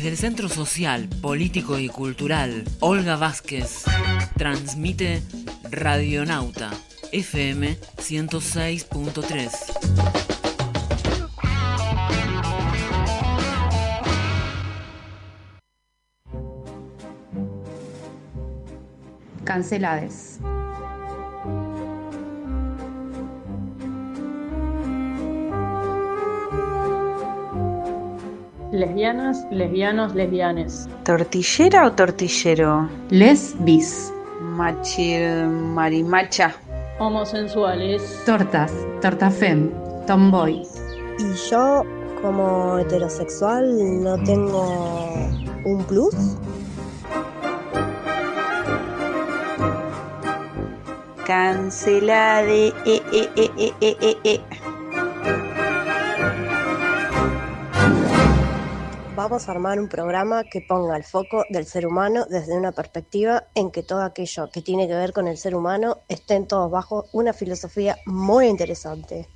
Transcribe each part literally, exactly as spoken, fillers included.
Desde el Centro Social, Político y Cultural Olga Vázquez transmite Radionauta F M ciento seis punto tres. Cancelades. Lesbianas, lesbianos, lesbianes. ¿Tortillera o tortillero? Les bis. Machir, marimacha. Homosensuales. Tortas, tortafem, tomboy. Y yo, como heterosexual, no tengo un plus. Cancelade, eh, eh, eh, eh, eh, eh, eh. Vamos a armar un programa que ponga el foco del ser humano desde una perspectiva en que todo aquello que tiene que ver con el ser humano estén todos bajo una filosofía muy interesante.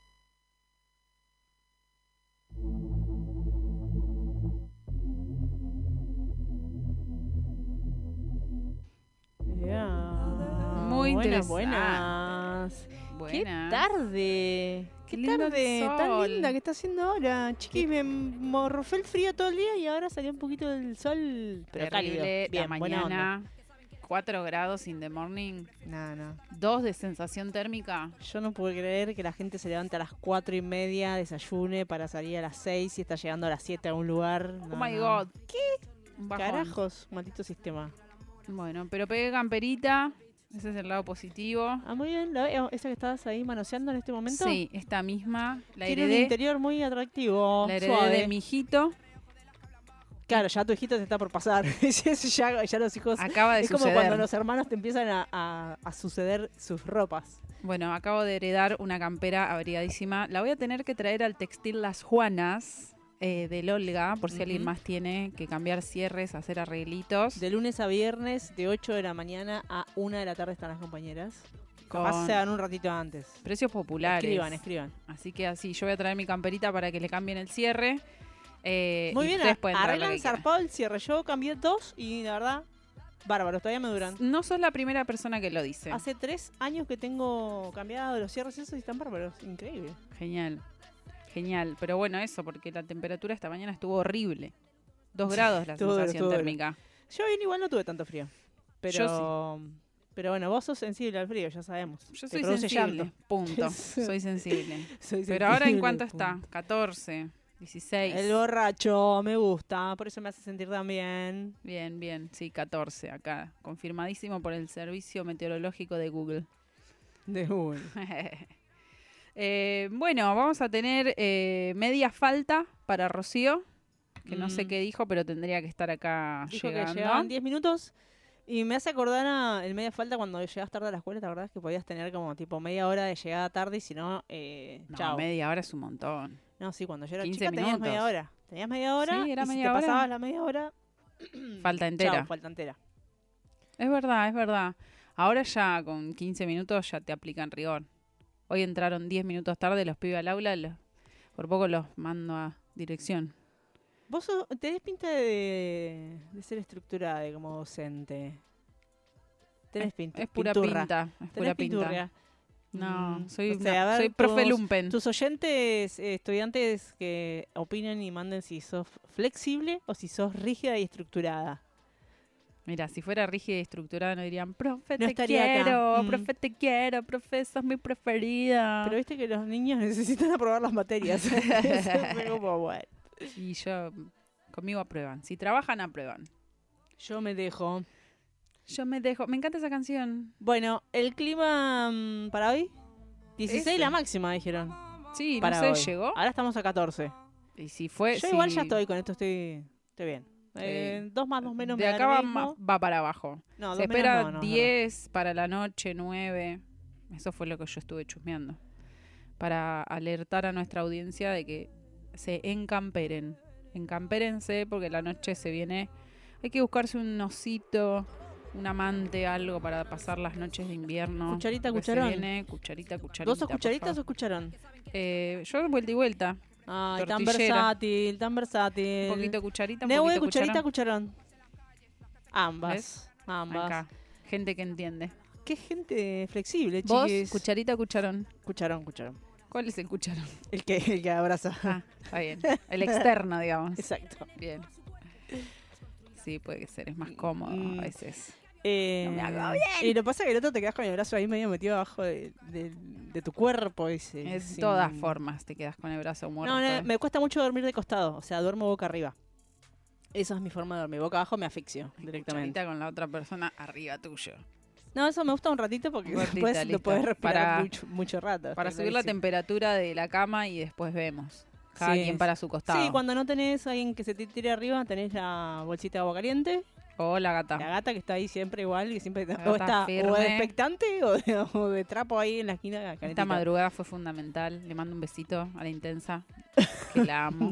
Yeah. Muy buenas, interesante. buenas. Buenas. Qué tarde. Qué, Qué lindo tarde el tan sol. linda que está haciendo ahora. Chiqui, me morrofé el frío todo el día y ahora salió un poquito del sol, pero cálido. Terrible, Bien, la buena mañana, onda. cuatro grados in the morning, No, no. dos de sensación térmica. Yo no puedo creer que la gente se levante a las cuatro y media, desayune para salir a las seis y está llegando a las siete a un lugar. No, Oh my no. god. ¿Qué? Un bajón. Carajos, maldito sistema. Bueno, pero pegué camperita. Ese es el lado positivo. Ah, muy bien. ¿La veo? ¿Esa que estabas ahí manoseando en este momento? Sí, esta misma. La Tiene un heredé, interior muy atractivo. la heredé suave. de mi hijito. Claro, ya tu hijito te está por pasar. ya, ya los hijos... Acaba de es como suceder. cuando los hermanos te empiezan a, a- a suceder sus ropas. Bueno, acabo de heredar una campera abrigadísima. La voy a tener que traer al textil Las Juanas eh, del Olga, por si alguien Ujú. más tiene que cambiar cierres, hacer arreglitos. De lunes a viernes, de ocho de la mañana a una de la tarde están las compañeras. Capaz Con se dan un ratito antes. precios populares. Escriban, escriban. Así que así, yo voy a traer mi camperita para que le cambien el cierre. Eh, Muy y bien, ustedes pueden traer lo arreglan que quieran. zarpado el cierre. Yo cambié dos y la verdad, bárbaros, todavía me duran. No sos la primera persona que lo dice. Hace tres años que tengo cambiado los cierres esos y están bárbaros. Increíble. Genial, genial. Pero bueno, eso, porque la temperatura esta mañana estuvo horrible. Dos grados la Estuvo duro, sensación estuvo duro. térmica. Yo bien igual no tuve tanto frío. Pero, pero bueno, vos sos sensible al frío, ya sabemos. Yo Te soy produce sensible, llanto. punto. Soy sensible. Soy Pero ahora, ¿en sensible, cuánto punto. está? catorce, dieciséis. El borracho, me gusta, por eso me hace sentir tan bien. Bien, bien, sí, catorce acá. Confirmadísimo por el servicio meteorológico de Google. De uno. Eh, bueno, vamos a tener eh, media falta para Rocío, que no sé Mm. qué dijo, pero tendría que estar acá Dijo llegando. que llegaban diez minutos y me hace acordar a el media falta cuando llegas tarde a la escuela, ¿te acordás que podías tener como tipo media hora de llegada tarde y si no, eh, No, chao. media hora es un montón. No, sí, cuando yo era quince chica tenías minutos. media hora. Tenías media hora Sí, era y si media te hora. pasabas la media hora, Falta entera. chao, falta entera. Es verdad, es verdad. Ahora ya con quince minutos ya te aplican rigor. Hoy entraron diez minutos tarde los pibes al aula, los- por poco los mando a dirección. Vos sos- tenés pinta de, de ser estructurada de como docente. Tenés pinta. Es pura pinturra. pinta, es Tenés pura pinta. pinturria. No, Mm, soy, o sea, una- a ver, soy profe tus- Lumpen. Tus oyentes, eh, estudiantes que opinen y manden si sos flexible o si sos rígida y estructurada. Mira, si fuera rígida y estructurada no dirían, profe, No te estaría acá. quiero, Mm. profe, te quiero, profe, sos mi preferida. Pero viste que los niños necesitan aprobar las materias. Eso es como, bueno. Y yo, conmigo aprueban. Si trabajan, aprueban. Yo me dejo. Yo me dejo, me encanta esa canción. Bueno, el clima mm, para hoy, dieciséis Ese. la máxima, dijeron. Sí, Para no sé, hoy. llegó. Ahora estamos a catorce. Y si fue, Yo si- igual ya estoy con esto, estoy, estoy bien. Eh, dos más, dos menos. De me da acá lo va, mismo. ma- va para abajo. No, Se dos menos espera no, no, diez para la noche, nueve. Eso fue lo que yo estuve chusmeando. Para alertar a nuestra audiencia de que se encamperen. Encampérense porque la noche se viene. Hay que buscarse un osito, un amante, algo para pasar las noches de invierno. Cucharita, porque se cucharón. viene cucharita, cucharita. ¿Vos sos por cucharitas favor. o cucharón? Eh, yo vuelta y vuelta. Ay, tan Tortillera. versátil, tan versátil. Un poquito cucharita, un Nehue, poquito cucharita, cucharón. cucharón. Ambas. ¿Ves? Ambas. Acá. Gente que entiende. Qué gente flexible, ¿Vos, chiquis. cucharita, cucharón? Cucharón, cucharón. ¿Cuál es el cucharón? El que, el que abraza. Ah, está bien. El externo, digamos. Exacto. Bien. Sí, puede ser, es más cómodo Mm. a veces. Eh, No me hago bien. Y lo que pasa es que el otro te quedas con el brazo ahí medio metido abajo de, de- de tu cuerpo. Y se- De sin- todas formas te quedas con el brazo muerto. No, no, me cuesta mucho dormir de costado. O sea, duermo boca arriba. Esa es mi forma de dormir. Boca abajo me asfixio directamente. Cucharita con la otra persona arriba tuyo. No, eso me gusta un ratito porque Un ratito, después no listo. puedes respirar Para- mucho, mucho rato. Para Está subir la clarísimo. temperatura de la cama y después vemos. Cada Sí, quien para su costado. Sí, cuando no tenés a alguien que se te tire arriba, tenés la bolsita de agua caliente. O la gata. La gata que está ahí siempre igual, que siempre La o gata está o firme. de expectante o de, o de trapo ahí en la esquina. Esta calentita. madrugada fue fundamental. Le mando un besito a la intensa. Que la amo.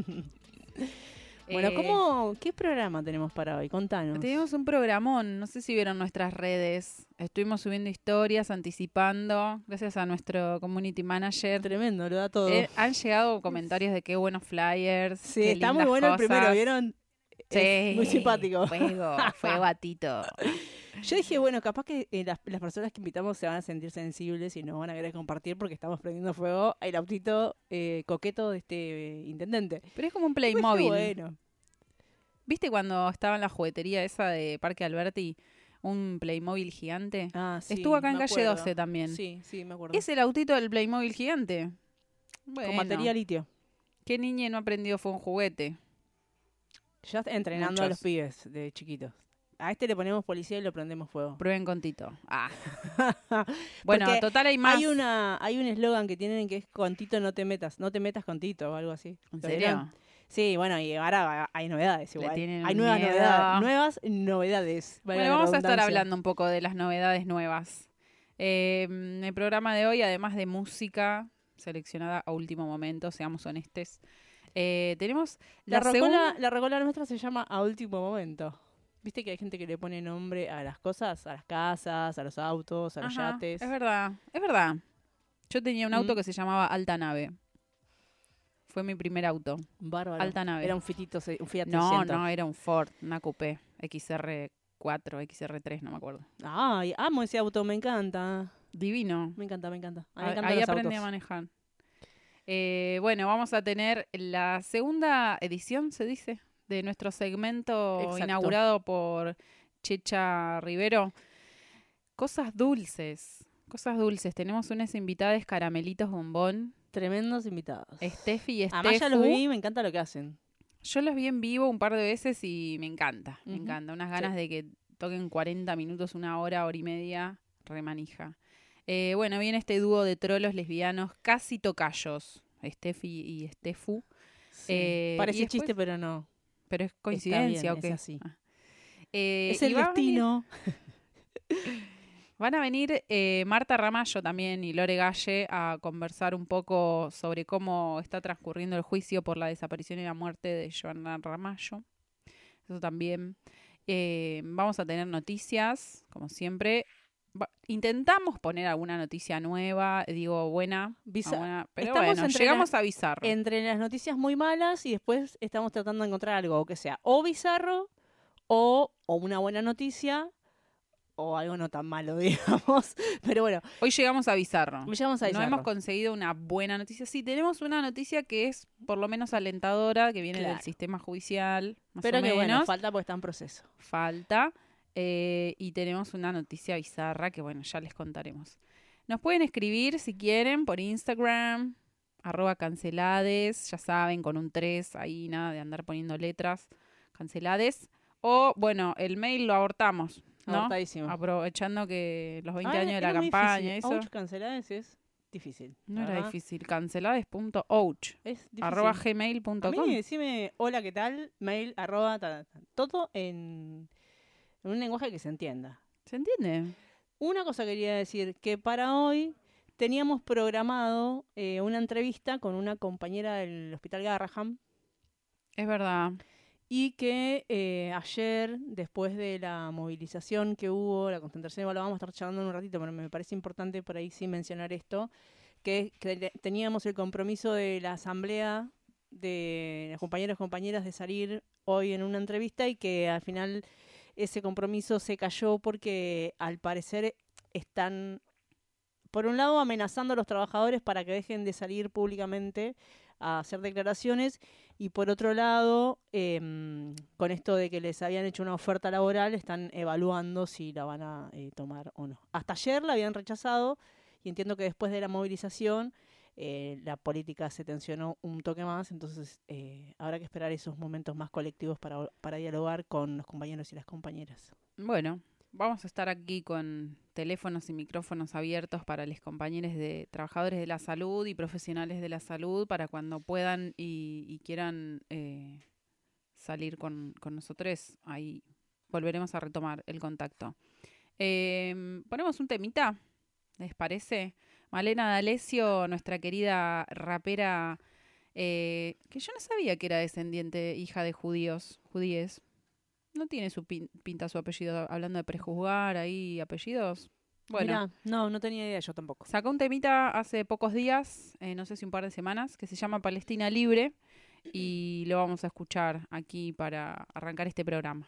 Bueno, Eh, ¿cómo, ¿qué programa tenemos para hoy? Contanos. Tenemos un programón, no sé si vieron nuestras redes. Estuvimos subiendo historias, anticipando, gracias a nuestro community manager. Tremendo, lo da todo. Eh, han llegado comentarios de qué buenos flyers. sí, qué está muy lindas bueno el cosas. primero, ¿vieron? Sí, Es muy simpático. Fuego, fuego gatito. Yo dije, bueno, capaz que eh, las, las personas que invitamos se van a sentir sensibles y nos van a querer compartir porque estamos prendiendo fuego el autito eh, coqueto de este eh, intendente. Pero es como un Pues, Playmobil. bueno. ¿Viste cuando estaba en la juguetería esa de Parque Alberti? Un Playmobil gigante. Ah, sí, Estuvo acá en me calle acuerdo. doce también. Sí, sí, me acuerdo. Es el autito del Playmobil gigante. Con Bueno, batería litio. ¿qué niña no aprendió fue un juguete? Ya está entrenando a Muchos. los pibes de chiquitos. A este le ponemos policía y lo prendemos fuego. Prueben con Tito. Ah. Bueno, Porque total hay más. Hay una, hay un eslogan que tienen que es con Tito no te metas, no te metas con Tito o algo así. ¿En ¿Lo serio? vieron? Sí, bueno, y ahora hay novedades Le igual. tienen Hay un nuevas miedo. novedades, nuevas novedades. valga Bueno, la vamos a estar redundancia. hablando un poco de las novedades nuevas. Eh, el programa de hoy, además de música seleccionada a último momento, seamos honestos, eh, tenemos La, la, rocola, segunda... la rocola nuestra se llama A Último Momento. Viste que hay gente que le pone nombre a las cosas, a las casas, a los autos, a los Ajá, yates. es verdad, es verdad. Yo tenía un auto Mm. que se llamaba Alta Nave. Fue mi primer auto. Bárbaro. Alta Nave. Era un Fitito, se- un Fiat No, seiscientos. no, era un Ford, una Coupé, X R cuatro, X R tres, no me acuerdo. Ay, amo ese auto, me encanta. Divino. Me encanta, me encanta. A mí me Ahí encantan ahí los aprendí a autos. manejar. Eh, bueno, vamos a tener la segunda edición, se dice, de nuestro segmento Exacto. inaugurado por Checha Rivero. Cosas dulces, cosas dulces. Tenemos unas invitadas caramelitos bombón, Tremendos invitados. Steffi y Además ya Estefu. los vi, me encanta lo que hacen. Yo los vi en vivo un par de veces y me encanta, me Ujú. encanta. Unas ganas Sí. de que toquen cuarenta minutos, una hora, hora y media, remanija. Eh, bueno, viene este dúo de trolos lesbianos, casi tocayos, Steffi y Estefu. Sí. Eh, Parece y después- chiste, pero no. Pero es coincidencia, bien, ¿o qué? es así. Ah. Eh, es y el va a venir- destino. van a venir eh, Marta Ramallo también y Lore Galle a conversar un poco sobre cómo está transcurriendo el juicio por la desaparición y la muerte de Joana Ramallo. Eso también. Eh, vamos a tener noticias, como siempre. Va- intentamos poner alguna noticia nueva, digo buena, Biza- alguna- pero Estamos bueno, entre llegamos la- a avisar. Entre las noticias muy malas y después estamos tratando de encontrar algo que sea o bizarro o, o una buena noticia o algo no tan malo, digamos. Pero bueno, Hoy llegamos a Bizarro. llegamos a No bizarro. hemos conseguido una buena noticia. Sí, tenemos una noticia que es por lo menos alentadora, que viene Claro. del sistema judicial, más Pero o que bueno, menos. falta porque está en proceso. Falta. Eh, y tenemos una noticia bizarra que, bueno, ya les contaremos. Nos pueden escribir si quieren por Instagram, arroba cancelades, ya saben, con un tres, ahí nada de andar poniendo letras, cancelades. O, bueno, el mail lo abortamos, ¿no? Abortadísimo. Aprovechando que los veinte Ah, años de la era muy campaña, difícil. eso. Ouch, cancelades es difícil. No la era verdad. difícil. Cancelades punto ouch. Es difícil. Arroba gmail A punto mí com. decime hola, ¿qué tal? Mail, arroba, ta, ta, ta. Todo en, en un lenguaje que se entienda. ¿Se entiende? Una cosa quería decir, que para hoy teníamos programado eh, una entrevista con una compañera del Hospital Garraham Es verdad. y que eh, ayer, después de la movilización que hubo, la concentración, igual lo vamos a estar charlando en un ratito, pero me parece importante por ahí sí mencionar esto, que, que teníamos el compromiso de la asamblea de los compañeros y compañeras de salir hoy en una entrevista y que al final ese compromiso se cayó porque al parecer están, por un lado, amenazando a los trabajadores para que dejen de salir públicamente a hacer declaraciones y por otro lado, eh, con esto de que les habían hecho una oferta laboral, están evaluando si la van a eh, tomar o no. Hasta ayer la habían rechazado y entiendo que después de la movilización eh, la política se tensionó un toque más, entonces eh, habrá que esperar esos momentos más colectivos para, para dialogar con los compañeros y las compañeras. Bueno, vamos a estar aquí con teléfonos y micrófonos abiertos para los compañeros de trabajadores de la salud y profesionales de la salud para cuando puedan y, y quieran eh, salir con, con nosotros. Ahí volveremos a retomar el contacto. Eh, ponemos un temita, ¿les parece? Malena D'Alessio, nuestra querida rapera, eh, que yo no sabía que era descendiente, hija de judíos, judíes. No tiene su pin- pinta su apellido, hablando de prejuzgar ahí apellidos. Bueno, Mirá, no, no tenía idea yo tampoco. sacó un temita hace pocos días, eh, no sé si un par de semanas, que se llama Palestina Libre y lo vamos a escuchar aquí para arrancar este programa.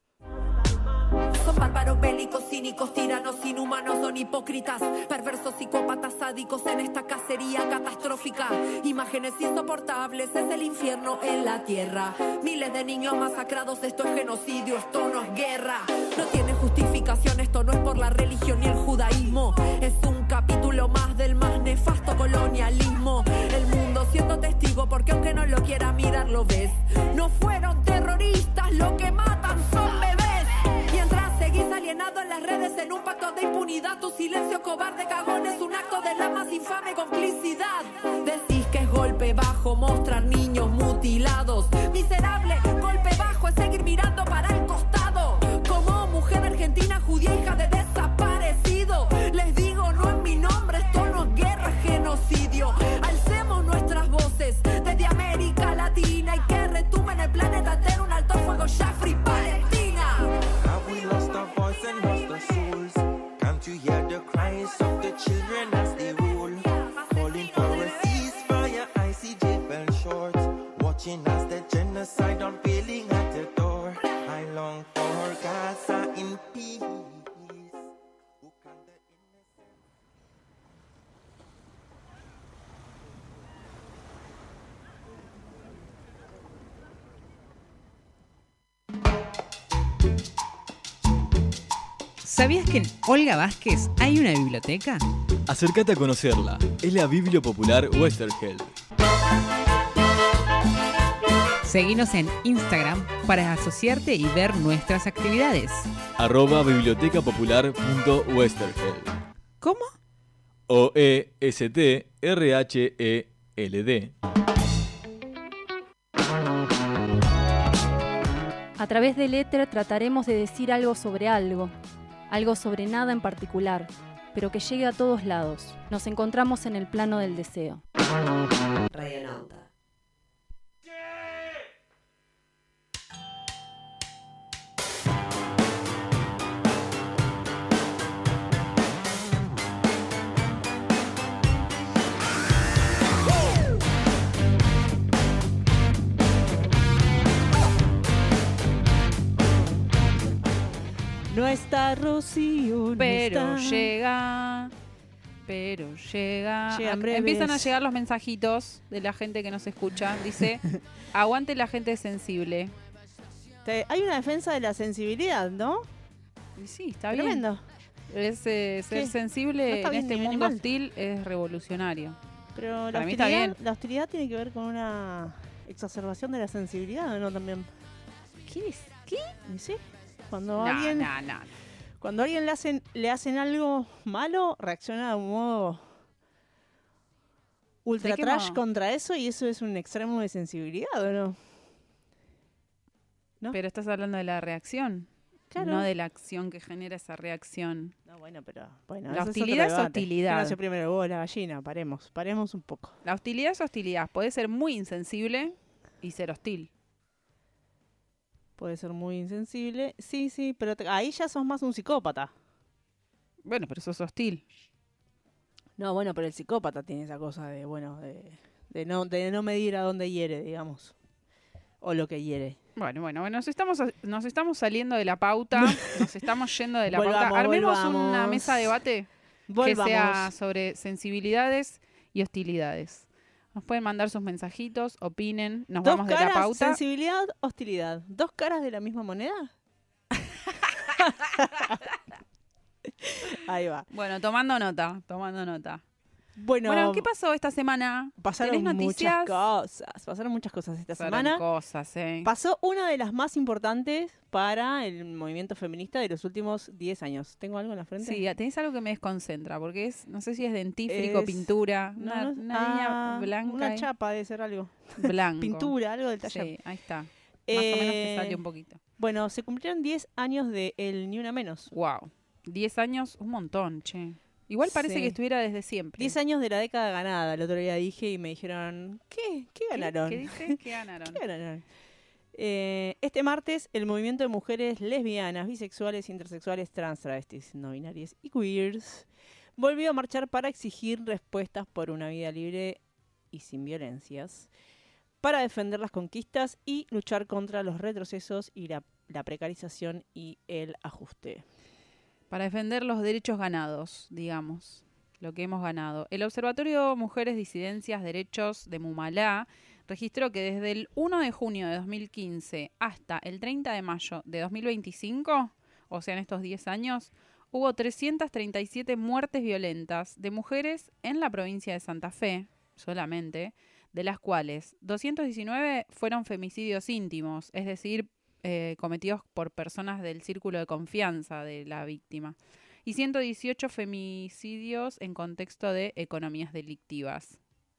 Son bárbaros, bélicos, cínicos, tiranos, inhumanos, son hipócritas, perversos, psicópatas, sádicos en esta cacería catastrófica. Imágenes insoportables, es el infierno en la tierra. Miles de niños masacrados, esto es genocidio, esto no es guerra. No tiene justificación, esto no es por la religión ni el judaísmo. Es un capítulo más del más nefasto colonialismo. El mundo siendo testigo, porque aunque no lo quiera mirar, lo ves. No fueron terroristas, lo que matan son bebés. Mientras seguís alienado en las redes en un pacto de impunidad, tu silencio cobarde cagón es un acto de la más infame complicidad. Decís que es golpe bajo mostrar niños mutilados. Miserable, golpe bajo es seguir mirando para el costado. Como mujer argentina, judía, hija de desaparecido, les digo, no es mi nombre, esto no es guerra, genocidio. Alcemos nuestras voces desde América Latina y que retumbe en el planeta entero un alto fuego ya free Palestina. We lost our voice and lost our souls. Can't you hear the cries of the children as they roll? Calling for a ceasefire, I C J fell short. Watching as the genocide unveiling at the door. I long for Gaza in peace. Who can the innocent... ¿Sabías que en Olga Vázquez hay una biblioteca? Acércate a conocerla. Es la Biblio Popular Westerheld. Seguinos en Instagram para asociarte y ver nuestras actividades. Arroba bibliotecapopular.westerheld. ¿Cómo? O E S T R H E L D. A través del éter trataremos de decir algo sobre algo. Algo sobre nada en particular, pero que llegue a todos lados. Nos encontramos en el plano del deseo. Radionauta. No está Rocío, no Pero está. llega, pero llega. Llegan Ac- breves. Empiezan a llegar los mensajitos de la gente que nos escucha. Dice, aguante la gente sensible. Te- Hay una defensa de la sensibilidad, ¿no? Y sí, está Tremendo. bien. Es, eh, ser ¿Qué? sensible No está en bien este ni bien ni mundo mal. hostil es revolucionario. Pero la Para mí está hostilidad, bien. la hostilidad tiene que ver con una exacerbación de la sensibilidad, ¿o no? También. ¿Qué es? ¿Qué? ¿Y sí? Cuando No, alguien, no, no. cuando a alguien le hacen, le hacen algo malo, reacciona de un modo ultra ¿De qué trash modo? contra eso y eso es un extremo de sensibilidad, ¿o no? ¿No? Pero estás hablando de la reacción, Claro. no de la acción que genera esa reacción. No, bueno, pero bueno, La eso hostilidad otro es debate. hostilidad. ¿Qué nació primero el huevo o la gallina? Paremos, paremos un poco. La hostilidad es hostilidad. Puede ser muy insensible y ser hostil. Puede ser muy insensible. Sí, sí, pero te- ahí ya sos más un psicópata. Bueno, pero sos hostil. No, bueno, pero el psicópata tiene esa cosa de, bueno, de de no, de no medir a dónde hiere, digamos, o lo que hiere. Bueno, bueno, bueno, nos estamos, nos estamos saliendo de la pauta, nos estamos yendo de la Volvamos, pauta. Armemos volvamos. una mesa de debate Volvamos. que sea sobre sensibilidades y hostilidades. Nos pueden mandar sus mensajitos, opinen, nos Dos vamos de caras, la pauta. sensibilidad, hostilidad. ¿Dos caras de la misma moneda? Ahí va. Bueno, tomando nota, tomando nota. Bueno, Bueno, ¿qué pasó esta semana? pasaron ¿Tenés noticias? muchas cosas. Pasaron muchas cosas esta Pasaron semana. cosas, eh. Pasó una de las más importantes para el movimiento feminista de los últimos diez años. ¿Tengo algo en la frente? Sí, tenés algo que me desconcentra, porque es, no sé si es dentífrico, Es- pintura, No, una, no, una ah, línea blanca. Una ahí. chapa debe ser algo. Blanco. Pintura, algo del taller. Sí, ahí está. Más o menos te Eh, sale un poquito. Bueno, se cumplieron diez años de el Ni Una Menos. Wow. diez años, un montón, che. Igual parece Sí. que estuviera desde siempre. diez años de la década ganada. El otro día dije y me dijeron, ¿qué? ¿Qué ganaron? ¿Qué dice? ¿Qué ganaron? ¿Qué ganaron? Eh, este martes, el movimiento de mujeres lesbianas, bisexuales, intersexuales, trans, travestis, no binarias y queers volvió a marchar para exigir respuestas por una vida libre y sin violencias, para defender las conquistas y luchar contra los retrocesos y la, la precarización y el ajuste. Para defender los derechos ganados, digamos, lo que hemos ganado. El Observatorio Mujeres, Disidencias, Derechos de Mumalá registró que desde el uno de junio de dos mil quince hasta el treinta de mayo de dos mil veinticinco, o sea, en estos diez años, hubo trescientas treinta y siete muertes violentas de mujeres en la provincia de Santa Fe, solamente, de las cuales doscientos diecinueve fueron femicidios íntimos, es decir, eh, cometidos por personas del círculo de confianza de la víctima, y ciento dieciocho femicidios en contexto de economías delictivas.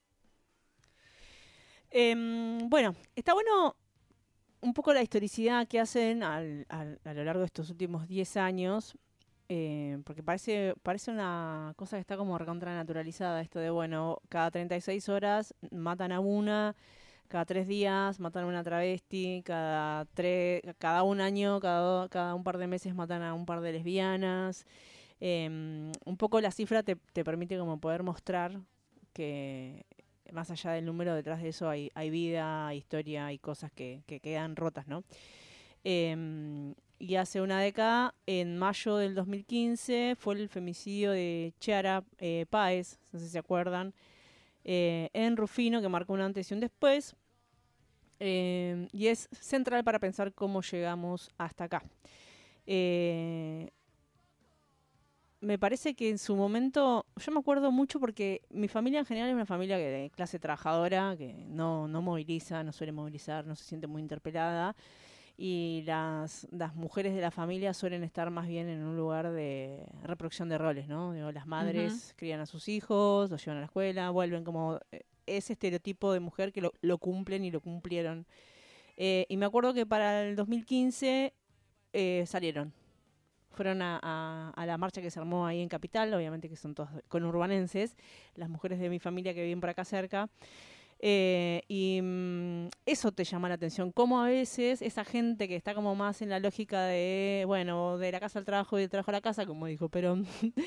Eh, bueno, está bueno un poco la historicidad que hacen al, al, a lo largo de estos últimos diez años, eh, porque parece parece una cosa que está como recontra naturalizada, esto de, bueno, cada treinta y seis horas matan a una, cada tres días matan a una travesti, cada tres, cada un año, cada, cada un par de meses matan a un par de lesbianas. Eh, un poco la cifra te, te permite como poder mostrar que más allá del número, detrás de eso hay, hay vida, hay historia, hay cosas que, que quedan rotas, ¿no? Eh, y hace una década, en mayo del dos mil quince, fue el femicidio de Chiara eh, Páez, no sé si se acuerdan, eh, en Rufino, que marcó un antes y un después. Eh, y es central para pensar cómo llegamos hasta acá. Eh, me parece que en su momento, yo me acuerdo mucho porque mi familia en general es una familia que de clase trabajadora, que no, no moviliza, no suele movilizar, no se siente muy interpelada. Y las, las mujeres de la familia suelen estar más bien en un lugar de reproducción de roles, ¿no? Digo, las madres uh-huh. crían a sus hijos, los llevan a la escuela, vuelven como ese estereotipo de mujer que lo, lo cumplen y lo cumplieron. Eh, y me acuerdo que para el dos mil quince eh, salieron. Fueron a, a, a la marcha que se armó ahí en Capital, obviamente que son todas conurbanenses, las mujeres de mi familia que viven por acá cerca. Eh, y mmm, eso te llama la atención, cómo a veces esa gente que está como más en la lógica de, bueno, de la casa al trabajo y del trabajo a la casa, como dijo Perón,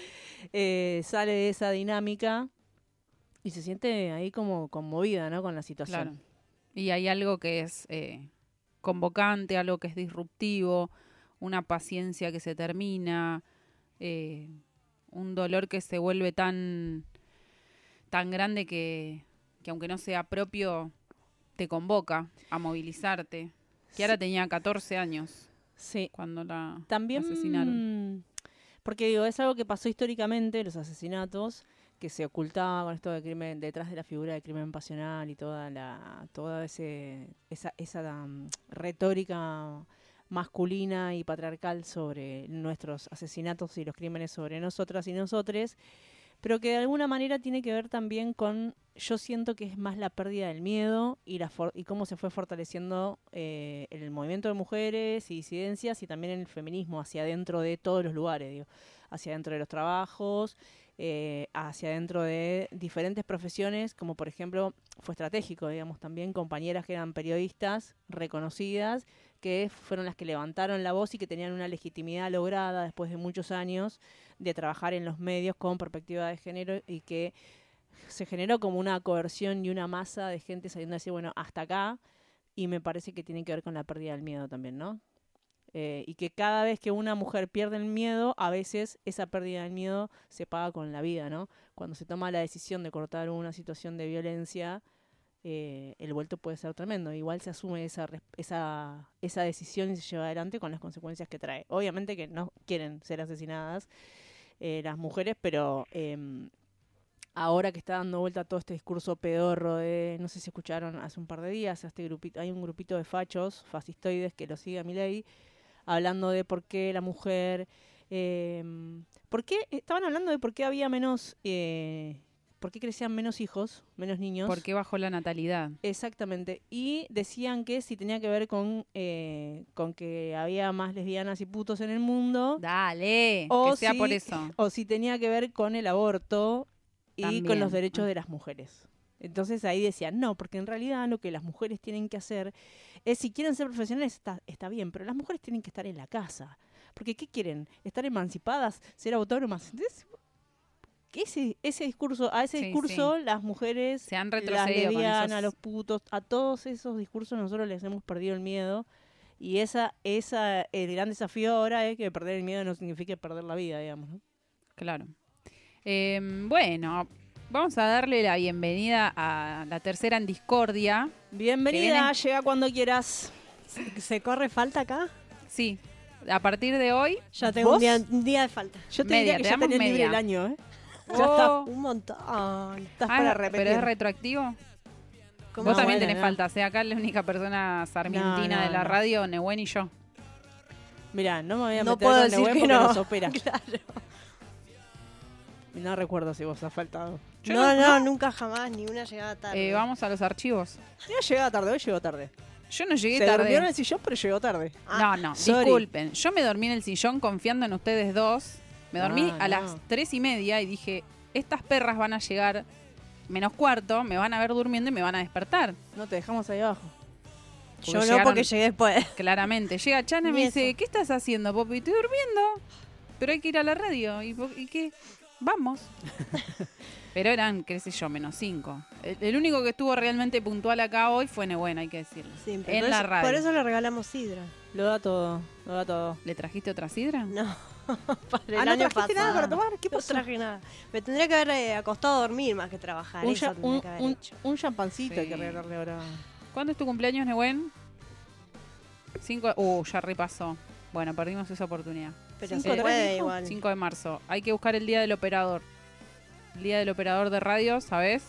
eh, sale de esa dinámica y se siente ahí como conmovida, ¿no? Con la situación. Claro. Y hay algo que es eh, convocante, algo que es disruptivo, una paciencia que se termina, eh, un dolor que se vuelve tan, tan grande que... que aunque no sea propio, te convoca a movilizarte. Kiara sí. tenía catorce años sí. cuando la También, asesinaron. Porque digo, es algo que pasó históricamente, los asesinatos, que se ocultaba con esto de crimen, detrás de la figura de crimen pasional y toda la toda ese esa, esa um, retórica masculina y patriarcal sobre nuestros asesinatos y los crímenes sobre nosotras y nosotres, pero que de alguna manera tiene que ver también con, yo siento que es más la pérdida del miedo y la for- y cómo se fue fortaleciendo eh, el movimiento de mujeres y disidencias y también el feminismo hacia adentro de todos los lugares, digo, hacia adentro de los trabajos, eh, hacia adentro de diferentes profesiones, como por ejemplo fue estratégico, digamos, también compañeras que eran periodistas reconocidas, que fueron las que levantaron la voz y que tenían una legitimidad lograda después de muchos años de trabajar en los medios con perspectiva de género y que se generó como una coerción y una masa de gente saliendo a decir, bueno, hasta acá, y me parece que tiene que ver con la pérdida del miedo también, ¿no? Eh, y que cada vez que una mujer pierde el miedo, a veces esa pérdida del miedo se paga con la vida, ¿no? Cuando se toma la decisión de cortar una situación de violencia, eh, el vuelto puede ser tremendo. Igual se asume esa, esa, esa decisión y se lleva adelante con las consecuencias que trae. Obviamente que no quieren ser asesinadas eh, las mujeres, pero eh, ahora que está dando vuelta todo este discurso pedorro de, no sé si escucharon hace un par de días, este grupito, hay un grupito de fachos, fascistoides, que lo sigue a Milei, hablando de por qué la mujer, eh, por qué, estaban hablando de por qué había menos, eh, por qué crecían menos hijos, menos niños. ¿Por qué bajó la natalidad? Exactamente, y decían que si tenía que ver con, eh, con que había más lesbianas y putos en el mundo. Dale, o que sea si, por eso. O si tenía que ver con el aborto y También. con los derechos de las mujeres. Entonces ahí decían, no, porque en realidad lo que las mujeres tienen que hacer es, si quieren ser profesionales, está, está bien, pero las mujeres tienen que estar en la casa. Porque ¿qué quieren? ¿Estar emancipadas? ¿Ser autónomas? Entonces, ese, ese discurso, a ese Sí, discurso sí. las mujeres, Se han las retrocedido con lesbianas, esos- los putos, a todos esos discursos nosotros les hemos perdido el miedo. Y esa, esa, el gran desafío ahora es que perder el miedo no signifique perder la vida, digamos, ¿no? Claro. Eh, bueno, vamos a darle la bienvenida a la tercera en discordia. Bienvenida, llega cuando quieras. ¿Se, se corre falta acá? Sí, a partir de hoy. Ya tengo un ¿Vos? día, un día de falta. Yo te Media, diría que te ya damos tenés libre media. el año, ¿eh? Ya Oh. está, un montón. Estás Ah, para repetir. ¿pero es retroactivo? ¿Cómo? Vos No, también bueno, tenés no. falta. O sea, acá la única persona sarmientina No, no, de la no. radio, Nehuen y yo. Mirá, no me voy a No meter puedo con decir Nehuen que porque no. nos opera. Claro. No recuerdo si vos has faltado. Yo No, no- no, nunca jamás, ni una llegada tarde. Eh, vamos a los archivos. Mira, llegaba tarde, hoy llegó tarde. Yo no llegué Se tarde. durmió en el sillón, pero llegó tarde. No, no, sorry. disculpen. Yo me dormí en el sillón confiando en ustedes dos. Me dormí Ah, a no. las tres y media y dije, estas perras van a llegar menos cuarto, me van a ver durmiendo y me van a despertar. No te dejamos ahí abajo. Yo no, llegaron- porque llegué después. Claramente. Llega Chana y Ni me dice, eso. ¿qué estás haciendo, Popi? Estoy durmiendo. Pero hay que ir a la radio. ¿Y, po- y qué? Vamos. Pero eran, qué sé yo, menos cinco. El, el único que estuvo realmente puntual acá hoy fue Nehuen, hay que decirlo. Siempre. En por la eso, radio. Por eso le regalamos sidra. Lo da todo, lo da todo. ¿Le trajiste otra sidra? No, para el Ah, ¿no año trajiste pasado. nada para tomar? ¿Qué No pasó? traje nada. Me tendría que haber eh, acostado a dormir más que trabajar. Un, Eso ya- tendría un, que haber un, hecho. un champancito Sí. hay que regalarle ahora. ¿Cuándo es tu cumpleaños, Nehuen? Cinco. Uh, ya repasó. Bueno, perdimos esa oportunidad. Pero cinco se de puede dijo? igual. cinco de marzo. Hay que buscar el día del operador. El día del operador de radio, ¿sabes?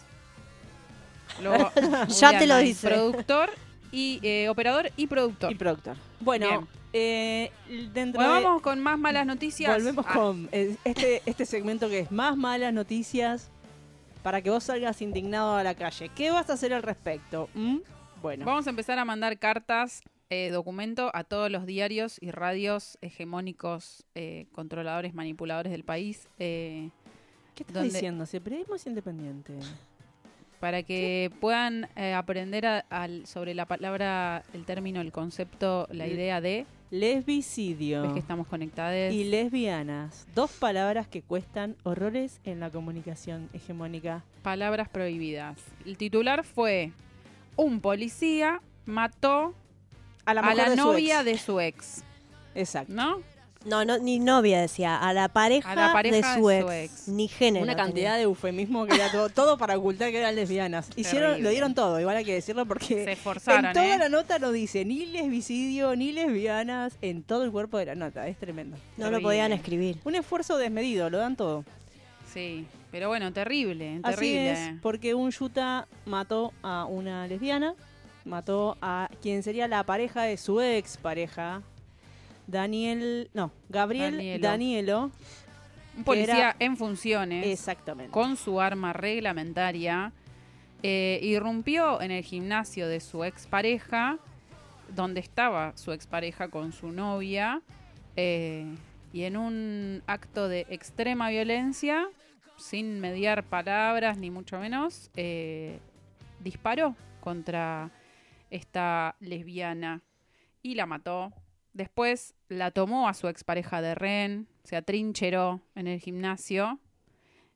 Lo- Ya te lo googlean, dice. Productor y eh, operador y productor. Y productor. Bueno, Bien. eh, dentro Bueno, de... vamos con más malas noticias. Volvemos Ah, con eh, este, este segmento que es más malas noticias para que vos salgas indignado a la calle. ¿Qué vas a hacer al respecto? ¿Mm? Bueno, Vamos a empezar a mandar cartas, eh, documento a todos los diarios y radios hegemónicos, eh, controladores, manipuladores del país, eh, ¿qué estás donde- diciendo? Si el periodismo es independiente. para que puedan eh, aprender a- al- sobre la palabra, el término, el concepto, la L- idea de... Lesbicidio ¿Ves que estamos conectados? y lesbianas. Dos palabras que cuestan horrores en la comunicación hegemónica. Palabras prohibidas. El titular fue: un policía mató A la, a mujer la de su novia ex. de su ex. Exacto. ¿No? No, no, ni novia decía, a la pareja, A la pareja de, su, de ex. su ex. Ni género. Una cantidad tenía. de eufemismo que era todo, todo para ocultar que eran lesbianas. Hicieron, Terrible. lo dieron todo, igual hay que decirlo porque Se esforzaron, en toda ¿eh? la nota no dice ni lesbicidio ni lesbianas en todo el cuerpo de la nota. Es tremendo. No lo Terrible. podían escribir. Un esfuerzo desmedido, lo dan todo. Sí, pero bueno, terrible, Así terrible. es, porque un yuta mató a una lesbiana, mató a quien sería la pareja de su ex pareja, Daniel, no, Gabriel Danielo. Danielo. Un que policía era- en funciones, Exactamente. con su arma reglamentaria, eh, irrumpió en el gimnasio de su expareja, donde estaba su expareja con su novia, eh, y en un acto de extrema violencia, sin mediar palabras ni mucho menos, eh, disparó contra esta lesbiana y la mató. Después la tomó a su expareja de rehén, se atrincheró en el gimnasio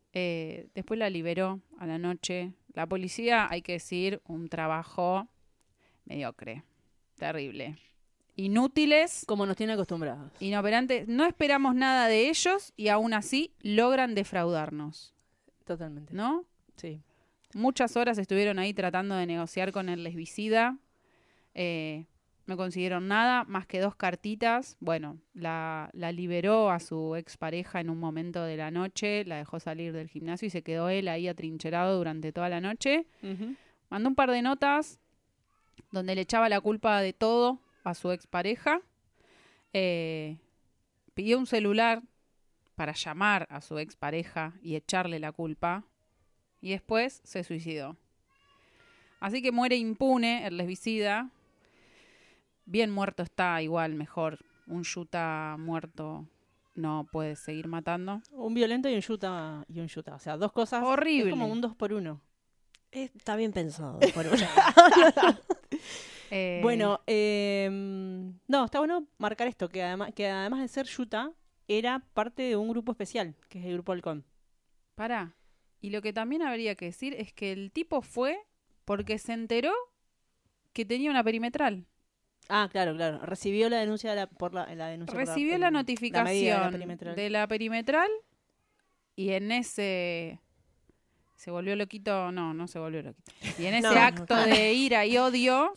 Eh, después la liberó a la noche. La policía, hay que decir, un trabajo mediocre, terrible. Inútiles. Como nos tienen acostumbrados. Inoperantes. No esperamos nada de ellos y aún así logran defraudarnos. Totalmente. ¿No? Sí. Muchas horas estuvieron ahí tratando de negociar con el lesbicida. Eh, no consiguieron nada, más que dos cartitas. Bueno, la, la liberó a su expareja en un momento de la noche, la dejó salir del gimnasio y se quedó él ahí atrincherado durante toda la noche. Uh-huh. Mandó un par de notas donde le echaba la culpa de todo a su expareja. Eh, pidió un celular para llamar a su expareja y echarle la culpa. Y después se suicidó. Así que muere impune el lesbicida. Bien muerto está, igual, mejor. Un yuta muerto no puede seguir matando. Un violento y un yuta, y un yuta. O sea, dos cosas. Horrible. Es como un dos por uno. Está bien pensado, dos por uno. eh, Bueno, eh, no, está bueno marcar esto, que además, que además de ser yuta, era parte de un grupo especial, que es el Grupo Halcón. Pará. Y lo que también habría que decir es que el tipo fue porque se enteró que tenía una perimetral. Ah, claro, claro. Recibió la denuncia de la, por la, la denuncia Recibió por la, la, notificación la medida de la perimetral. de la perimetral y en ese... Se volvió loquito, no, no se volvió loquito. Y en ese No, acto no. de ira y odio,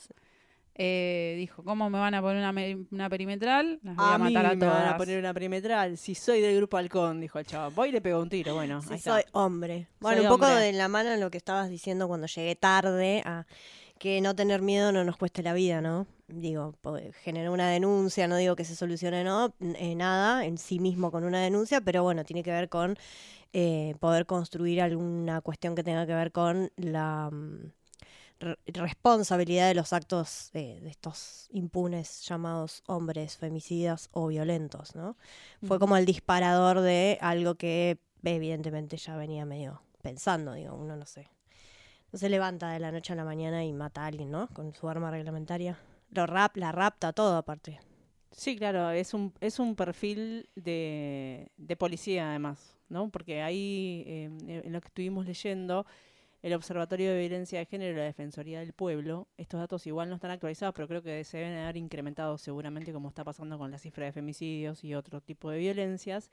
eh, dijo, ¿cómo me van a poner una, me- una perimetral? Las voy a, A mí matar a me van a todas. poner una perimetral. Si soy del Grupo Halcón, dijo el chavo. Voy y le pegó un tiro. Bueno, Sí, ahí soy está. hombre. Bueno, Soy un poco hombre. de la mano en lo que estabas diciendo cuando llegué tarde, a que no tener miedo no nos cueste la vida, ¿no? Digo, po- generar una denuncia, no digo que se solucione no, eh, nada en sí mismo con una denuncia, pero bueno, tiene que ver con eh, poder construir alguna cuestión que tenga que ver con la mm, re- responsabilidad de los actos eh, de estos impunes llamados hombres femicidas o violentos, ¿no? Fue Ujú. como el disparador de algo que evidentemente ya venía medio pensando, digo, uno no sé. No se levanta de la noche a la mañana y mata a alguien, ¿no? Con su arma reglamentaria. Lo rap, la rapta, todo aparte. Sí, claro, es un, es un perfil de, de policía además, ¿no? Porque ahí, eh, en lo que estuvimos leyendo, el Observatorio de Violencia de Género y la Defensoría del Pueblo, estos datos igual no están actualizados, pero creo que se deben haber incrementado seguramente, como está pasando con la cifra de femicidios y otro tipo de violencias,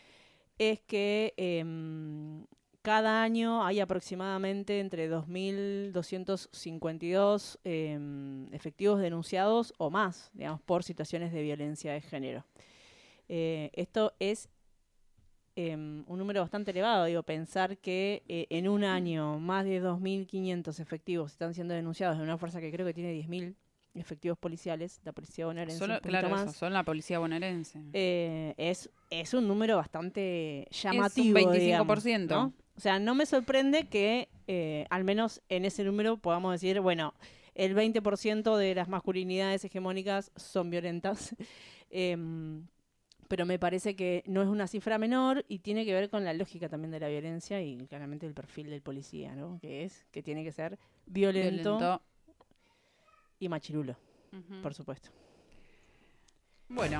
es que em, cada año hay aproximadamente entre dos mil doscientos cincuenta y dos eh, efectivos denunciados o más, digamos, por situaciones de violencia de género. Eh, esto es eh, un número bastante elevado, digo, pensar que eh, en un año más de dos mil quinientos efectivos están siendo denunciados de una fuerza que creo que tiene diez mil efectivos policiales, la policía bonaerense, Solo, un poquito claro, más. eso, son la policía bonaerense. Eh, es, es un número bastante llamativo. Es un veinticinco por ciento. Digamos, ¿no? O sea, no me sorprende que eh, al menos en ese número podamos decir, bueno, el veinte por ciento de las masculinidades hegemónicas son violentas. eh, pero me parece que no es una cifra menor y tiene que ver con la lógica también de la violencia y claramente el perfil del policía, ¿no? Que es que tiene que ser violento, Violento. y machirulo, Ujú. por supuesto. Bueno.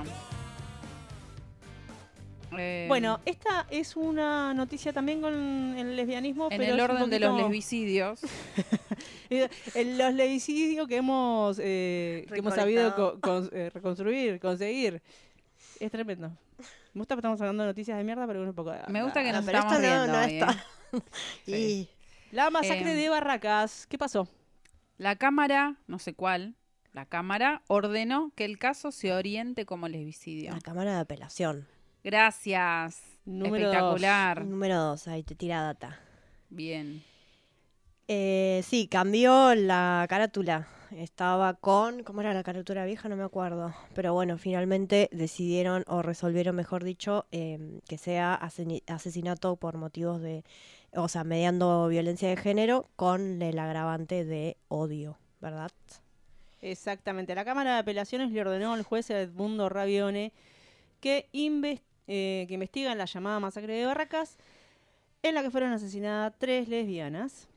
Eh, Bueno, esta es una noticia también con el lesbianismo, en pero el es un orden de los poquito- lesbicidios. en los lesbicidios que hemos eh, que hemos sabido co- con- eh, reconstruir, conseguir. Es tremendo. Me gusta que estamos hablando de noticias de mierda, pero un poco de... Me gusta que nos pero estamos esto no- riendo no hoy, está- ¿eh? Y La masacre Eh, de Barracas. ¿Qué pasó? La Cámara, no sé cuál, la Cámara ordenó que el caso se oriente como lesbicidio. la cámara de apelación. Gracias. Número Espectacular. Número dos, ahí te tira data. Bien. Eh, sí, cambió la carátula. Estaba con... ¿Cómo era la carátula vieja? No me acuerdo. Pero bueno, finalmente decidieron, o resolvieron, mejor dicho, eh, que sea aseni- asesinato por motivos de... O sea, mediando violencia de género con el agravante de odio, ¿verdad? Exactamente. La Cámara de Apelaciones le ordenó al juez Edmundo Ravione que, inves- eh, que investiga la llamada masacre de Barracas, en la que fueron asesinadas tres lesbianas,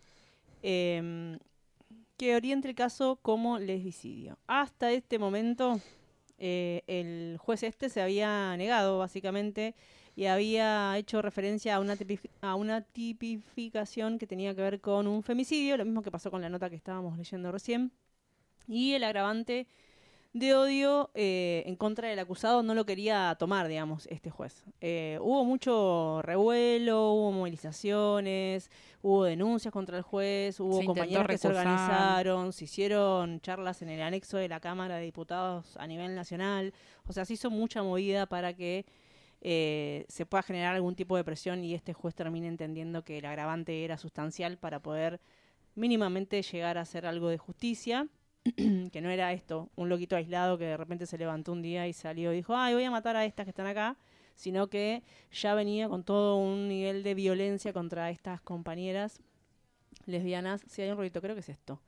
eh, que oriente el caso como lesbicidio. Hasta este momento, eh, el juez este se había negado básicamente y había hecho referencia a una, tipi- a una tipificación que tenía que ver con un femicidio, lo mismo que pasó con la nota que estábamos leyendo recién, y el agravante de odio eh, en contra del acusado no lo quería tomar, digamos, este juez. Eh, hubo mucho revuelo, hubo movilizaciones, hubo denuncias contra el juez, hubo Se compañeros que se intentó recusar. organizaron, se hicieron charlas en el anexo de la Cámara de Diputados a nivel nacional. O sea, se hizo mucha movida para que eh, se pueda generar algún tipo de presión y este juez termine entendiendo que el agravante era sustancial para poder mínimamente llegar a hacer algo de justicia. Que no era esto, un loquito aislado que de repente se levantó un día y salió y dijo, ay, voy a matar a estas que están acá, sino que ya venía con todo un nivel de violencia contra estas compañeras lesbianas. Si hay un ruido, creo que es esto.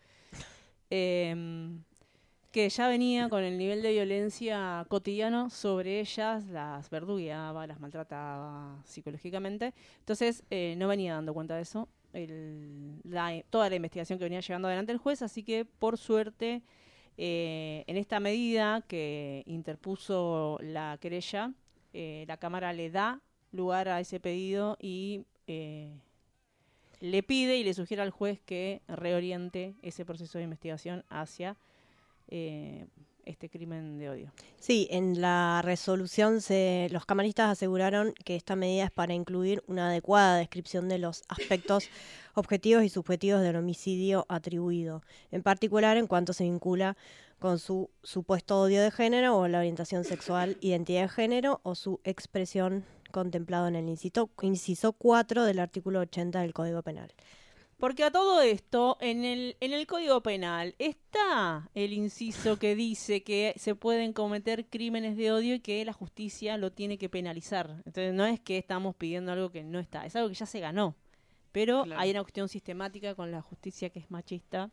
Eh, que ya venía con el nivel de violencia cotidiano sobre ellas, las verdugueaba, las maltrataba psicológicamente. Entonces eh, no venía dando cuenta de eso. El, la, toda la investigación que venía llevando adelante el juez, así que por suerte eh, en esta medida que interpuso la querella, eh, la Cámara le da lugar a ese pedido y eh, le pide y le sugiere al juez que reoriente ese proceso de investigación hacia eh, este crimen de odio. Sí, en la resolución se, los camaristas aseguraron que esta medida es para incluir una adecuada descripción de los aspectos objetivos y subjetivos del homicidio atribuido, en particular en cuanto se vincula con su supuesto odio de género o la orientación sexual, identidad de género o su expresión contemplado en el inciso, inciso cuatro del artículo ochenta del Código Penal. Porque a todo esto, en el, en el Código Penal está el inciso que dice que se pueden cometer crímenes de odio y que la justicia lo tiene que penalizar. Entonces no es que estamos pidiendo algo que no está, es algo que ya se ganó. Pero Claro. hay una cuestión sistemática con la justicia que es machista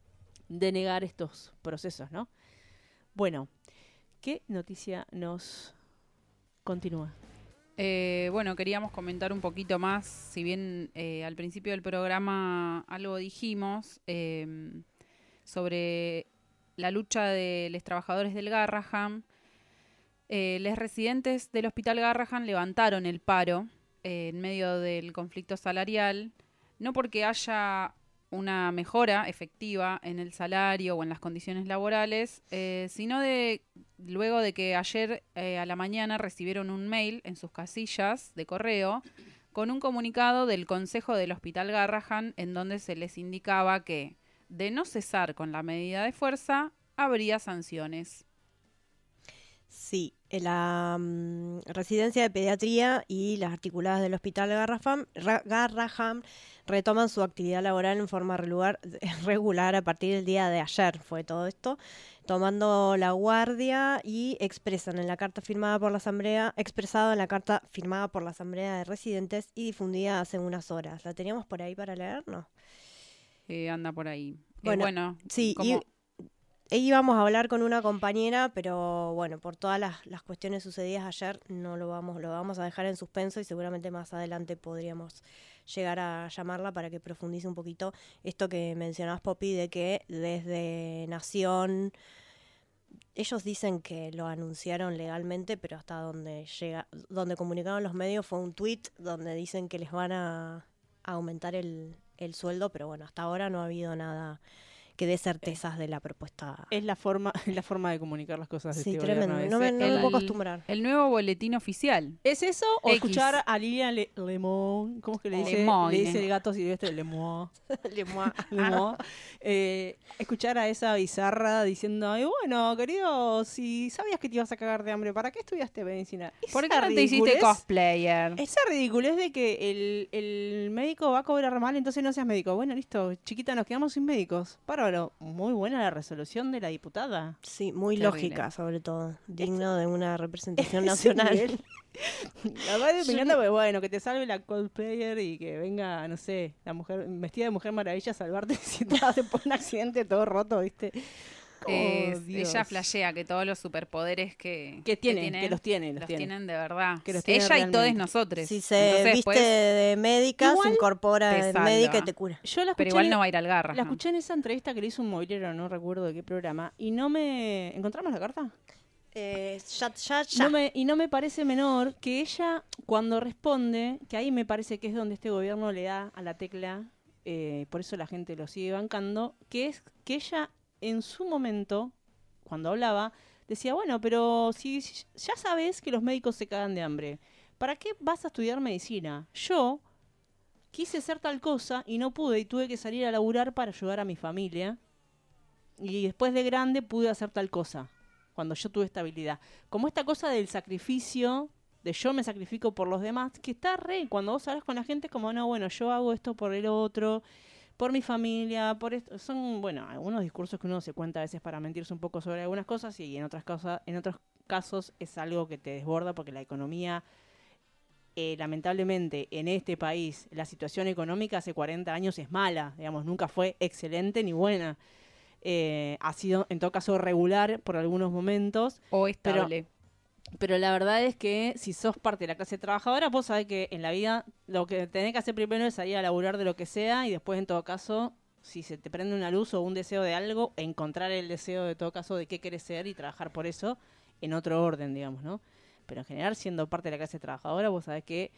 de negar estos procesos, ¿no? Bueno, ¿qué noticia nos continúa? Eh, bueno, queríamos comentar un poquito más, si bien eh, al principio del programa algo dijimos, eh, sobre la lucha de los trabajadores del Garrahan. Eh, los residentes del Hospital Garrahan levantaron el paro eh, en medio del conflicto salarial, no porque haya una mejora efectiva en el salario o en las condiciones laborales, eh, sino de luego de que ayer eh, a la mañana recibieron un mail en sus casillas de correo con un comunicado del Consejo del Hospital Garrahan en donde se les indicaba que, de no cesar con la medida de fuerza, habría sanciones. Sí, la um, residencia de pediatría y las articuladas del Hospital Garrahan, Ra- Garrahan retoman su actividad laboral en forma regular, regular a partir del día de ayer, fue todo esto, tomando la guardia y expresan en la carta firmada por la Asamblea, expresado en la carta firmada por la Asamblea de Residentes y difundida hace unas horas. ¿La teníamos por ahí para leer? No. Eh, anda por ahí. Bueno, Eh, bueno sí, como... y íbamos a hablar con una compañera, pero bueno, por todas las, las cuestiones sucedidas ayer, no lo vamos, lo vamos a dejar en suspenso y seguramente más adelante podríamos llegar a llamarla para que profundice un poquito esto que mencionabas, Poppy, de que desde Nación, ellos dicen que lo anunciaron legalmente, pero hasta donde llega, donde comunicaron los medios fue un tuit donde dicen que les van a, a aumentar el, el sueldo, pero bueno, hasta ahora no ha habido nada que dé certezas de la propuesta. Es la forma, es la forma de comunicar las cosas de Sí, este tremendo. gobierno. No me, Es no me el- puedo acostumbrar. El nuevo boletín oficial. ¿Es eso o X. escuchar a Lilian Le Lemon? ¿Cómo es que le dice? Lemoine. Le dice el gato silvestre Lemon. Lemon. Lemon. Eh, escuchar a esa bizarra diciendo, ay, bueno, querido, si sabías que te ibas a cagar de hambre, ¿para qué estudiaste medicina? ¿Por Esa qué no te hiciste ridiculez- cosplayer? Esa ridiculez de que el, el médico va a cobrar mal, entonces no seas médico. Bueno, listo, chiquita, nos quedamos sin médicos. Bárbaro, muy buena la resolución de la diputada. Sí, muy Terrible. lógica, sobre todo. Digno de una representación Ese nacional. nivel. La verdad, opinando, pues bueno, que te salve la cosplayer y que venga, no sé, la mujer vestida de Mujer Maravilla a salvarte si te vas por un accidente todo roto, ¿viste? Oh, Es- Dios. ella flashea que todos los superpoderes que, Que tienen, que los tienen, los los tienen. tienen de verdad. Que los tienen Ella y todos realmente. nosotros. Si se Entonces, viste pues, de médica, Igual se incorpora te en salva. médica y te cura. Yo la escuché, pero igual en- no va a ir al garra. la escuché en esa entrevista que le hizo un movilero, no recuerdo de qué programa, y no me... ¿Encontramos la carta? Eh, ya, ya, ya. No me, y no me parece menor que ella, cuando responde, que ahí me parece que es donde este gobierno le da a la tecla, eh, por eso la gente lo sigue bancando, que es que ella en su momento, cuando hablaba, decía, bueno, pero si ya sabes que los médicos se cagan de hambre, ¿para qué vas a estudiar medicina? Yo quise hacer tal cosa y no pude y tuve que salir a laburar para ayudar a mi familia. Y después de grande pude hacer tal cosa, cuando yo tuve estabilidad. Como esta cosa del sacrificio, de yo me sacrifico por los demás, que está re, cuando vos hablas con la gente, como no, bueno, yo hago esto por el otro, por mi familia, por esto. Son, bueno, algunos discursos que uno se cuenta a veces para mentirse un poco sobre algunas cosas y en otras cosas, en otros casos es algo que te desborda porque la economía, eh, lamentablemente, en este país, la situación económica hace cuarenta años es mala, digamos, nunca fue excelente ni buena. Eh, ha sido en todo caso regular por algunos momentos o estable, pero, pero la verdad es que si sos parte de la clase trabajadora, vos sabés que en la vida lo que tenés que hacer primero es salir a laburar de lo que sea y después en todo caso, si se te prende una luz o un deseo de algo, encontrar el deseo de todo caso de qué querés ser y trabajar por eso en otro orden, digamos, ¿no? Pero en general, siendo parte de la clase trabajadora, vos sabés que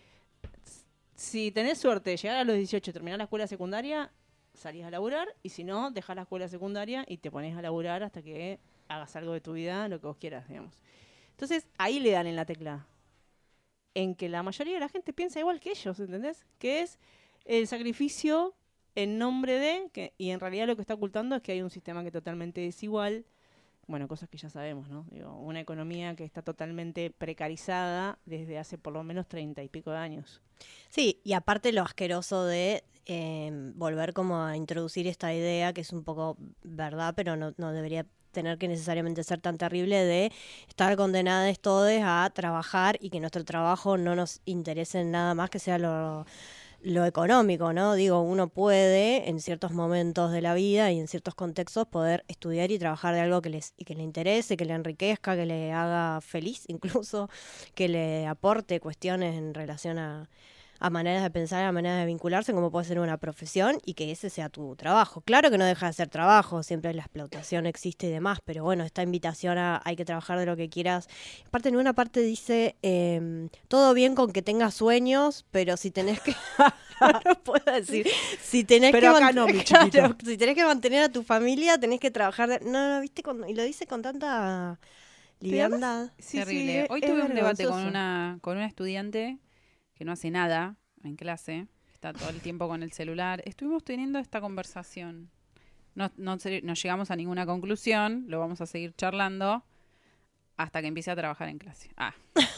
si tenés suerte de llegar a los dieciocho y terminar la escuela secundaria, salís a laburar, y si no, dejás la escuela secundaria y te pones a laburar hasta que hagas algo de tu vida, lo que vos quieras, digamos. Entonces, ahí le dan en la tecla. En que la mayoría de la gente piensa igual que ellos, ¿entendés? Que es el sacrificio en nombre de... que y en realidad lo que está ocultando es que hay un sistema que es totalmente desigual. Bueno, cosas que ya sabemos, ¿no? Digo, una economía que está totalmente precarizada desde hace por lo menos treinta y pico de años. Sí, y aparte lo asqueroso de eh, volver como a introducir esta idea, que es un poco verdad, pero no, no debería tener que necesariamente ser tan terrible, de estar condenadas todos a trabajar y que nuestro trabajo no nos interese nada más que sea lo... lo económico, ¿no? Digo, uno puede en ciertos momentos de la vida y en ciertos contextos poder estudiar y trabajar de algo que les que le interese, que le enriquezca, que le haga feliz, incluso que le aporte cuestiones en relación a, a maneras de pensar, a maneras de vincularse, como puede ser una profesión, y que ese sea tu trabajo. Claro que no deja de ser trabajo, siempre la explotación existe y demás, pero bueno, esta invitación a hay que trabajar de lo que quieras. Aparte, en una parte dice, eh, todo bien con que tengas sueños, pero si tenés que... no puedo decir. Si tenés pero que acá no, mi claro, chiquito. si tenés que mantener a tu familia, tenés que trabajar... De... No, no, viste, con... y lo dice con tanta liviandad. Sí, terrible. Sí, Hoy tuve un debate con una, con una estudiante que no hace nada en clase, está todo el tiempo con el celular. Estuvimos teniendo esta conversación. No, no, no llegamos a ninguna conclusión, lo vamos a seguir charlando hasta que empiece a trabajar en clase. Ah.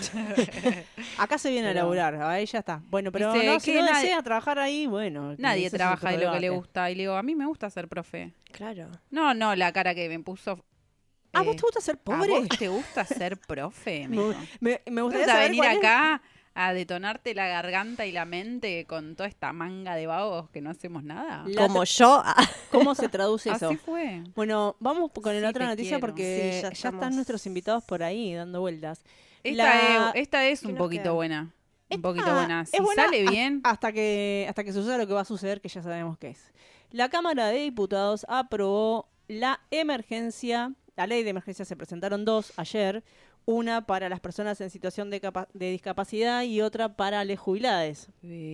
Acá se viene pero, a laburar, ahí ya está. Bueno, pero dice, no, si no nadie, desea trabajar ahí, bueno. Nadie trabaja de lo que le gusta. Y le digo, a mí me gusta ser profe. Claro. No, no, la cara que me puso... ¿A eh, vos te gusta ser pobre? ¿A vos te gusta ser profe? Me, me, me gustaría saber venir acá a detonarte la garganta y la mente con toda esta manga de vagos que no hacemos nada. La Como yo. ¿Cómo se traduce eso? Así fue. Bueno, vamos con sí la otra noticia quiero. porque sí, ya, ya estamos... están nuestros invitados por ahí dando vueltas. Esta la... es, esta es un poquito queda? buena. Un Esta poquito buena. Si es buena sale bien... Hasta que, hasta que suceda lo que va a suceder, que ya sabemos qué es. La Cámara de Diputados aprobó la emergencia... La ley de emergencia, se presentaron dos ayer, una para las personas en situación de, capa de discapacidad y otra para les jubiladas.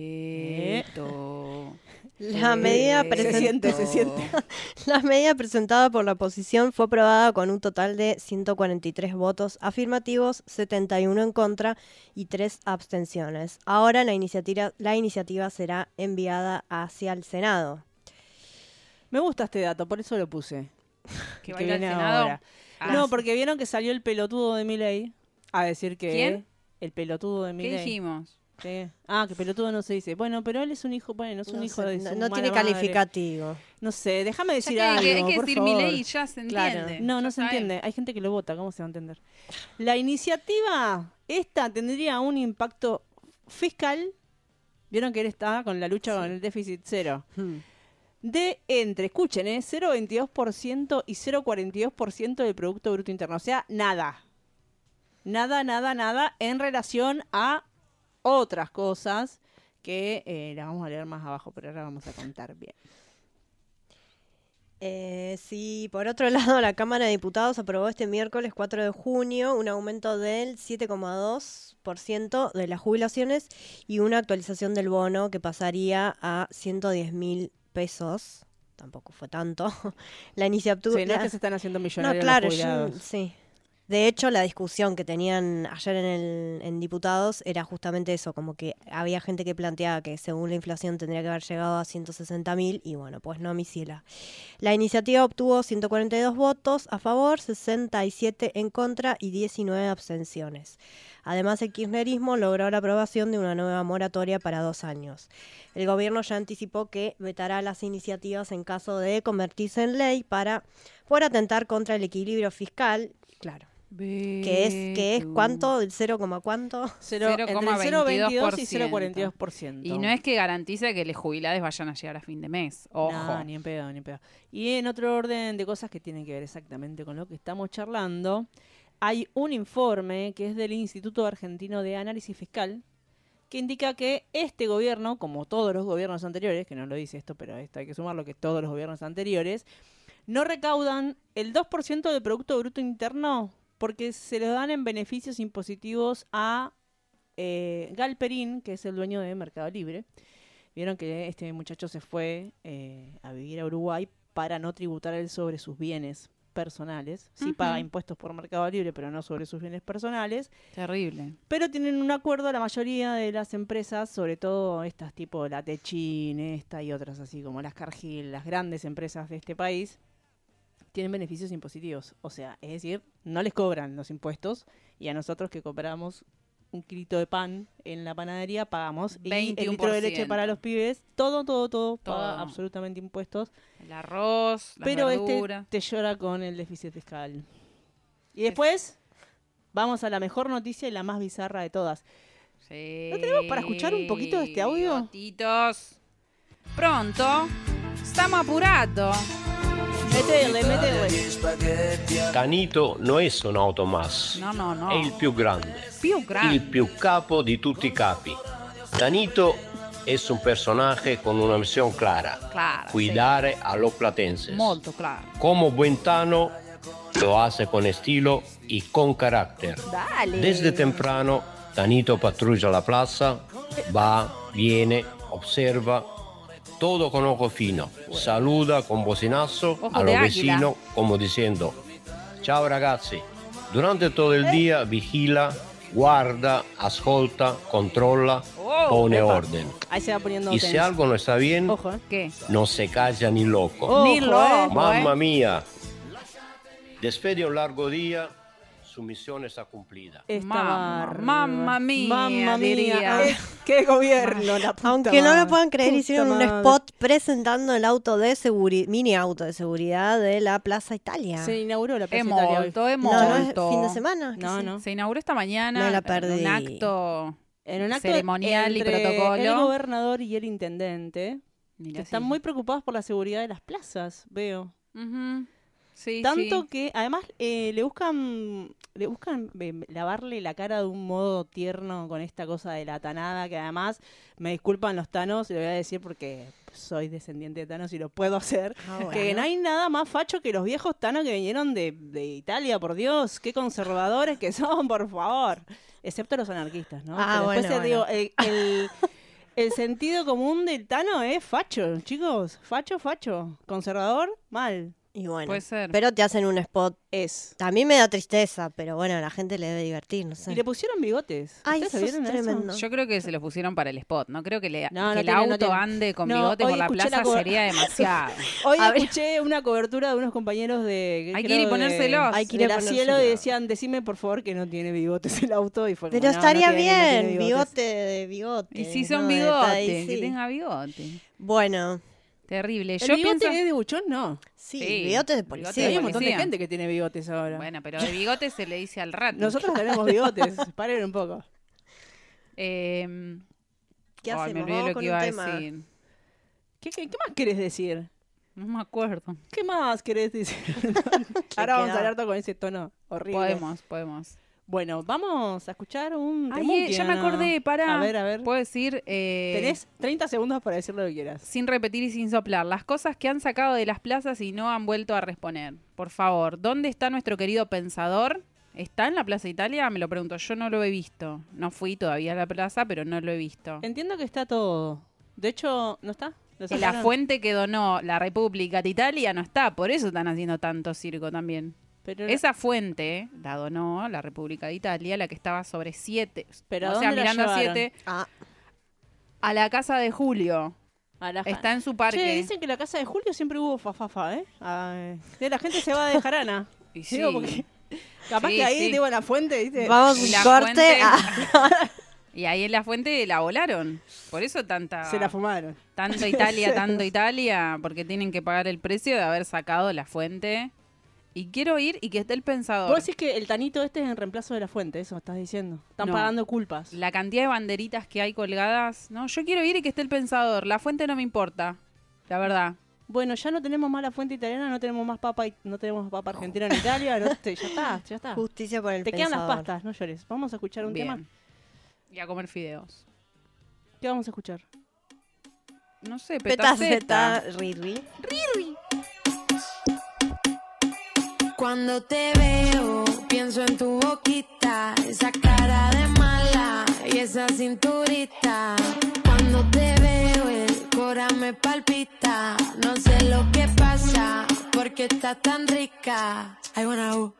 Beto. La medida se siente, se siente. La medida presentada por la oposición fue aprobada con un total de ciento cuarenta y tres votos afirmativos, setenta y uno en contra y tres abstenciones. Ahora la iniciativa, la iniciativa será enviada hacia el Senado. Me gusta este dato, por eso lo puse. Que, que viene al Senado. Ahora. Ah, no, porque vieron que salió el pelotudo de Milei a decir que... ¿Quién? El pelotudo de Milei. ¿Qué dijimos? Sí. Ah, que pelotudo no se dice. Bueno, pero él es un hijo, bueno, es un no hijo sé, de No, su no tiene madre. calificativo. No sé, déjame decir ya que, algo, que hay que por decir favor. Milei y ya se entiende. Claro. No, no ya se sabemos. entiende. Hay gente que lo vota, ¿cómo se va a entender? La iniciativa esta tendría un impacto fiscal. Vieron que él está con la lucha sí. con el déficit cero. Hmm. De entre, escuchen, ¿eh? cero coma veintidós por ciento y cero coma cuarenta y dos por ciento del Producto Bruto Interno. O sea, nada. Nada, nada, nada en relación a otras cosas que eh, las vamos a leer más abajo, pero ahora vamos a contar bien. Eh, sí, por otro lado, la Cámara de Diputados aprobó este miércoles cuatro de junio un aumento del siete coma dos por ciento de las jubilaciones y una actualización del bono que pasaría a ciento diez mil pesos. Tampoco fue tanto. La iniciativa... Sí, no es que se están haciendo millonarios No, claro, los jubilados. yo- sí. De hecho, la discusión que tenían ayer en, el, en diputados era justamente eso, como que había gente que planteaba que según la inflación tendría que haber llegado a ciento sesenta mil y bueno, pues no, mi ciela. La iniciativa obtuvo ciento cuarenta y dos votos a favor, sesenta y siete en contra y diecinueve abstenciones. Además, el kirchnerismo logró la aprobación de una nueva moratoria para dos años. El gobierno ya anticipó que vetará las iniciativas en caso de convertirse en ley para por atentar contra el equilibrio fiscal, claro. Que es, que es cuánto, del cero, cuánto. Cero, entre el cero coma veintidós y cero coma cuarenta y dos por ciento. Y no es que garantice que los jubilados vayan a llegar a fin de mes. Ojo. No, ni en pedo, ni en pedo. Y en otro orden de cosas que tienen que ver exactamente con lo que estamos charlando, hay un informe que es del Instituto Argentino de Análisis Fiscal que indica que este gobierno, como todos los gobiernos anteriores, que no lo dice esto, pero esto hay que sumarlo, que todos los gobiernos anteriores, no recaudan el dos por ciento del Producto Bruto Interno porque se lo dan en beneficios impositivos a eh, Galperín, que es el dueño de Mercado Libre. Vieron que este muchacho se fue eh, a vivir a Uruguay para no tributar él sobre sus bienes personales. Sí Ujú. paga impuestos por Mercado Libre, pero no sobre sus bienes personales. Terrible. Pero tienen un acuerdo la mayoría de las empresas, sobre todo estas tipo la Techin, esta y otras así como las Cargill, las grandes empresas de este país, tienen beneficios impositivos. O sea, es decir, no les cobran los impuestos y a nosotros que compramos un kilito de pan en la panadería pagamos y el veintiuno por litro de leche ciento. para los pibes, todo, todo, todo, Todo. paga absolutamente impuestos. El arroz, la Pero verdura. este te llora con el déficit fiscal. Y después vamos a la mejor noticia y la más bizarra de todas. Sí. ¿No tenemos para escuchar un poquito de este audio? Bigotitos. Pronto. Estamos apurados. Métele, métele. Tanito non è un auto más, No, no, no. è il più grande, Più grande. il più capo di tutti i capi. Tanito è un personaje con una misión clara, Clara, cuidare a los platenses. Molto claro. Como buen tano, lo hace con estilo y con carácter. Dale. Desde temprano, Tanito patrulla la plaza, va, viene, observa, todo con ojo fino, saluda con bocinazo Ojo a de los águila. vecinos como diciendo, ciao ragazzi. Durante todo el día vigila, guarda, ascolta, controlla, Oh, pone epa. orden. Ahí se va poniendo Y si tenso. algo no está bien, Ojo, ¿eh? ¿Qué? no se calla ni loco. Ojo, Ni loco, Mamma eh. mía. Después de un largo día, su misión está cumplida. Esta Mamma, barba. mamma mía, Mamma mía. diría. Eh, ¡Qué gobierno! La puta Aunque no madre. lo puedan creer, Puta hicieron un madre. spot presentando el auto de seguridad, mini auto de seguridad de la Plaza Italia. Se inauguró la Es Plaza Italia hoy. molto, es No, no es molto. fin de semana. ¿Qué No, sé? no. Se inauguró esta mañana No la en perdí. un acto En un acto ceremonial y entre protocolo. el gobernador y el intendente, Mirá, que están sí. muy preocupados por la seguridad de las plazas, veo. Ujú. Sí, Tanto sí. que además eh, le buscan le buscan eh, lavarle la cara de un modo tierno con esta cosa de la tanada, que además me disculpan los tanos, y lo voy a decir porque soy descendiente de tanos y lo puedo hacer, Ah, que bueno. no hay nada más facho que los viejos tanos que vinieron de, de Italia, por Dios, qué conservadores que son, por favor. Excepto los anarquistas, ¿no? Ah, Pero después bueno, te digo, bueno. el, el, el sentido común del tano es facho, chicos, facho, facho, conservador, mal. Y bueno, Puede ser. pero te hacen un spot. Es. También me da tristeza, pero bueno, a la gente le debe divertir, no sé. Y le pusieron bigotes. Ay, ¿Ustedes eso es vieron tremendo. Yo creo que se lo pusieron para el spot. No creo que, le, No, no que el tiene, no auto tiene. ande con No, bigote hoy por la escuché plaza la co- sería demasiado. Hoy A ver. escuché una cobertura de unos compañeros de... Hay que creo ir y de- ponérselos. Hay que ir de a la ponérselos. cielo y decían, decime por favor que no tiene bigotes el auto. Y fue como, Pero no, estaría no tiene, no tiene bien, bigotes. bigote de bigote. Y si son no, de bigote, ahí, que sí. tenga bigote. Bueno, Terrible. ¿El Yo bigote pienso... es de buchón? No. sí, Sí, bigotes de bigote policía. de Hay un montón de policía. gente que tiene bigotes ahora. Bueno, pero de bigote se le dice al rato. Nosotros tenemos bigotes. Paren un poco. Eh, ¿Qué ay, hacemos? me olvidé Vamos lo con que un iba a tema. decir. ¿Qué, qué, qué más querés decir? No me acuerdo. ¿Qué más querés decir? Ahora vamos a quedó? hablar todo con ese tono horrible. Podemos, podemos. Bueno, vamos a escuchar un Ay, temuki, ya ¿o me no? acordé, pará. A ver, a ver. Puedo decir... Eh, Tenés treinta segundos para decir lo que quieras. Sin repetir y sin soplar. Las cosas que han sacado de las plazas y no han vuelto a responder. Por favor, ¿dónde está nuestro querido pensador? ¿Está en la Plaza Italia? Me lo pregunto. Yo no lo he visto. No fui todavía a la plaza, pero no lo he visto. Entiendo que está todo. De hecho, ¿no está? ¿Lo La sacaron? fuente que donó la República de Italia no está. Por eso están haciendo tanto circo también. Pero Esa fuente la donó la República de Italia, la que estaba sobre siete. ¿Pero o a sea, dónde la mirando a llevaron? siete. Ah. A la casa de Julio. A la ja- Está en su parque. Che, dicen que en la casa de Julio siempre hubo fafafa, ¿eh? Ah, eh, la gente se va de jarana. Y sí. Digo, porque capaz Sí, que ahí, sí. digo, en la fuente, ¿viste? Vamos Y un la corte. fuente- Ah. Y ahí en la fuente la volaron. Por eso tanta... Se la fumaron. Tanto Italia, tanto Italia, porque tienen que pagar el precio de haber sacado la fuente. Y quiero ir y que esté el pensador. Vos decís que el tanito este es en reemplazo de la fuente, eso estás diciendo. Están No. pagando culpas. La cantidad de banderitas que hay colgadas. No, yo quiero ir y que esté el pensador. La fuente no me importa, la verdad. Bueno, ya no tenemos más la fuente italiana, no tenemos más papa, y- no tenemos papa argentina en Italia, no, te- ya está, ya está. Justicia por el Te quedan las pensador. pastas, no llores. Vamos a escuchar un Bien. tema. Y a comer fideos. ¿Qué vamos a escuchar? No sé, Petaceta, petaceta. Riri. Cuando te veo, pienso en tu boquita, esa cara de mala y esa cinturita. Cuando te veo, el cora me palpita. No sé lo que pasa, porque estás tan rica. I wanna go.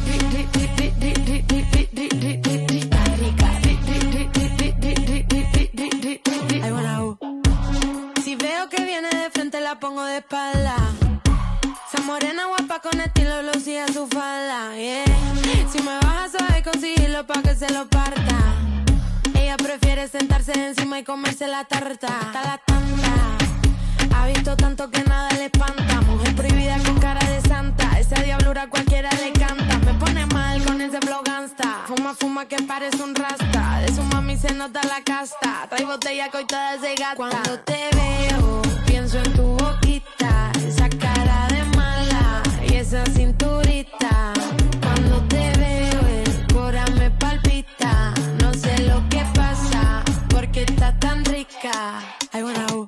I wanna go. Si veo que viene de frente, la pongo de espalda. Esa morena guapa con estilo lucía su falda, yeah. Si me vas a saber conseguirlo pa' que se lo parta. Ella prefiere sentarse encima y comerse la tarta. Hasta la tanta. Ha visto tanto que nada le espanta. Mujer prohibida con cara de santa. Esa diablura cualquiera le canta. Me pone mal con ese flow gangsta. Fuma, fuma que parece un rasta. De su mami se nota la casta. Trae botella coitada de gata. Cuando te veo, pienso en tu boquita. Esa cara de mala y esa cinturita. Cuando te veo, el cora me palpita. No sé lo que pasa, porque estás tan rica. I wanna go.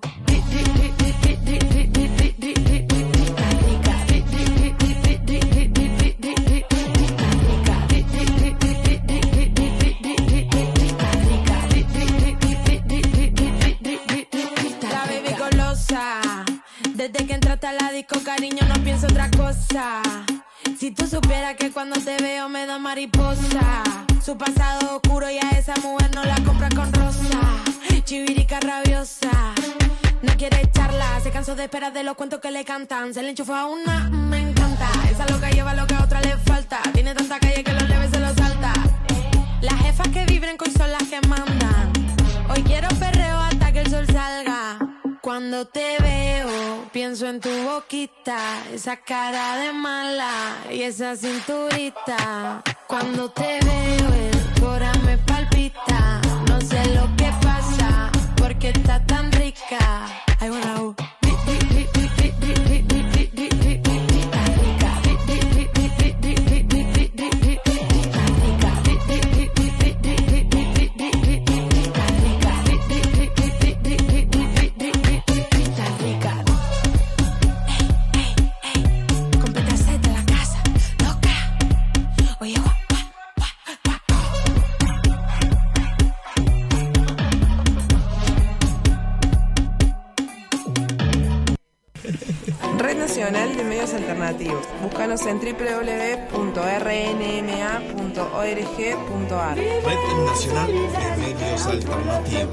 La baby golosa. Desde que entraste a la disco, cariño, no pienso otra cosa. Si tú supieras que cuando te veo me da mariposa. Su pasado oscuro y a esa mujer no la compra con rosa. Chivirica rabiosa. No quiere echarla, se cansó de esperar de los cuentos que le cantan. Se le enchufa a una, me encanta. Esa loca lleva lo que a otra le falta. Tiene tanta calle que los leves se lo salta. Las jefas que vibren con son las que mandan. Hoy quiero perreo hasta que el sol salga. Cuando te veo, pienso en tu boquita. Esa cara de mala y esa cinturita. Cuando te veo, el cora me palpita. No sé lo que pasa, porque estás tan rica. I wanna go. Con petaceta en la casa, loca. Oye, guapa. Red Nacional de Medios Alternativos. Búscanos en doble u doble u doble u punto r n m a punto org punto a r. Red Nacional de Medios Alternativos.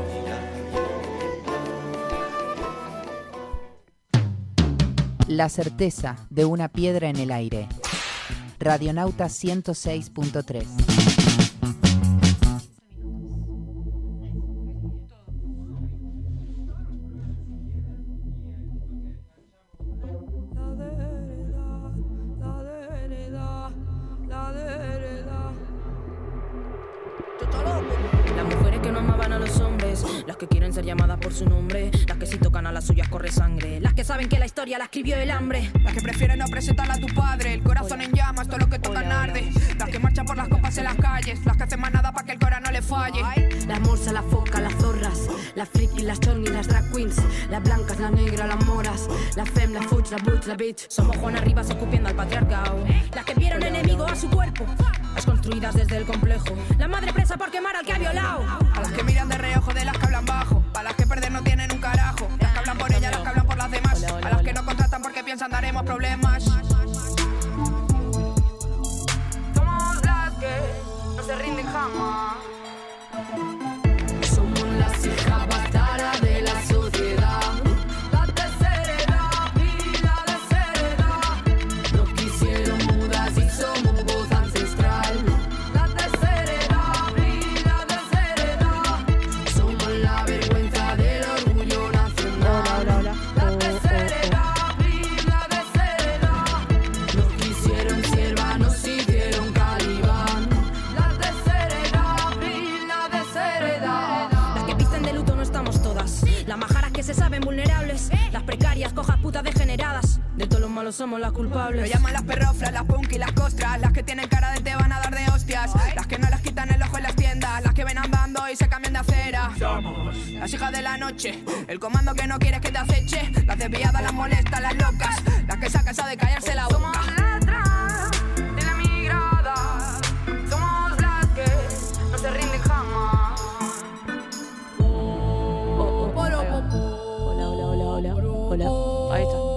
La certeza de una piedra en el aire. Radionauta ciento seis punto tres. Las mujeres que no amaban a los hombres nombres. Las que quieren ser llamadas por su nombre. Las que si tocan a las suyas corre sangre. Las que saben que la historia la escribió el hambre. Las que prefieren no presentar a tu padre. El corazón en llamas, todo lo que tocan arde. Las que marchan por las copas en las calles. Las que hacen manada para que el cora no le falle. Las morsas, las focas, las zorras. Las frikis, las chongis, las drag queens. Las blancas, las negras, las moras. Las fem, las futs, las butch, las bitch. Somos Juan Arribas escupiendo al patriarcado. Las que vieron enemigo a su cuerpo. Las construidas desde el complejo. La madre presa por quemar al que ha violado. A las que miran de reojo, de las que hablan bajo. A las que perder no tienen un carajo. Las que hablan por ellas, las que hablan por las demás. A las que no contratan porque piensan daremos problemas. Somos las que no se rinden jamás. Somos las hijas bastardas de la sociedad. La tercera edad y la desheredad. Nos quisieron mudas y somos voz ancestral. La tercera edad y la desheredad. Somos la vergüenza del orgullo nacional. Hola, hola, hola. La tercera edad y la desheredad. Nos quisieron sierva, nos hicieron calibán. La tercera edad y la desheredad. Las que visten de luto no estamos todas. Las majaras que se saben vulnerables. Las precarias, cojas putas degeneradas. De todos los malos somos las culpables. Lo llaman las perroflas, las punk y las costras. Las que tienen cara de te van a dar de hostias. Las que no las quitan el ojo en las tiendas. Las que ven andando y se cambian de acera. Somos las hijas de la noche. El comando que no quieres que te aceche. Las desviadas, las molestas, las locas. Las que se han cansado de callarse la boca. Somos letras de la migrada. Somos las que no se rinden jamás. Hola, hola, hola, hola. Hola. Ahí está.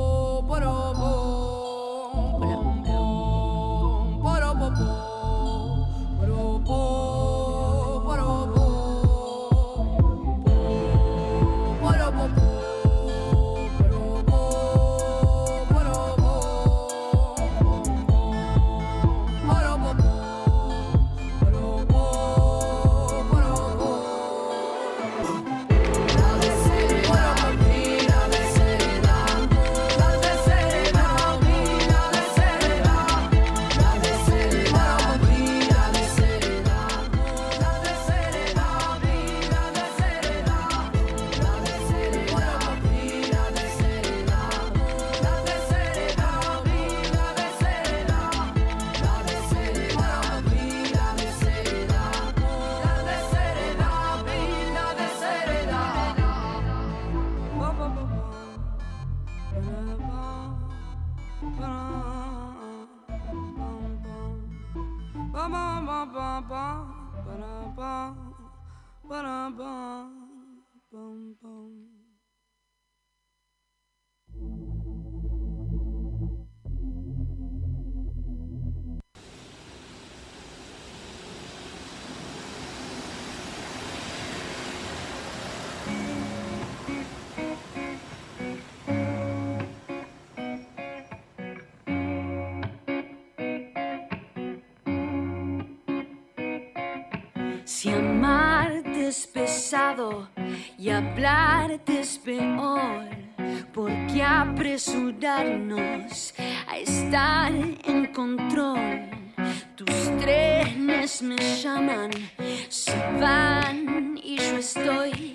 Si amarte es pesado y hablarte es peor, ¿por qué apresurarnos a estar en control? Tus trenes me llaman, se van y yo estoy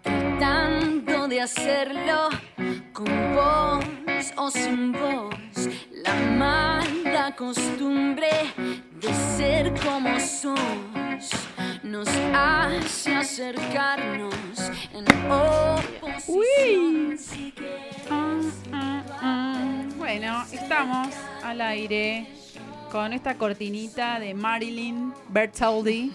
tratando de hacerlo con voz o sin voz. La mala costumbre de ser como sos nos hace acercarnos en oposición. Si mm, mm, mm. Bueno, estamos al aire con esta cortinita de Marilyn Bertoldi.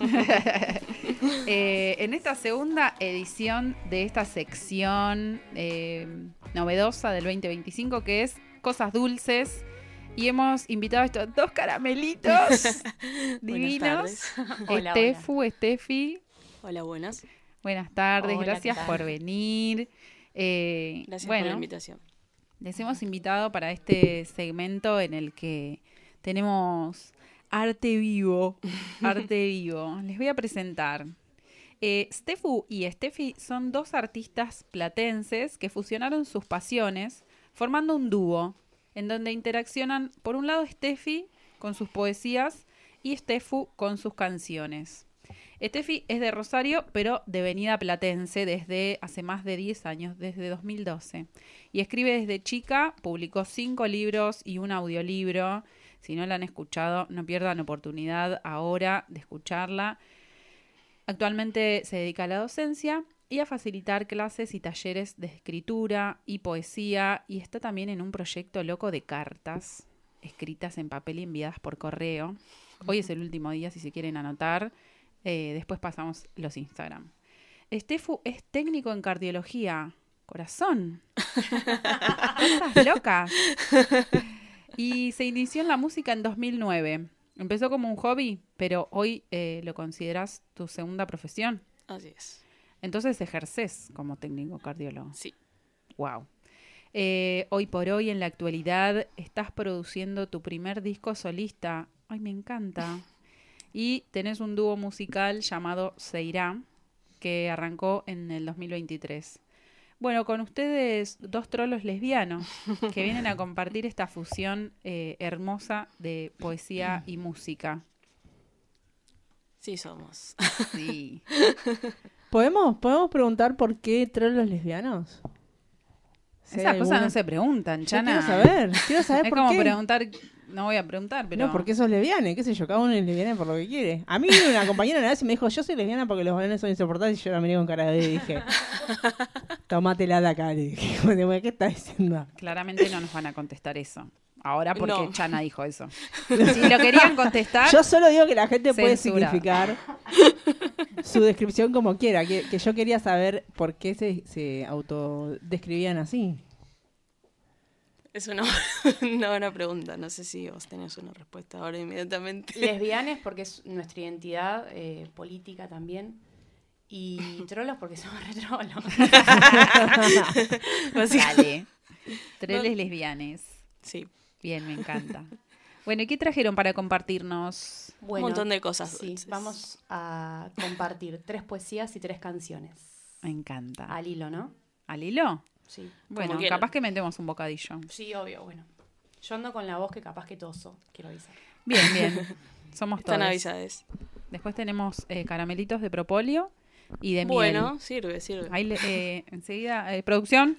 eh, en esta segunda edición de esta sección eh, novedosa del veinte veinticinco, que es Cosas Dulces. Y hemos invitado a estos dos caramelitos divinos. Hola, Estefu, Estefi. Hola, buenas. Buenas tardes, Hola, gracias ¿qué tal? por venir. Eh, Gracias bueno, por la invitación. Les hemos invitado para este segmento en el que tenemos arte vivo. Arte vivo. Les voy a presentar. Eh, Stefu y Steffi son dos artistas platenses que fusionaron sus pasiones formando un dúo en donde interaccionan, por un lado, Steffi con sus poesías y Stefu con sus canciones. Steffi es de Rosario, pero de venida platense desde hace más de diez años, desde dos mil doce. Y escribe desde chica, publicó cinco libros y un audiolibro. Si no la han escuchado, no pierdan oportunidad ahora de escucharla. Actualmente se dedica a la docencia y a facilitar clases y talleres de escritura y poesía. Y está también en un proyecto loco de cartas escritas en papel y enviadas por correo. Hoy es el último día si se quieren anotar. Eh, después pasamos los Instagram. Estefu es técnico en cardiología. Corazón. Cosas locas. Y se inició en la música en dos mil nueve. Empezó como un hobby, pero hoy eh, lo consideras tu segunda profesión. Así es. Entonces ejerces como técnico cardiólogo. Sí. Wow. Eh, hoy por hoy, en la actualidad, estás produciendo tu primer disco solista. Ay, me encanta. Y tenés un dúo musical llamado Se Irá, que arrancó en el dos mil veintitrés. Bueno, con ustedes, dos trolos lesbianos que vienen a compartir esta fusión eh, hermosa de poesía y música. Sí, somos. Sí. ¿Podemos, ¿Podemos preguntar por qué trolos lesbianos? Esas cosas alguna... no se preguntan, Chana. Yo quiero saber, quiero saber es por como qué. preguntar, no voy a preguntar, pero... No, porque sos lesbiana, qué sé yo, cada uno es lesbiana por lo que quiere. A mí una compañera una vez me dijo, yo soy lesbiana porque los varones son insoportables, y yo la miré con cara de y dije, tómatela de acá, le dije, ¿qué estás diciendo? Claramente no nos van a contestar eso. Ahora porque no. Chana dijo eso. Si lo querían contestar... Yo solo digo que la gente censura. puede significar su descripción como quiera, que, que yo quería saber por qué se, se autodescribían así. Es una, una buena pregunta. No sé si vos tenés una respuesta ahora inmediatamente. Lesbianes porque es nuestra identidad eh, política también. Y trolos porque somos re trolos. Dale. Treles lesbianes. Sí. Bien, me encanta. Bueno, ¿y qué trajeron para compartirnos? Bueno, un montón de cosas. Sí, dulces. Vamos a compartir tres poesías y tres canciones. Me encanta. Al hilo, ¿no? ¿Al hilo? Sí. Bueno, capaz que metemos un bocadillo. Sí, obvio, bueno. Yo ando con la voz que capaz que toso, quiero avisar. Bien, bien. Somos todos. Están avisadas. Después tenemos eh, caramelitos de propóleo y de bueno, miel. Bueno, sirve, sirve. Ahí eh, enseguida, eh, producción.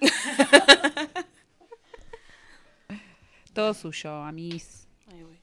Todo suyo, amiguis. Ahí voy.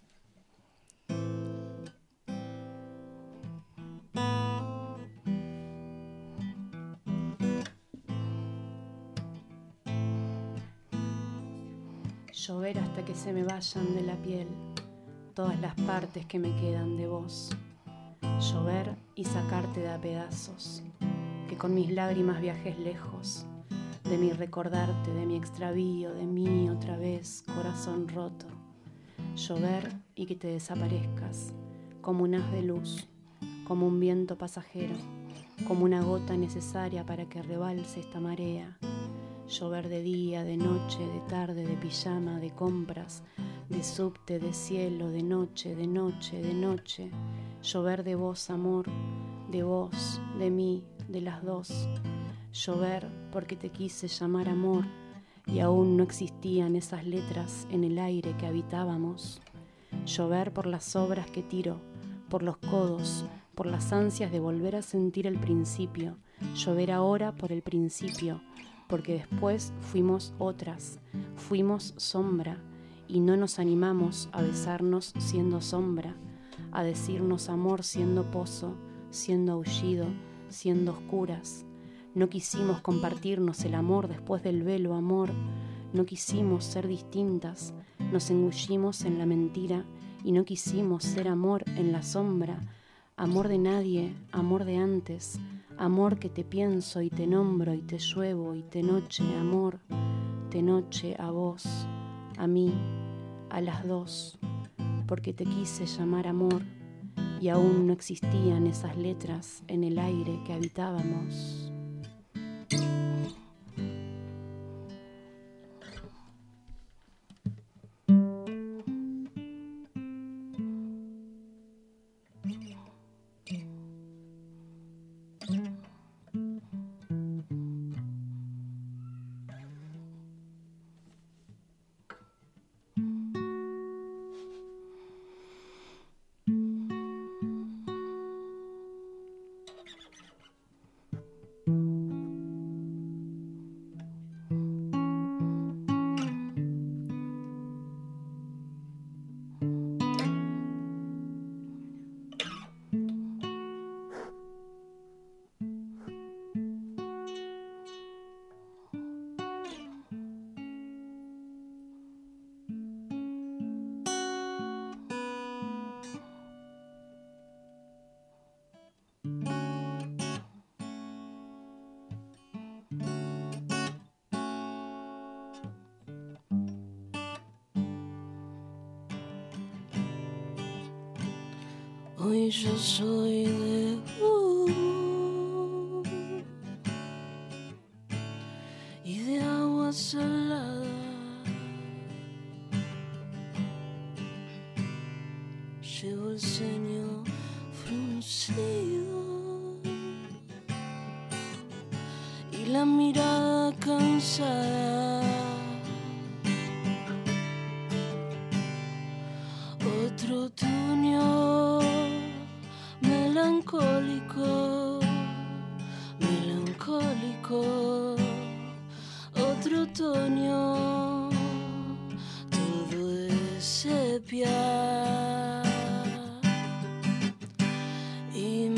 Llover hasta que se me vayan de la piel todas las partes que me quedan de vos. Llover y sacarte de a pedazos, que con mis lágrimas viajes lejos de mi recordarte, de mi extravío, de mí otra vez, corazón roto. Llover y que te desaparezcas, como un haz de luz, como un viento pasajero, como una gota necesaria para que rebalse esta marea. Llover de día, de noche, de tarde, de pijama, de compras, de subte, de cielo, de noche, de noche, de noche. Llover de vos, amor, de vos, de mí, de las dos. Llover porque te quise llamar amor y aún no existían esas letras en el aire que habitábamos. Llover por las obras que tiro, por los codos, por las ansias de volver a sentir el principio. Llover ahora por el principio, porque después fuimos otras, fuimos sombra y no nos animamos a besarnos siendo sombra, a decirnos amor siendo pozo, siendo aullido, siendo oscuras. No quisimos compartirnos el amor después del velo, amor. No quisimos ser distintas, nos engullimos en la mentira y no quisimos ser amor en la sombra. Amor de nadie, amor de antes, amor que te pienso y te nombro y te lluevo y te noche, amor, te noche a vos, a mí, a las dos, porque te quise llamar amor y aún no existían esas letras en el aire que habitábamos. Hoy yo soy de vos y de agua salada. Llevo el ceño fruncido y la mirada cansada. Otro otoño melancólico, melancólico. Otro otoño, todo es sepia y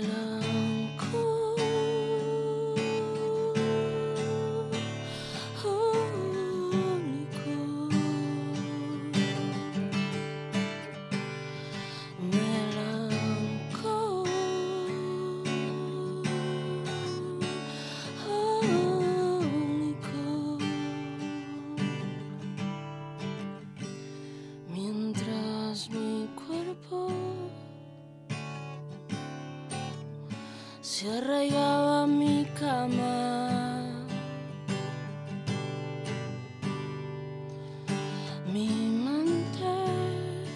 mientras mi cuerpo se arraigaba a mi cama, mi mantel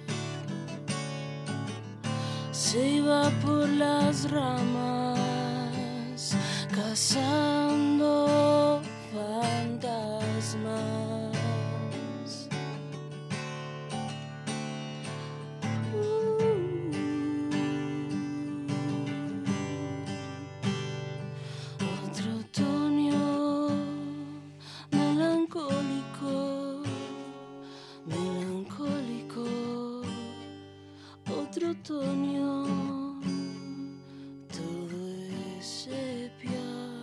se iba por las ramas cazando fantasmas. Otoño, todo es sepia.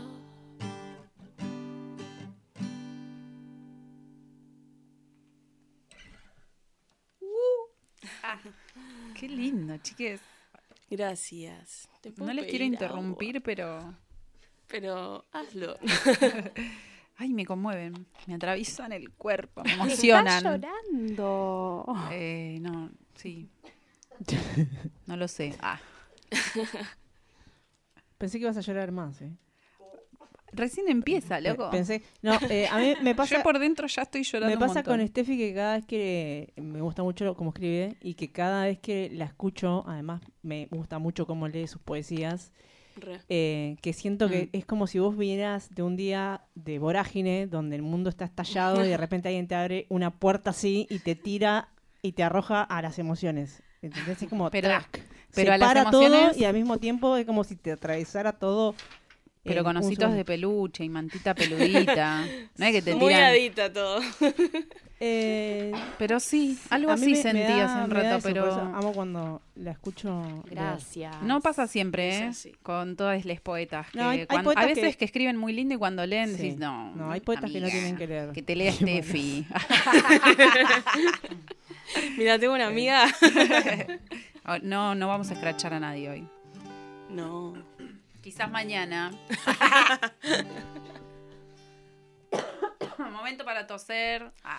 Uh, ah, qué lindo, chiques. Gracias. ¿Te puedo No les quiero pedir interrumpir, agua? pero... Pero hazlo. Ay, me conmueven, me atraviesan el cuerpo, me emocionan. Estás llorando. Eh, no, sí. No lo sé. Ah. Pensé que ibas a llorar más, ¿eh? Recién empieza, loco. Pensé, no, eh, a mí me pasa... Yo por dentro ya estoy llorando Me un pasa montón. con Steffi que cada vez que... Me gusta mucho cómo escribe y que cada vez que la escucho, además me gusta mucho cómo lee sus poesías, Re. eh, que siento que Mm. es como si vos vinieras de un día de vorágine donde el mundo está estallado y de repente alguien te abre una puerta así y te tira y te arroja a las emociones. ¿Entendés? Es como Pero- track. pero a las Separa emociones- todo y al mismo tiempo es como si te atravesara todo. Pero en con un ositos segundo. de peluche y mantita peludita. No es que te Muy tiran... adita todo. Eh, Pero sí, algo a mí así me- me sentí da- hace un me da rato, eso, pero... por eso amo cuando la escucho. Gracias. No pasa siempre, ¿eh? Es así. Con todas las poetas. Que No, hay- hay cuan- poetas a veces que... que- escriben muy lindo y cuando leen Sí. decís, no. No, hay poetas que no amiga, tienen que leer. Que te lea Qué malos. Steffi. Mira, tengo una amiga. Oh, no, no vamos a escrachar a nadie hoy. No. Quizás mañana. Momento para toser. Ah.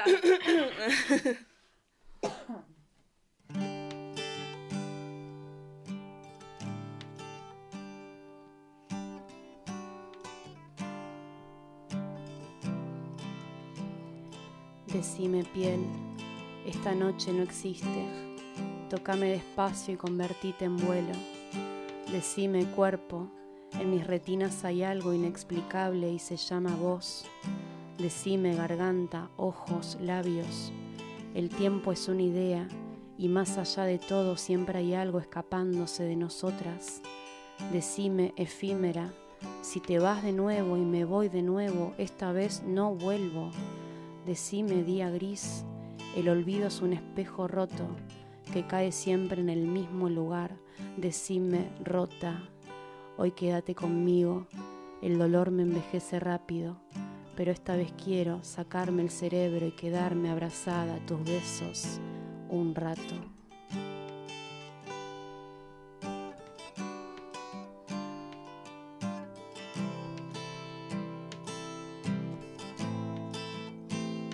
Decime piel, esta noche no existe. Tócame despacio y convertite en vuelo. Decime cuerpo, en mis retinas hay algo inexplicable y se llama voz. Decime garganta, ojos, labios. El tiempo es una idea y más allá de todo siempre hay algo escapándose de nosotras. Decime efímera, si te vas de nuevo y me voy de nuevo, esta vez no vuelvo. Decime día gris, el olvido es un espejo roto que cae siempre en el mismo lugar. Decime rota, hoy quédate conmigo, el dolor me envejece rápido, pero esta vez quiero sacarme el cerebro y quedarme abrazada a tus besos un rato.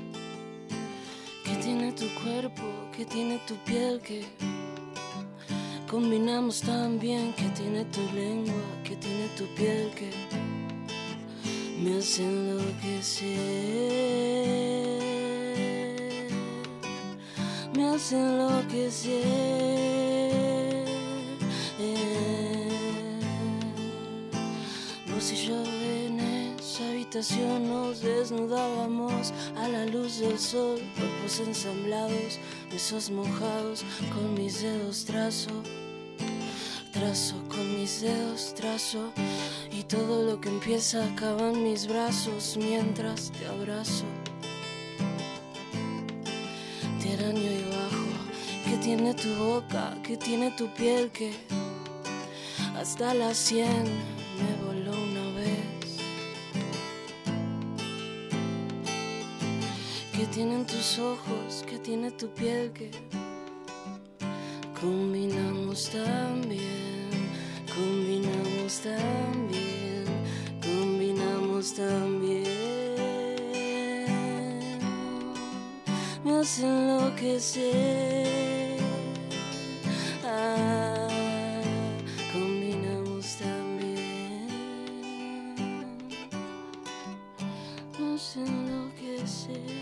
¿Qué tiene tu cuerpo? ¿Qué tiene tu piel? Que combinamos tan bien, que tiene tu lengua, que tiene tu piel, que me hace enloquecer, me hace enloquecer. Vos y yo en esa habitación nos desnudábamos a la luz del sol, cuerpos ensamblados, besos mojados, con mis dedos trazo, trazo, con mis dedos trazo, y todo lo que empieza acaba en mis brazos mientras te abrazo. Te araño y bajo, que tiene tu boca, que tiene tu piel, que hasta las cien me voló una vez. Que tienen tus ojos, que tiene tu piel, que combinamos tan bien, combinamos tan bien, combinamos tan bien. Me hace enloquecer. Ah, combinamos tan bien. Me hace enloquecer.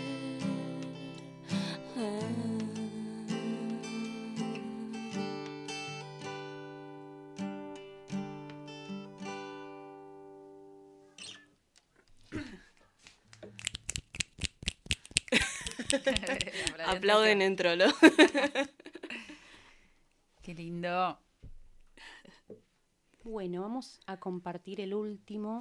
Aplauden en trolo. Qué lindo. Bueno, vamos a compartir el último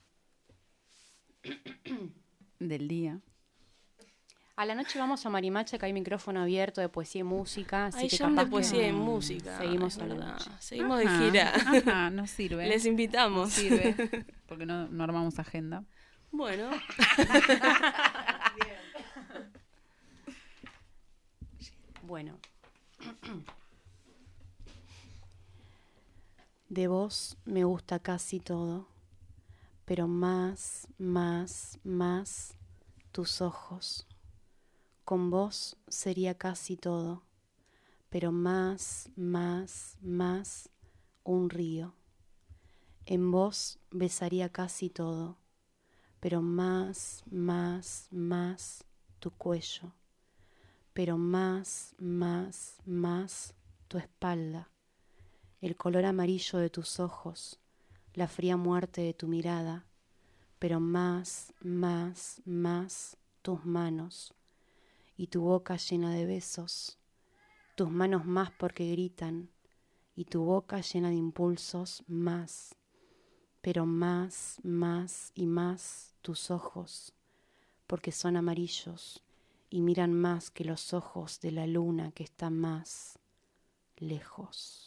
del día. A la noche vamos a Marimacha, que hay micrófono abierto de poesía y música. Así Hay que jam capaz de poesía que y música. Seguimos es a la verdad. noche. Seguimos Ajá, de gira. Ajá, nos sirve. Les invitamos. Nos sirve, porque no, no armamos agenda. Bueno. Bueno. De vos me gusta casi todo, pero más, más, más tus ojos. Con vos sería casi todo, pero más, más, más un río. En vos besaría casi todo, pero más, más, más tu cuello, pero más, más, más tu espalda, el color amarillo de tus ojos, la fría muerte de tu mirada, pero más, más, más tus manos y tu boca llena de besos, tus manos más porque gritan y tu boca llena de impulsos más, pero más, más y más tus ojos, porque son amarillos y miran más que los ojos de la luna que está más lejos.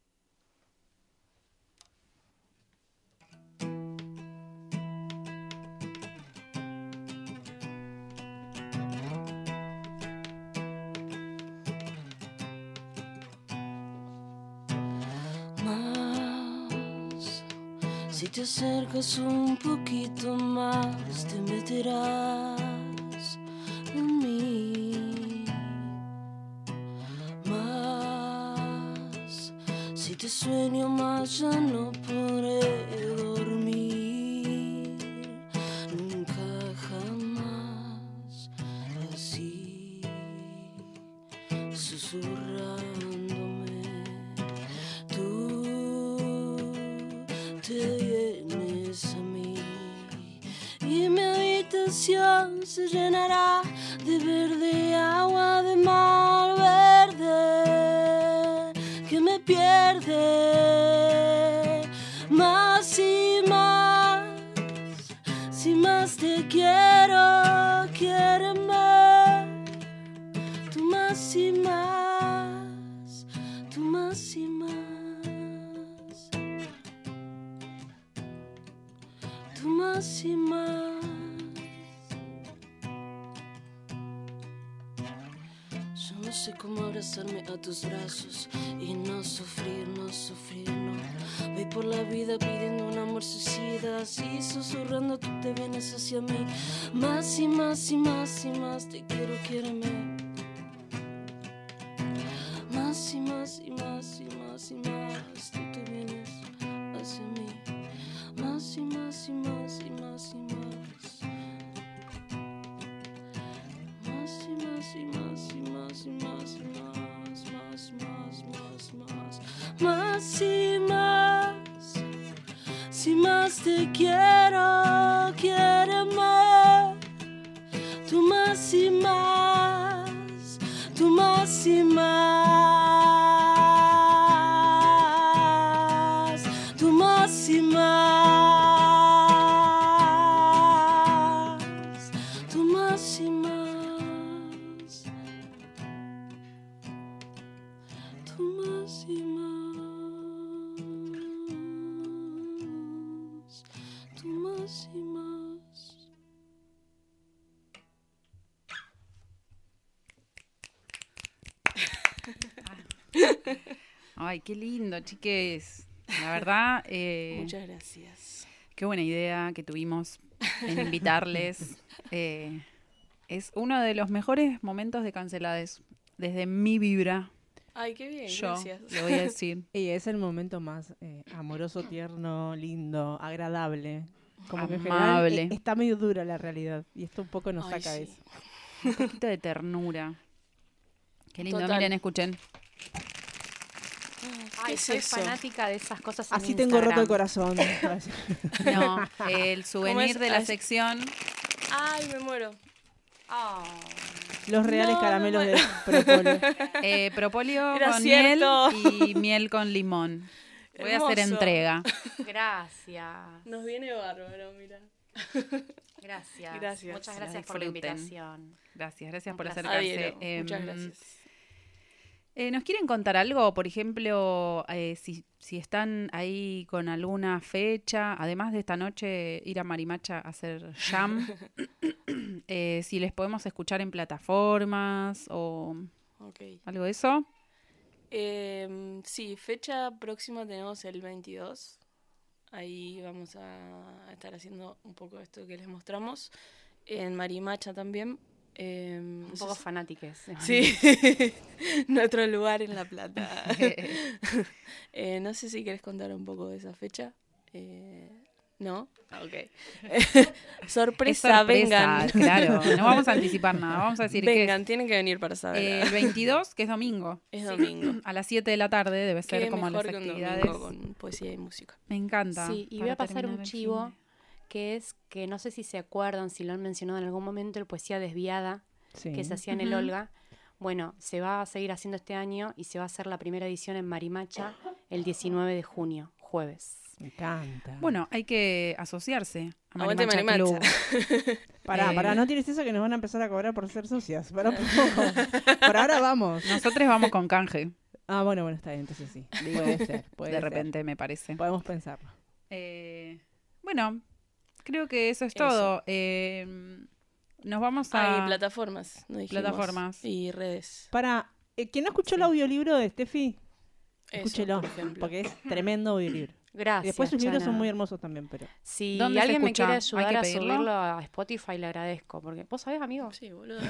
Si te acercas un poquito más, te meterás en mí. Más, si te sueño más, ya no podré dormir. Nunca jamás así, susurrándome. Tú te vienes a mí y mi habitación se llenará de verde, agua de mar verde que me pierde. Más y más, si más te quiero, quiéreme. Tú más y más, tú más y más. Tú más y más. Yo no sé cómo abrazarme a tus brazos y no sufrir, no sufrir, no. Voy por la vida pidiendo un amor suicida, así susurrando tú te vienes hacia mí. Más y más y más y más te quiero, quiéreme. Más Más y más y más y más y más, tú te vienes hacia mí. Más y más y más y más y más. Más y más y más y más y más y más. Más, más, más, más. Más y más. Si más te quiero, quiéreme. Tú más y más. Tú más y más. Tú más y más. Tú más y más. Tú más y más. Tú más y más. Ay, qué lindo, chiques. La verdad, eh, Muchas gracias. Qué buena idea que tuvimos en invitarles. Eh, es uno de los mejores momentos de Cancelades, desde mi vibra. Ay, qué bien, Yo gracias. le voy a decir. Y es el momento más eh, amoroso, tierno, lindo, agradable. Como que en general, Amable. eh, está medio dura la realidad y esto un poco nos Ay, saca sí. eso. Un poquito de ternura. Qué lindo, Total. miren, escuchen. Ay, es soy eso? fanática de esas cosas en Así tengo roto el Instagram. corazón. No, el souvenir es? de la Ah, es- sección. Ay, me muero. Los reales No, caramelos me de propóleo. Eh, propóleo Era con cierto. miel y miel con limón. Voy a hacer Hermoso. entrega. Gracias. Nos viene bárbaro, mira. Gracias. Gracias. Muchas Que gracias la por la disfruten. invitación. Gracias, gracias Un por placer. acercarse. Adhiero. Muchas Em, gracias. Eh, ¿Nos quieren contar algo? Por ejemplo, eh, si, si están ahí con alguna fecha, además de esta noche ir a Marimacha a hacer jam, eh, si les podemos escuchar en plataformas o Ok. algo de eso. Eh, sí, fecha próxima tenemos el veintidós. Ahí vamos a estar haciendo un poco esto que les mostramos. En Marimacha también. Eh, Un poco fanáticas. Sí, nuestro lugar en La Plata. eh, no sé si quieres contar un poco de esa fecha. Eh, ¿No? Ok. sorpresa, Es sorpresa, vengan. claro. No vamos a anticipar nada. Vamos a decir vengan, que tienen que venir para es, saber. eh, el veintidós, que es domingo. Es Sí. domingo. A las siete de la tarde debe ser Qué como mejor las que un actividades. domingo con poesía y música. Me encanta. Sí, y voy para a pasar terminar un el chivo finde. que es que no sé si se acuerdan, si lo han mencionado en algún momento, el Poesía Desviada, Sí. que se hacía en el Ujú. Olga. Bueno, se va a seguir haciendo este año y se va a hacer la primera edición en Marimacha el diecinueve de junio, jueves. Me encanta. Bueno, hay que asociarse a Aguante Marimacha Club. Marimacha. Pará, eh, pará, no tienes eso que nos van a empezar a cobrar por ser socias. Pará un poco. Por ahora vamos. Nosotros vamos con canje. Ah, bueno, bueno, está bien, entonces sí. Puede ser, puede de ser. repente, me parece. Podemos pensarlo. Eh, bueno, creo que eso es Eso. todo. Eh, nos vamos a... Ah, y plataformas. No dijimos. Plataformas. Y redes. Para, eh, quien no escuchó el audiolibro de Steffi, Eso, escúchelo, por ejemplo. porque es tremendo audiolibro. Gracias. Y después sus libros son Chana. muy hermosos también, pero... Si ¿Dónde se alguien me escucha? quiere ¿Hay que ayudar a pedirlo? subirlo a Spotify, le agradezco. Porque, ¿vos sabés, amigo? Sí, boludo.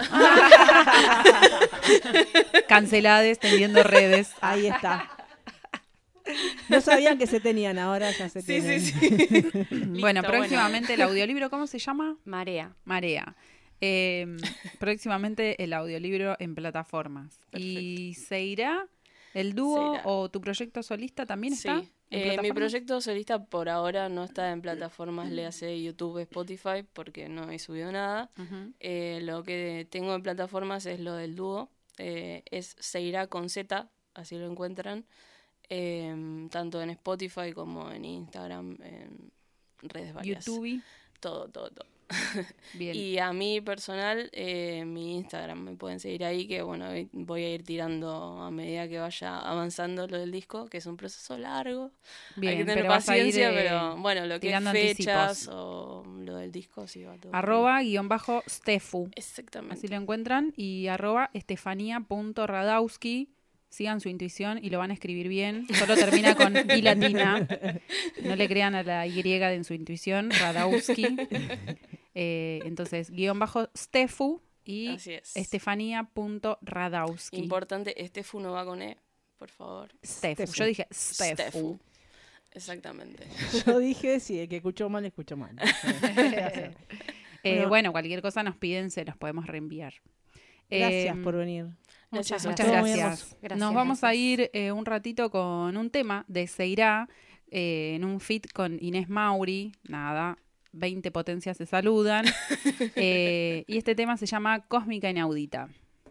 Cancelades, tendiendo redes. Ahí está. No sabían que se tenían, ahora ya se Sí, tienen. sí, sí. Bueno, Listo, próximamente el audiolibro, ¿cómo se llama? Marea. Marea. Eh, próximamente el audiolibro en plataformas. ¿Y se irá el dúo Se irá. o tu proyecto solista también está? Sí. en Eh, mi plataformas? proyecto solista por ahora no está en plataformas, le hace YouTube, Spotify, porque no he subido nada. Ujú. Eh, lo que tengo en plataformas es lo del dúo. Eh, es Seirá con Z, así lo encuentran. eh, tanto en Spotify como en Instagram, en redes varias. YouTube. Todo, todo, todo. Bien. Y a mí personal, eh, mi Instagram, me pueden seguir ahí, que bueno, voy a ir tirando a medida que vaya avanzando lo del disco, que es un proceso largo. Bien, Hay que tener pero vas a ir, paciencia, eh, pero bueno, lo que es tirando fechas anticipos. o lo del disco, sí va todo. por ahí. Arroba guión bajo Stefu. Exactamente. Así lo encuentran. Y arroba estefanía.radowski. Sigan su intuición y lo van a escribir bien. Solo termina con I latina. No le crean a la Y de en su intuición. Radowski. Eh, entonces, guión bajo Stefu y Así es. estefanía.radowski. Importante, Estefu no va con E, por favor. Stefu. Yo dije Stefu. Stefu. Exactamente. Yo dije, sí, el que escuchó mal, escuchó mal. eh, Bueno. bueno, cualquier cosa nos piden, se los podemos reenviar. Gracias Eh, por venir. Muchas, Gracias. muchas Estuvo muy gracias. hermoso. Gracias, Nos vamos a gracias. ir eh, un ratito con un tema de Seirá, eh, en un feat con Inés Mauri. Nada, veinte potencias se saludan. Eh, y este tema se llama Cósmica Inaudita.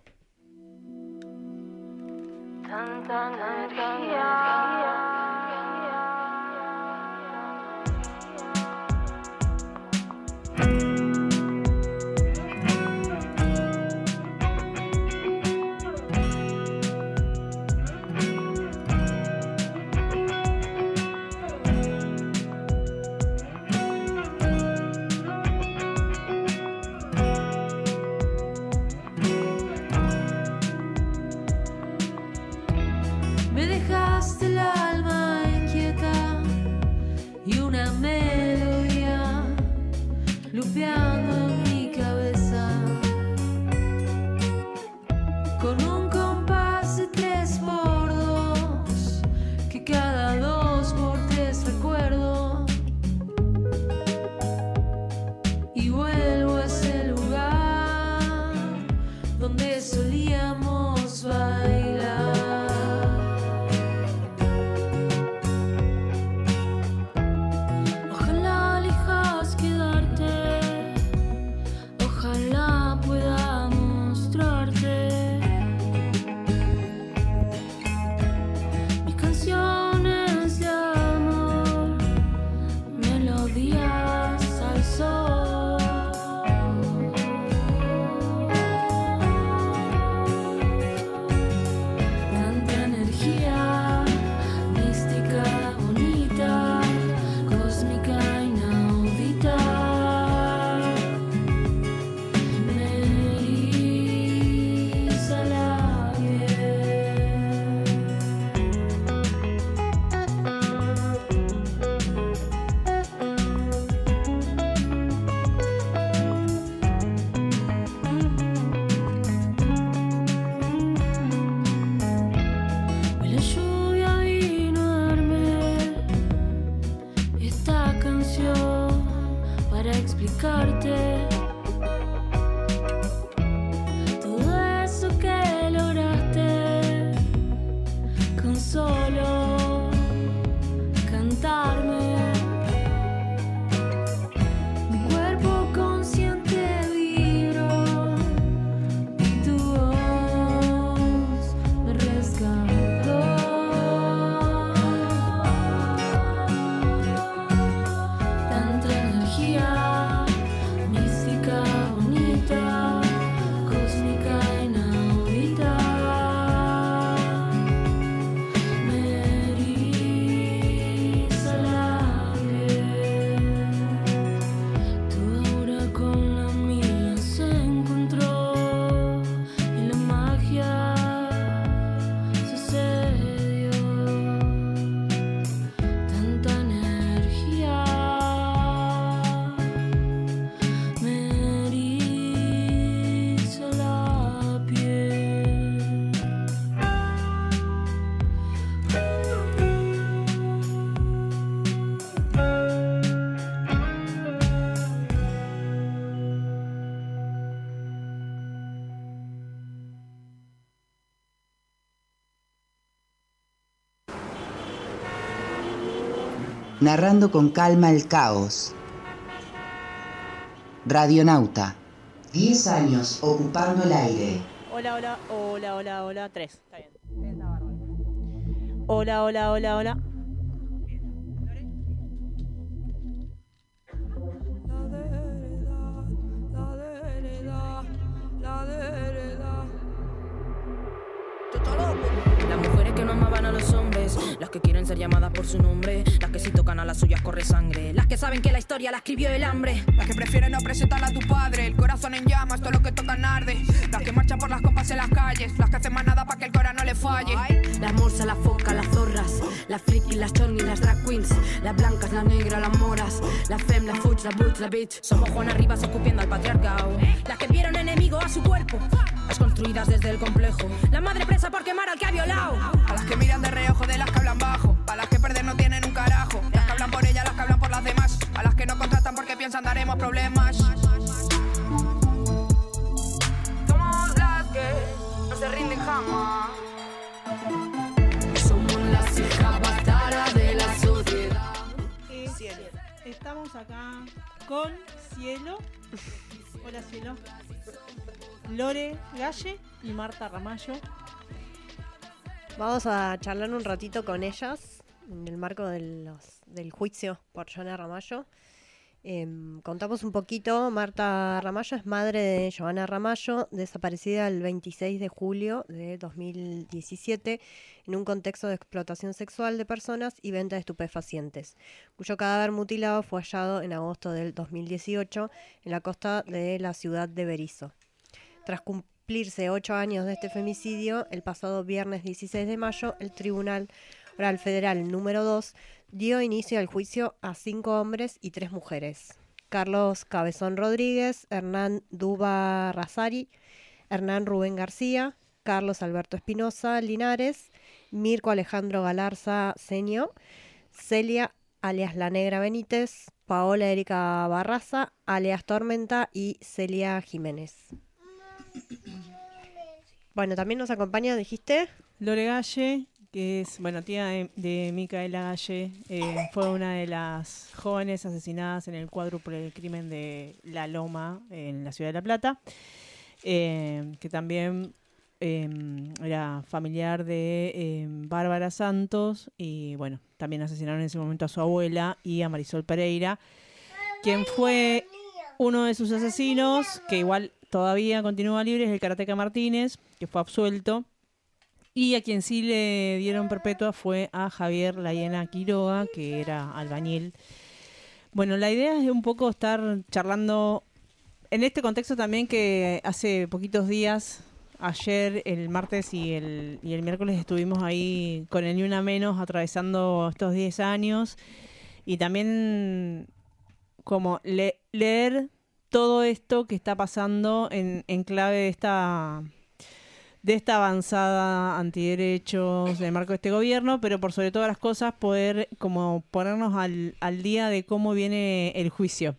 Tanta energía. Me dejaste el alma inquieta y una melodía lupeando en mi cabeza con un compás de tres por dos que cada dos por tres recuerdo y vuelvo a ese lugar donde solíamos bailar. Ojalá elijas quedarte, ojalá pueda mostrarte mis canciones de amor, melodías al sol. Tanta energía mística, bonita, cósmica, inaudita. Me eriza la Hoy la lluvia vino a darme esta canción para explicarte todo eso que lograste con solo cantarme. Mi cuerpo consciente vibró y tu voz me rescató. Tanta energía mística, bonita, cósmica, inaudita. Me eriza la piel. Tu aura con la mía se encontró y la magia sucedió. Tanta energía me eriza la piel. Narrando con calma el caos. Radionauta. diez años ocupando el aire. Hola, hola, hola, hola, hola. Tres. Está bien. Está bárbaro. Hola, hola, hola, hola. Las mujeres que no amaban a los hombres las que quieren ser llamadas por su nombre, las que si tocan a las suyas corre sangre, las que saben que la historia la escribió el hambre, las que prefieren no presentarla a tu padre, el corazón en llamas, todo lo que tocan arde, las que marchan por las compas en las calles, las que hacen manada para que el corazón no le falle. Las morsas, las focas, las zorras, las frikis, las chornis, las drag queens, las blancas, las negras, las moras, las fem, las fuch, las butch, las bitch. Somos Juana Rivas escupiendo al patriarcado, las que vieron enemigo a su cuerpo, las construidas desde el complejo, la madre presa por quemar al que ha violado, a las que miran de reojo de las que hablan bajo, a las que perder no tienen un carajo, las que hablan por ellas, las que hablan por las demás, a las que no contratan porque piensan daremos problemas. Somos las que no se rinden jamás. Somos las hijas bastardas de la sociedad. Cielo. Estamos acá con Cielo. Hola Cielo. Lore Galle y Marta Ramallo. Vamos a charlar un ratito con ellas en el marco de los, del juicio por Johanna Ramallo. Eh, contamos un poquito. Marta Ramallo es madre de Johanna Ramallo, desaparecida el veintiséis de julio de dos mil diecisiete en un contexto de explotación sexual de personas y venta de estupefacientes, cuyo cadáver mutilado fue hallado en agosto del dos mil dieciocho en la costa de la ciudad de Berisso. Tras cumplirse ocho años de este femicidio, el pasado viernes dieciséis de mayo, el Tribunal Oral Federal número dos dio inicio al juicio a cinco hombres y tres mujeres: Carlos Cabezón Rodríguez, Hernán Duba Razari, Hernán Rubén García, Carlos Alberto Espinosa Linares, Mirko Alejandro Galarza Senio, Celia alias La Negra Benítez, Paola Erika Barraza alias Tormenta y Celia Jiménez. Bueno, también nos acompaña, dijiste, Lore Galle, que es, bueno, tía de, de Micaela Galle, eh, fue una de las jóvenes asesinadas en el cuádruple crimen de La Loma, en la ciudad de La Plata, eh, que también eh, era familiar de eh, Bárbara Santos, y bueno, también asesinaron en ese momento a su abuela y a Marisol Pereira, quien fue uno de sus asesinos, que igual todavía continúa libre, es el karateca Martínez, que fue absuelto. Y a quien sí le dieron perpetua fue a Javier Layena Quiroga, que era albañil. Bueno, la idea es un poco estar charlando en este contexto también, que hace poquitos días, ayer, el martes y el, y el miércoles estuvimos ahí con el Ni Una Menos atravesando estos diez años. Y también como le, leer todo esto que está pasando en, en clave de esta... de esta avanzada antiderechos del marco de este gobierno, pero por sobre todas las cosas poder como ponernos al, al día de cómo viene el juicio.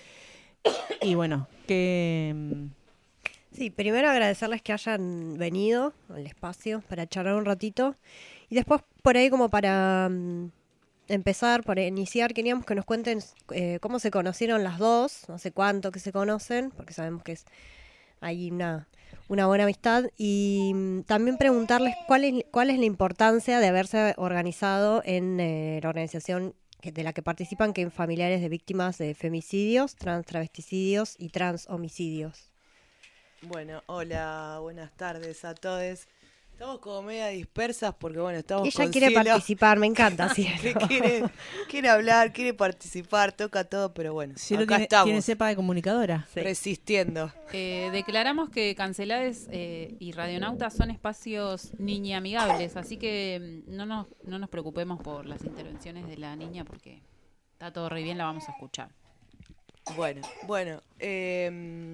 Y bueno, que... Sí, primero agradecerles que hayan venido al espacio para charlar un ratito. Y después por ahí como para um, empezar, para iniciar, queríamos que nos cuenten eh, cómo se conocieron las dos, no sé cuánto que se conocen, porque sabemos que es hay una... una buena amistad, y um, también preguntarles cuál es, cuál es la importancia de haberse organizado en eh, la organización que, de la que participan, que en familiares de víctimas de femicidios, trans travesticidios y trans homicidios. Bueno, hola, buenas tardes a todos. Estamos como media dispersas porque, bueno, estamos Ella con quiere Cielo. participar, me encanta, Cielo. Que quiere, quiere hablar, quiere participar, toca todo, pero bueno, Cielo acá tiene, estamos. tiene cepa de comunicadora. Sí. Resistiendo. Eh, declaramos que Cancelades eh, y Radionautas son espacios niña amigables, así que no nos, no nos preocupemos por las intervenciones de la niña porque está todo re bien, la vamos a escuchar. Bueno, bueno, eh,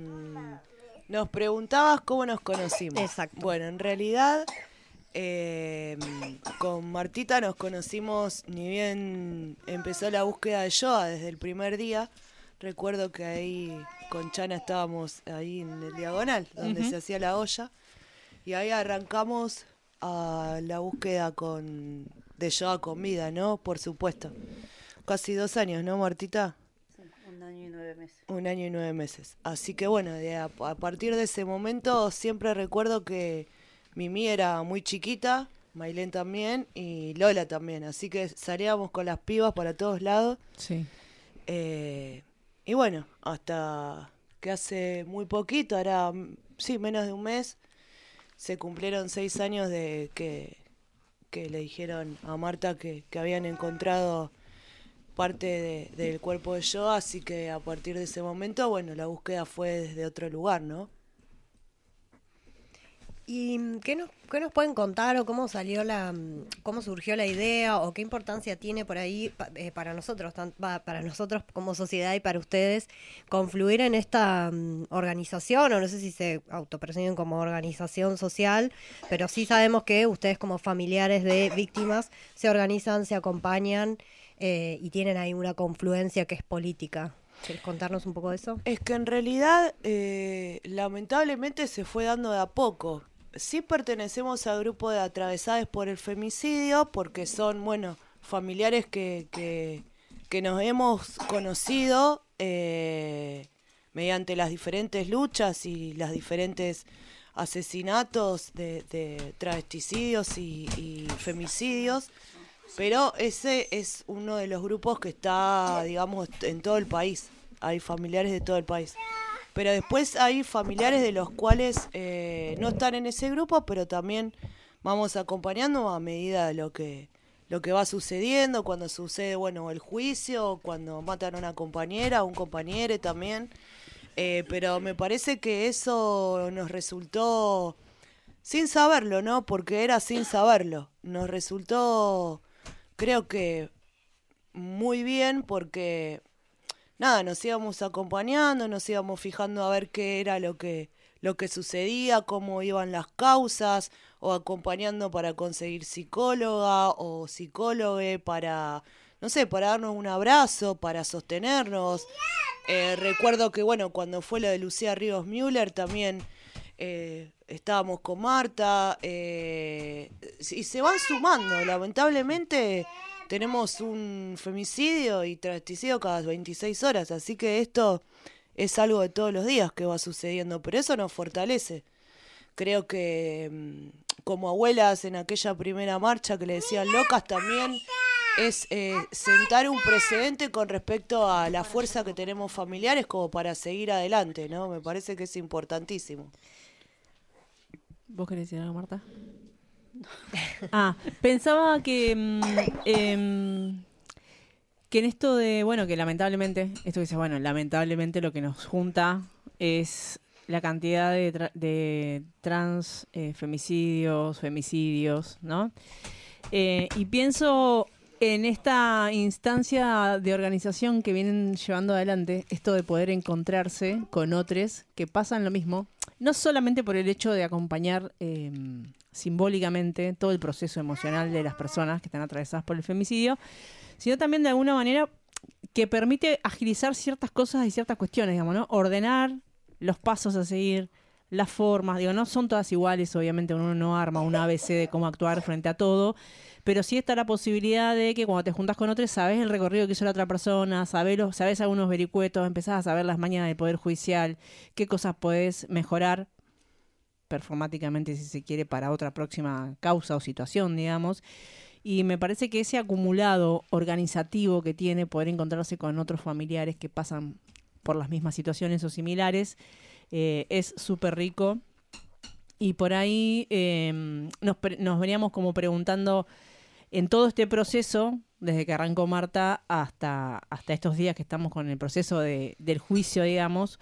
nos preguntabas cómo nos conocimos. Exacto. Bueno, en realidad eh, con Martita nos conocimos ni bien empezó la búsqueda de Yoa desde el primer día. Recuerdo que ahí con Chana estábamos ahí en el diagonal, donde Uh-huh. se hacía la olla. Y ahí arrancamos a la búsqueda con de Yoa con vida, ¿no? Por supuesto. Casi dos años, ¿no, Martita? Un año y nueve meses. Un año y nueve meses. Así que bueno, de a, a partir de ese momento siempre recuerdo que Mimi era muy chiquita, Mailén también y Lola también. Así que salíamos con las pibas para todos lados. Sí. Eh, y bueno, hasta que hace muy poquito, ahora sí, menos de un mes, se cumplieron seis años de que, que le dijeron a Marta que, que habían encontrado parte de, del cuerpo de Joa, así que a partir de ese momento, bueno, la búsqueda fue desde otro lugar, ¿no? ¿Y qué nos, qué nos pueden contar o cómo salió la, cómo surgió la idea o qué importancia tiene por ahí pa, eh, para nosotros, tan, pa, para nosotros como sociedad y para ustedes confluir en esta um, organización, o no sé si se autoperciben como organización social, pero sí sabemos que ustedes como familiares de víctimas se organizan, se acompañan eh, y tienen ahí una confluencia que es política. ¿Quieres contarnos un poco de eso? Es que en realidad eh, lamentablemente se fue dando de a poco. Sí pertenecemos al grupo de Atravesadas por el Femicidio, porque son, bueno, familiares que, que, que nos hemos conocido eh, mediante las diferentes luchas y las diferentes asesinatos de, de travesticidios y, y femicidios, pero ese es uno de los grupos que está, digamos, en todo el país. Hay familiares de todo el país. Pero después hay familiares de los cuales eh, no están en ese grupo, pero también vamos acompañando a medida de lo que lo que va sucediendo, cuando sucede, bueno, el juicio, cuando matan a una compañera, a un compañero también. Eh, pero me parece que eso nos resultó, sin saberlo, ¿no? Porque era sin saberlo. Nos resultó, creo que, muy bien porque... Nada, nos íbamos acompañando, nos íbamos fijando a ver qué era lo que lo que sucedía, cómo iban las causas, o acompañando para conseguir psicóloga o psicólogo para, no sé, para darnos un abrazo, para sostenernos. Eh, recuerdo que, bueno, cuando fue lo de Lucía Ríos Müller también eh, estábamos con Marta, eh, y se van sumando, lamentablemente... Tenemos un femicidio y travesticidio cada veintiséis horas, así que esto es algo de todos los días que va sucediendo, pero eso nos fortalece. Creo que como abuelas en aquella primera marcha que le decían locas también es eh, sentar un precedente con respecto a la fuerza que tenemos familiares como para seguir adelante, ¿no? Me parece que es importantísimo. ¿Vos querés decir algo, Marta? Ah, pensaba que eh, que en esto de, bueno, que lamentablemente, esto que dice, bueno, lamentablemente lo que nos junta es la cantidad de, tra- de trans eh, femicidios, femicidios, ¿no? Eh, y pienso en esta instancia de organización que vienen llevando adelante, esto de poder encontrarse con otros que pasan lo mismo, no solamente por el hecho de acompañar eh, simbólicamente todo el proceso emocional de las personas que están atravesadas por el femicidio, sino también de alguna manera que permite agilizar ciertas cosas y ciertas cuestiones, digamos, ¿no? Ordenar los pasos a seguir, las formas, digo, no son todas iguales, obviamente uno no arma un A B C de cómo actuar frente a todo, pero sí está la posibilidad de que cuando te juntas con otros sabes el recorrido que hizo la otra persona, sabes, los, sabes algunos vericuetos, empezás a saber las mañas del Poder Judicial, qué cosas podés mejorar performáticamente, si se quiere, para otra próxima causa o situación, digamos. Y me parece que ese acumulado organizativo que tiene poder encontrarse con otros familiares que pasan por las mismas situaciones o similares eh, es súper rico. Y por ahí eh, nos, nos veníamos como preguntando en todo este proceso, desde que arrancó Marta hasta, hasta estos días que estamos con el proceso de, del juicio, digamos,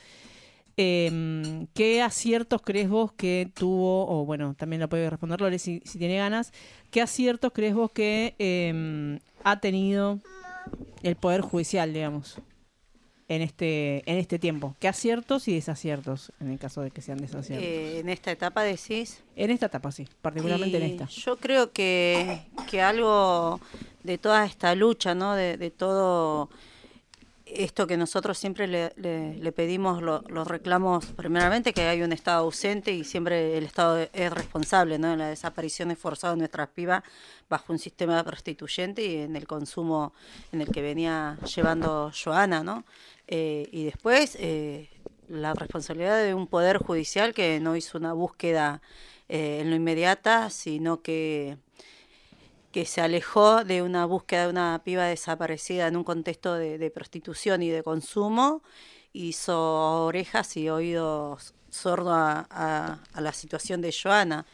eh, ¿qué aciertos crees vos que tuvo, o bueno, también lo puede responder Lore si, si tiene ganas, qué aciertos crees vos que eh, ha tenido el Poder Judicial, digamos, en este en este tiempo? ¿Qué aciertos y desaciertos en el caso de que sean desaciertos? Eh, en esta etapa decís. En esta etapa, sí, particularmente Y en esta. Yo creo que, que algo de toda esta lucha, ¿no? De, de todo esto que nosotros siempre le, le, le pedimos, lo, los reclamos, primeramente que hay un Estado ausente y siempre el Estado es responsable, ¿no? En las desapariciones forzadas de nuestras pibas bajo un sistema prostituyente y en el consumo en el que venía llevando Joana, ¿no? Eh, y después eh, la responsabilidad de un poder judicial que no hizo una búsqueda eh, en lo inmediata, sino que que se alejó de una búsqueda de una piba desaparecida en un contexto de, de prostitución y de consumo, hizo orejas y oídos sordos a, a, a la situación de Joana.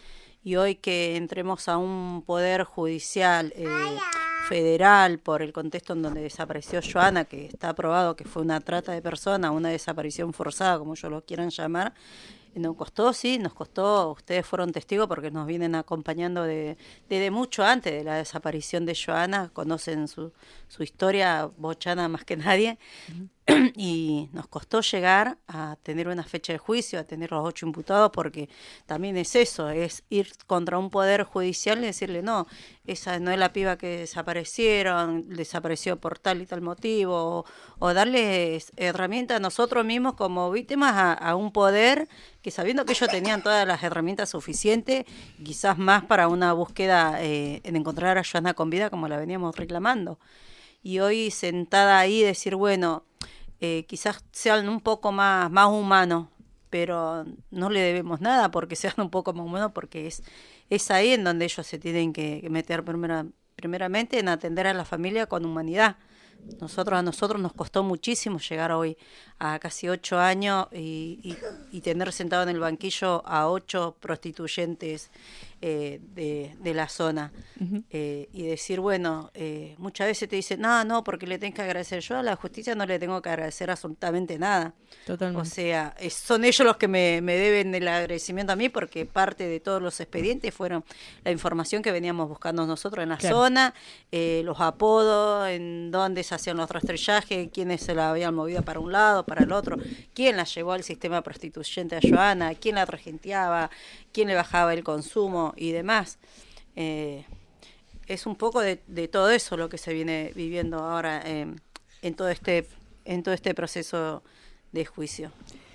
y hoy que entremos a un poder judicial eh, federal por el contexto en donde desapareció Joana, que está aprobado que fue una trata de personas, una desaparición forzada, como ellos lo quieran llamar, nos costó, sí, nos costó, ustedes fueron testigos porque nos vienen acompañando de, desde mucho antes de la desaparición de Joana, conocen su, su historia, Bochana más que nadie, uh-huh. Y nos costó llegar a tener una fecha de juicio, a tener los ocho imputados, porque también es eso, es ir contra un poder judicial y decirle, no, esa no es la piba que desaparecieron, desapareció por tal y tal motivo, o, o darles herramientas a nosotros mismos como víctimas a, a un poder que sabiendo que ellos tenían todas las herramientas suficientes, quizás más para una búsqueda eh, en encontrar a Joana con vida como la veníamos reclamando. Y hoy sentada ahí decir, bueno, eh, quizás sean un poco más, más humanos, pero no le debemos nada porque sean un poco más humanos, porque es, es ahí en donde ellos se tienen que, que meter primera, primeramente en atender a la familia con humanidad. Nosotros a nosotros nos costó muchísimo llegar hoy a casi ocho años y, y, y tener sentado en el banquillo a ocho prostituyentes eh, de, de la zona. Uh-huh. eh, y decir, bueno, eh, muchas veces te dicen, no, no, porque le tengo que agradecer. Yo a la justicia no le tengo que agradecer absolutamente nada. Totalmente. O sea, es, son ellos los que me, me deben el agradecimiento a mí, porque parte de todos los expedientes fueron la información que veníamos buscando nosotros en la claro. zona, eh, los apodos, en dónde se hacían los rastrellajes, quiénes se la habían movido para un lado, para el otro, quién la llevó al sistema prostituyente a Joana, quién la regenteaba, quién le bajaba el consumo y demás. Eh, es un poco de, de todo eso lo que se viene viviendo ahora eh, en todo este en todo este proceso de juicio.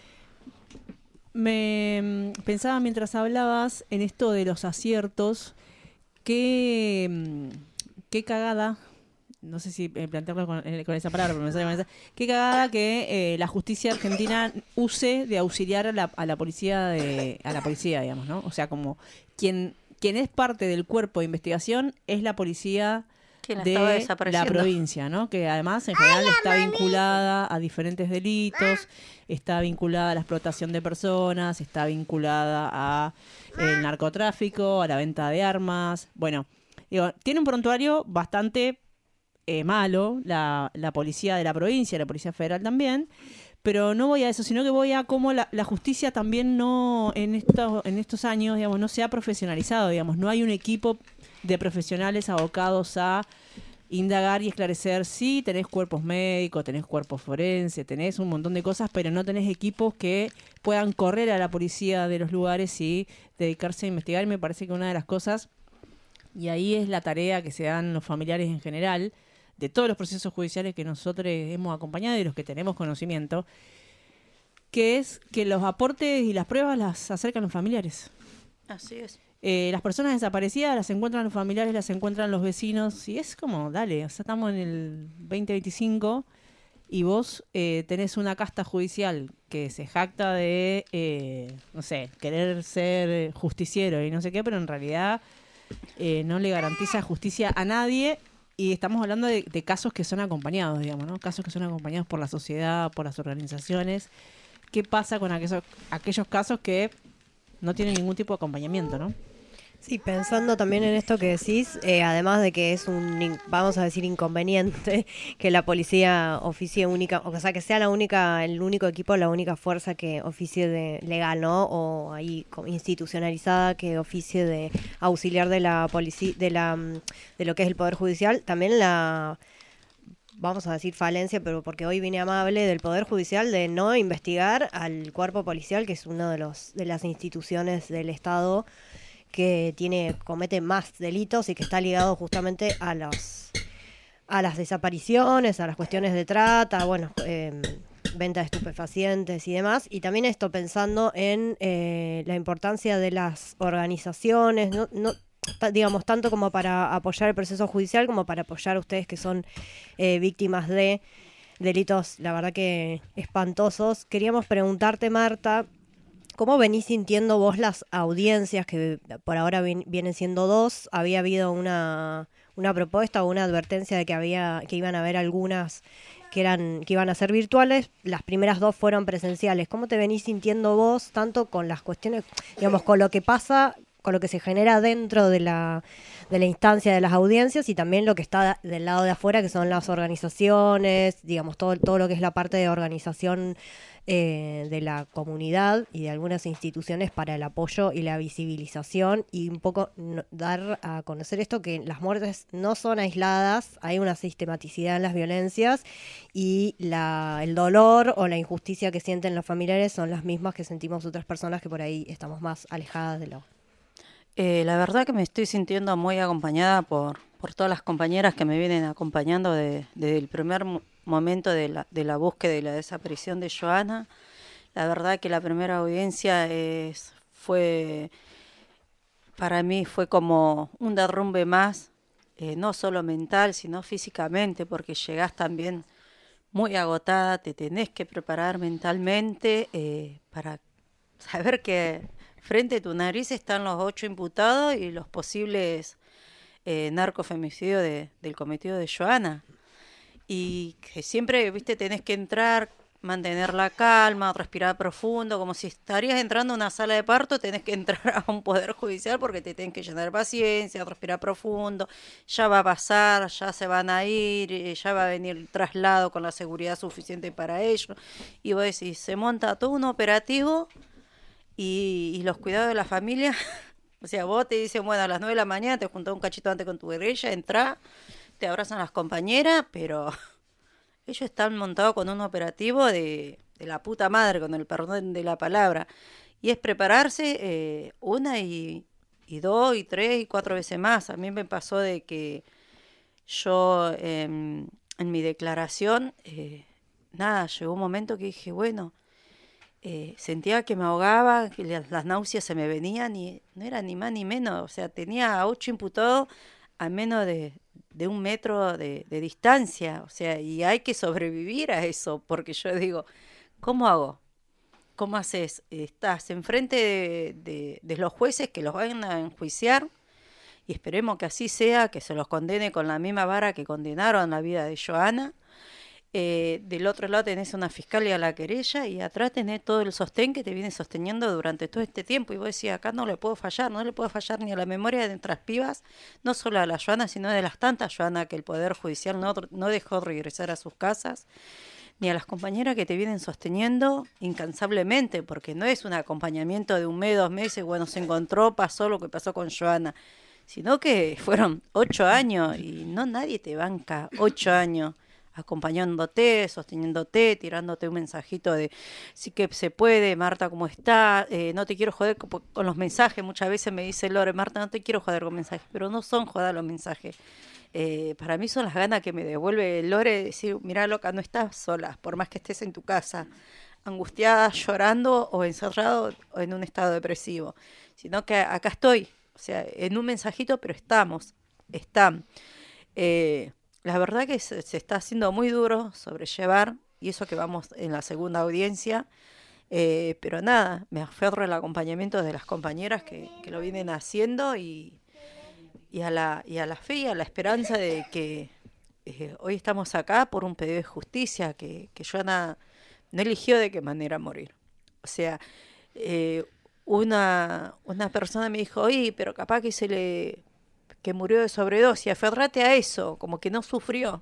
Me pensaba mientras hablabas en esto de los aciertos, qué, qué cagada, no sé si plantearlo con, con esa palabra, pero me sale con esa, qué cagada que eh, la justicia argentina use de auxiliar a la, a la policía, de, a la policía, digamos, ¿no? O sea, como quien, quien es parte del cuerpo de investigación es la policía de la provincia, ¿no? Que además en general Ay, está vinculada a diferentes delitos, está vinculada a la explotación de personas, está vinculada a el narcotráfico, a la venta de armas. Bueno, digo, tiene un prontuario bastante eh, malo la, la policía de la provincia, la policía federal también, pero no voy a eso, sino que voy a cómo la, la justicia también no, en estos, en estos años, digamos, no se ha profesionalizado, digamos, no hay un equipo de profesionales abocados a indagar y esclarecer. Sí, tenés cuerpos médicos, tenés cuerpos forenses, tenés un montón de cosas, pero no tenés equipos que puedan correr a la policía de los lugares y dedicarse a investigar. Y me parece que una de las cosas, y ahí es la tarea que se dan los familiares en general, de todos los procesos judiciales que nosotros hemos acompañado y los que tenemos conocimiento, que es que los aportes y las pruebas las acercan los familiares. Así es. Eh, las personas desaparecidas las encuentran los familiares, las encuentran los vecinos, y es como, dale, o sea, estamos en el veinte veinticinco y vos eh, tenés una casta judicial que se jacta de, eh, no sé, querer ser justiciero y no sé qué, pero en realidad eh, no le garantiza justicia a nadie, y estamos hablando de, de casos que son acompañados, digamos, ¿no? Casos que son acompañados por la sociedad, por las organizaciones. ¿Qué pasa con aquellos, aquellos casos que no tienen ningún tipo de acompañamiento, no? Sí, pensando también en esto que decís, eh, además de que es un, vamos a decir, inconveniente que la policía oficie única, o sea, que sea la única, el único equipo, la única fuerza que oficie de legal, ¿no? O ahí institucionalizada que oficie de auxiliar de la policía, de la, de lo que es el Poder Judicial. También la, vamos a decir falencia, pero porque hoy vine amable, del Poder Judicial de no investigar al cuerpo policial, que es una de los de las instituciones del Estado que tiene comete más delitos y que está ligado justamente a los a las desapariciones, a las cuestiones de trata, bueno, eh, venta de estupefacientes y demás. Y también esto pensando en eh, la importancia de las organizaciones, no, no digamos, tanto como para apoyar el proceso judicial como para apoyar a ustedes que son eh, víctimas de delitos, la verdad que espantosos. Queríamos preguntarte, Marta, ¿cómo venís sintiendo vos las audiencias, que por ahora vienen siendo dos? Había habido una, una propuesta o una advertencia de que había que iban a haber algunas que eran que iban a ser virtuales. Las primeras dos fueron presenciales. ¿Cómo te venís sintiendo vos, tanto con las cuestiones, digamos, con lo que pasa, con lo que se genera dentro de la, de la instancia de las audiencias y también lo que está del lado de afuera, que son las organizaciones, digamos, todo, todo lo que es la parte de organización eh, de la comunidad y de algunas instituciones para el apoyo y la visibilización y un poco no, dar a conocer esto, que las muertes no son aisladas, hay una sistematicidad en las violencias y la, el dolor o la injusticia que sienten los familiares son las mismas que sentimos otras personas que por ahí estamos más alejadas de lo... Eh, la verdad que me estoy sintiendo muy acompañada por, por todas las compañeras que me vienen acompañando de, desde el primer mo- momento de la, de la búsqueda y la desaparición de Joana. La verdad que la primera audiencia es, fue, para mí fue como un derrumbe más, eh, no solo mental, sino físicamente, porque llegás también muy agotada, te tenés que preparar mentalmente eh, para saber que frente a tu nariz están los ocho imputados y los posibles eh, narcofemicidios de, del cometido de Joana. Y que siempre, viste, tenés que entrar, mantener la calma, respirar profundo, como si estarías entrando a una sala de parto, tenés que entrar a un poder judicial porque te tenés que llenar de paciencia, respirar profundo, ya va a pasar, ya se van a ir, ya va a venir el traslado con la seguridad suficiente para ello. Y vos decís, se monta todo un operativo y, y los cuidados de la familia, o sea, vos te dicen, bueno, a las nueve de la mañana te juntás un cachito antes con tu guerrilla, entrá, te abrazan las compañeras, pero ellos están montados con un operativo de, de la puta madre, con el perdón de la palabra. Y es prepararse eh, una y, y dos y tres y cuatro veces más. A mí me pasó de que yo eh, en mi declaración, eh, nada, llegó un momento que dije, bueno, eh, sentía que me ahogaba, que las, las náuseas se me venían y no era ni más ni menos. O sea, tenía a ocho imputados a menos de... de un metro de, de distancia, o sea, y hay que sobrevivir a eso, porque yo digo, ¿cómo hago? ¿Cómo haces? Estás enfrente de, de, de los jueces que los van a enjuiciar, y esperemos que así sea, que se los condene con la misma vara que condenaron la vida de Joana. Eh, del otro lado tenés una fiscalía a la querella y atrás tenés todo el sostén que te viene sosteniendo durante todo este tiempo y vos decís, acá no le puedo fallar, no le puedo fallar ni a la memoria de nuestras pibas, no solo a la Joana, sino de las tantas Joana que el Poder Judicial no, no dejó regresar a sus casas, ni a las compañeras que te vienen sosteniendo incansablemente, porque no es un acompañamiento de un mes, dos meses, bueno, se encontró, pasó lo que pasó con Joana, sino que fueron ocho años y no nadie te banca ocho años acompañándote, sosteniéndote, tirándote un mensajito de sí que se puede, Marta, ¿cómo está? Eh, no te quiero joder con, con los mensajes. Muchas veces me dice Lore, Marta, no te quiero joder con mensajes, pero no son joder los mensajes. Eh, para mí son las ganas que me devuelve Lore de decir, mira, loca, no estás sola, por más que estés en tu casa, angustiada, llorando o encerrado o en un estado depresivo, sino que acá estoy, o sea, en un mensajito, pero estamos, están. Eh, La verdad que se, se está haciendo muy duro sobrellevar, y eso que vamos en la segunda audiencia, eh, pero nada, me aferro al acompañamiento de las compañeras que, que lo vienen haciendo y, y, a la, y a la fe y a la esperanza de que eh, hoy estamos acá por un pedido de justicia, que, que Joana no eligió de qué manera morir. O sea, eh, una, una persona me dijo, oye, pero capaz que se le... que murió de sobredosis, aferrate a eso, como que no sufrió.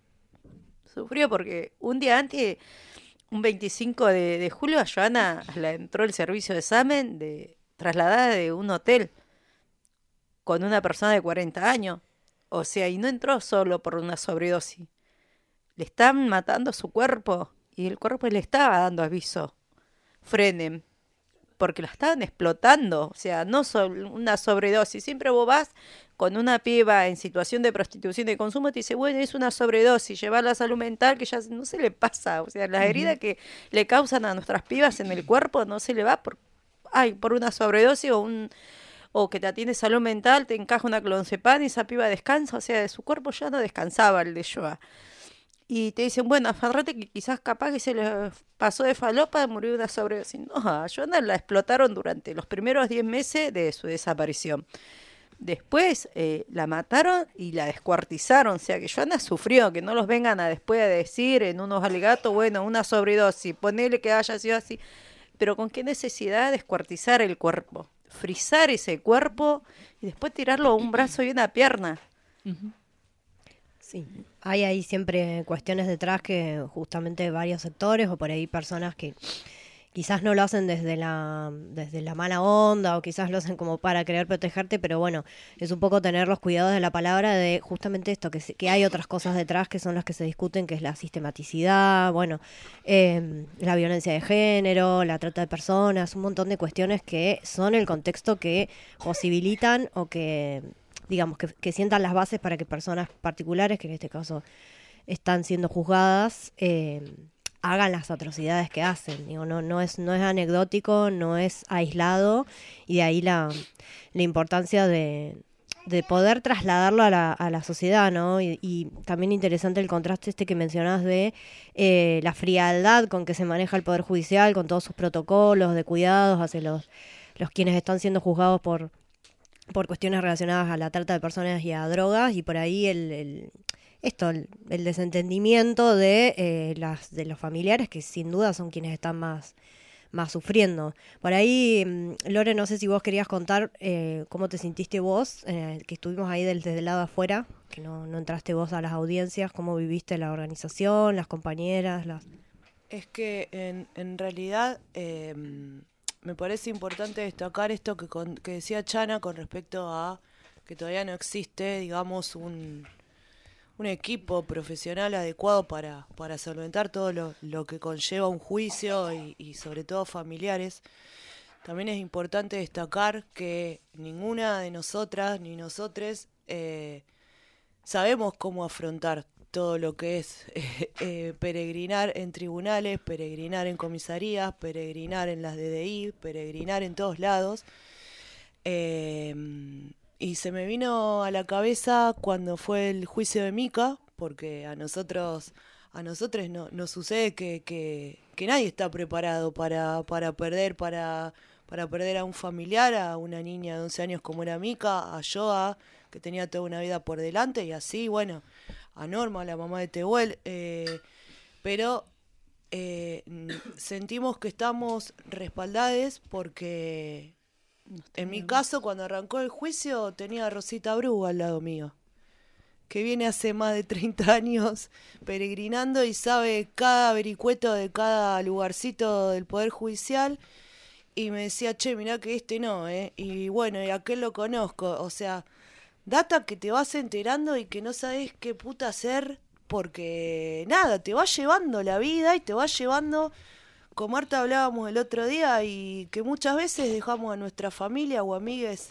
Sufrió porque un día antes, un veinticinco de, de julio, a Joana la entró el servicio de examen de trasladada de un hotel con una persona de cuarenta años. O sea, y no entró solo por una sobredosis. Le están matando su cuerpo y el cuerpo le estaba dando aviso. Frenen. Porque la estaban explotando, o sea, no solo una sobredosis. Siempre vos vas con una piba en situación de prostitución y de consumo, te dice, bueno, es una sobredosis, llevar la salud mental, que ya no se le pasa. O sea, las uh-huh. heridas que le causan a nuestras pibas en el cuerpo no se le va por, ay, por una sobredosis o un o que te atiende salud mental, te encaja una clonazepam y esa piba descansa. O sea, de su cuerpo ya no descansaba el de Joa. Y te dicen, bueno, aferrate que quizás capaz que se le pasó de falopa, murió de una sobredosis. No, a Joana la explotaron durante los primeros diez meses de su desaparición. Después eh, la mataron y la descuartizaron. O sea, que Joana sufrió, que no los vengan a después a decir en unos alegatos, bueno, una sobredosis, ponele que haya sido así. Pero ¿con qué necesidad de descuartizar el cuerpo? frizar ese cuerpo y después tirarlo a un brazo y una pierna. Uh-huh. Sí, hay ahí siempre cuestiones detrás que justamente varios sectores o por ahí personas que quizás no lo hacen desde la desde la mala onda o quizás lo hacen como para querer protegerte, pero bueno, es un poco tener los cuidados de la palabra de justamente esto, que, se, que hay otras cosas detrás que son las que se discuten, que es la sistematicidad, bueno, eh, la violencia de género, la trata de personas, un montón de cuestiones que son el contexto que posibilitan o que, digamos, que, que sientan las bases para que personas particulares, que en este caso están siendo juzgadas, eh, hagan las atrocidades que hacen. Digo, no, no es, no es anecdótico, no es aislado, y de ahí la, la importancia de, de poder trasladarlo a la, a la sociedad, ¿no? Y, y también interesante el contraste este que mencionás de eh, la frialdad con que se maneja el Poder Judicial, con todos sus protocolos de cuidados hacia los, los quienes están siendo juzgados por, por cuestiones relacionadas a la trata de personas y a drogas, y por ahí el... el esto, el, el desentendimiento de eh, las de los familiares, que sin duda son quienes están más, más sufriendo. Por ahí, Lore, no sé si vos querías contar eh, cómo te sintiste vos, eh, que estuvimos ahí del, desde el lado de afuera, que no, no entraste vos a las audiencias, cómo viviste la organización, las compañeras. Las... Es que en, en realidad eh, me parece importante destacar esto que, con, que decía Chana con respecto a que todavía no existe, digamos, un... un equipo profesional adecuado para, para solventar todo lo, lo que conlleva un juicio y, y sobre todo familiares. También es importante destacar que ninguna de nosotras ni nosotres eh, sabemos cómo afrontar todo lo que es eh, eh, peregrinar en tribunales, peregrinar en comisarías, peregrinar en las D D I, peregrinar en todos lados. Eh, Y se me vino a la cabeza cuando fue el juicio de Mica, porque a nosotros, a nosotros no, nos sucede que, que, que nadie está preparado para, para perder, para, para perder a un familiar, a una niña de once años como era Mica, a Joa, que tenía toda una vida por delante, y así, bueno, a Norma, la mamá de Tehuel, eh, pero eh, sentimos que estamos respaldades porque... En mi caso, cuando arrancó el juicio, tenía a Rosita Bru al lado mío, que viene hace más de treinta años peregrinando y sabe cada vericueto de cada lugarcito del Poder Judicial, y me decía, che, mirá que este no, ¿eh? Y bueno, y aquel lo conozco, o sea, data que te vas enterando y que no sabes qué puta hacer, porque nada, te va llevando la vida y te va llevando... Con Marta hablábamos el otro día y que muchas veces dejamos a nuestra familia o amigues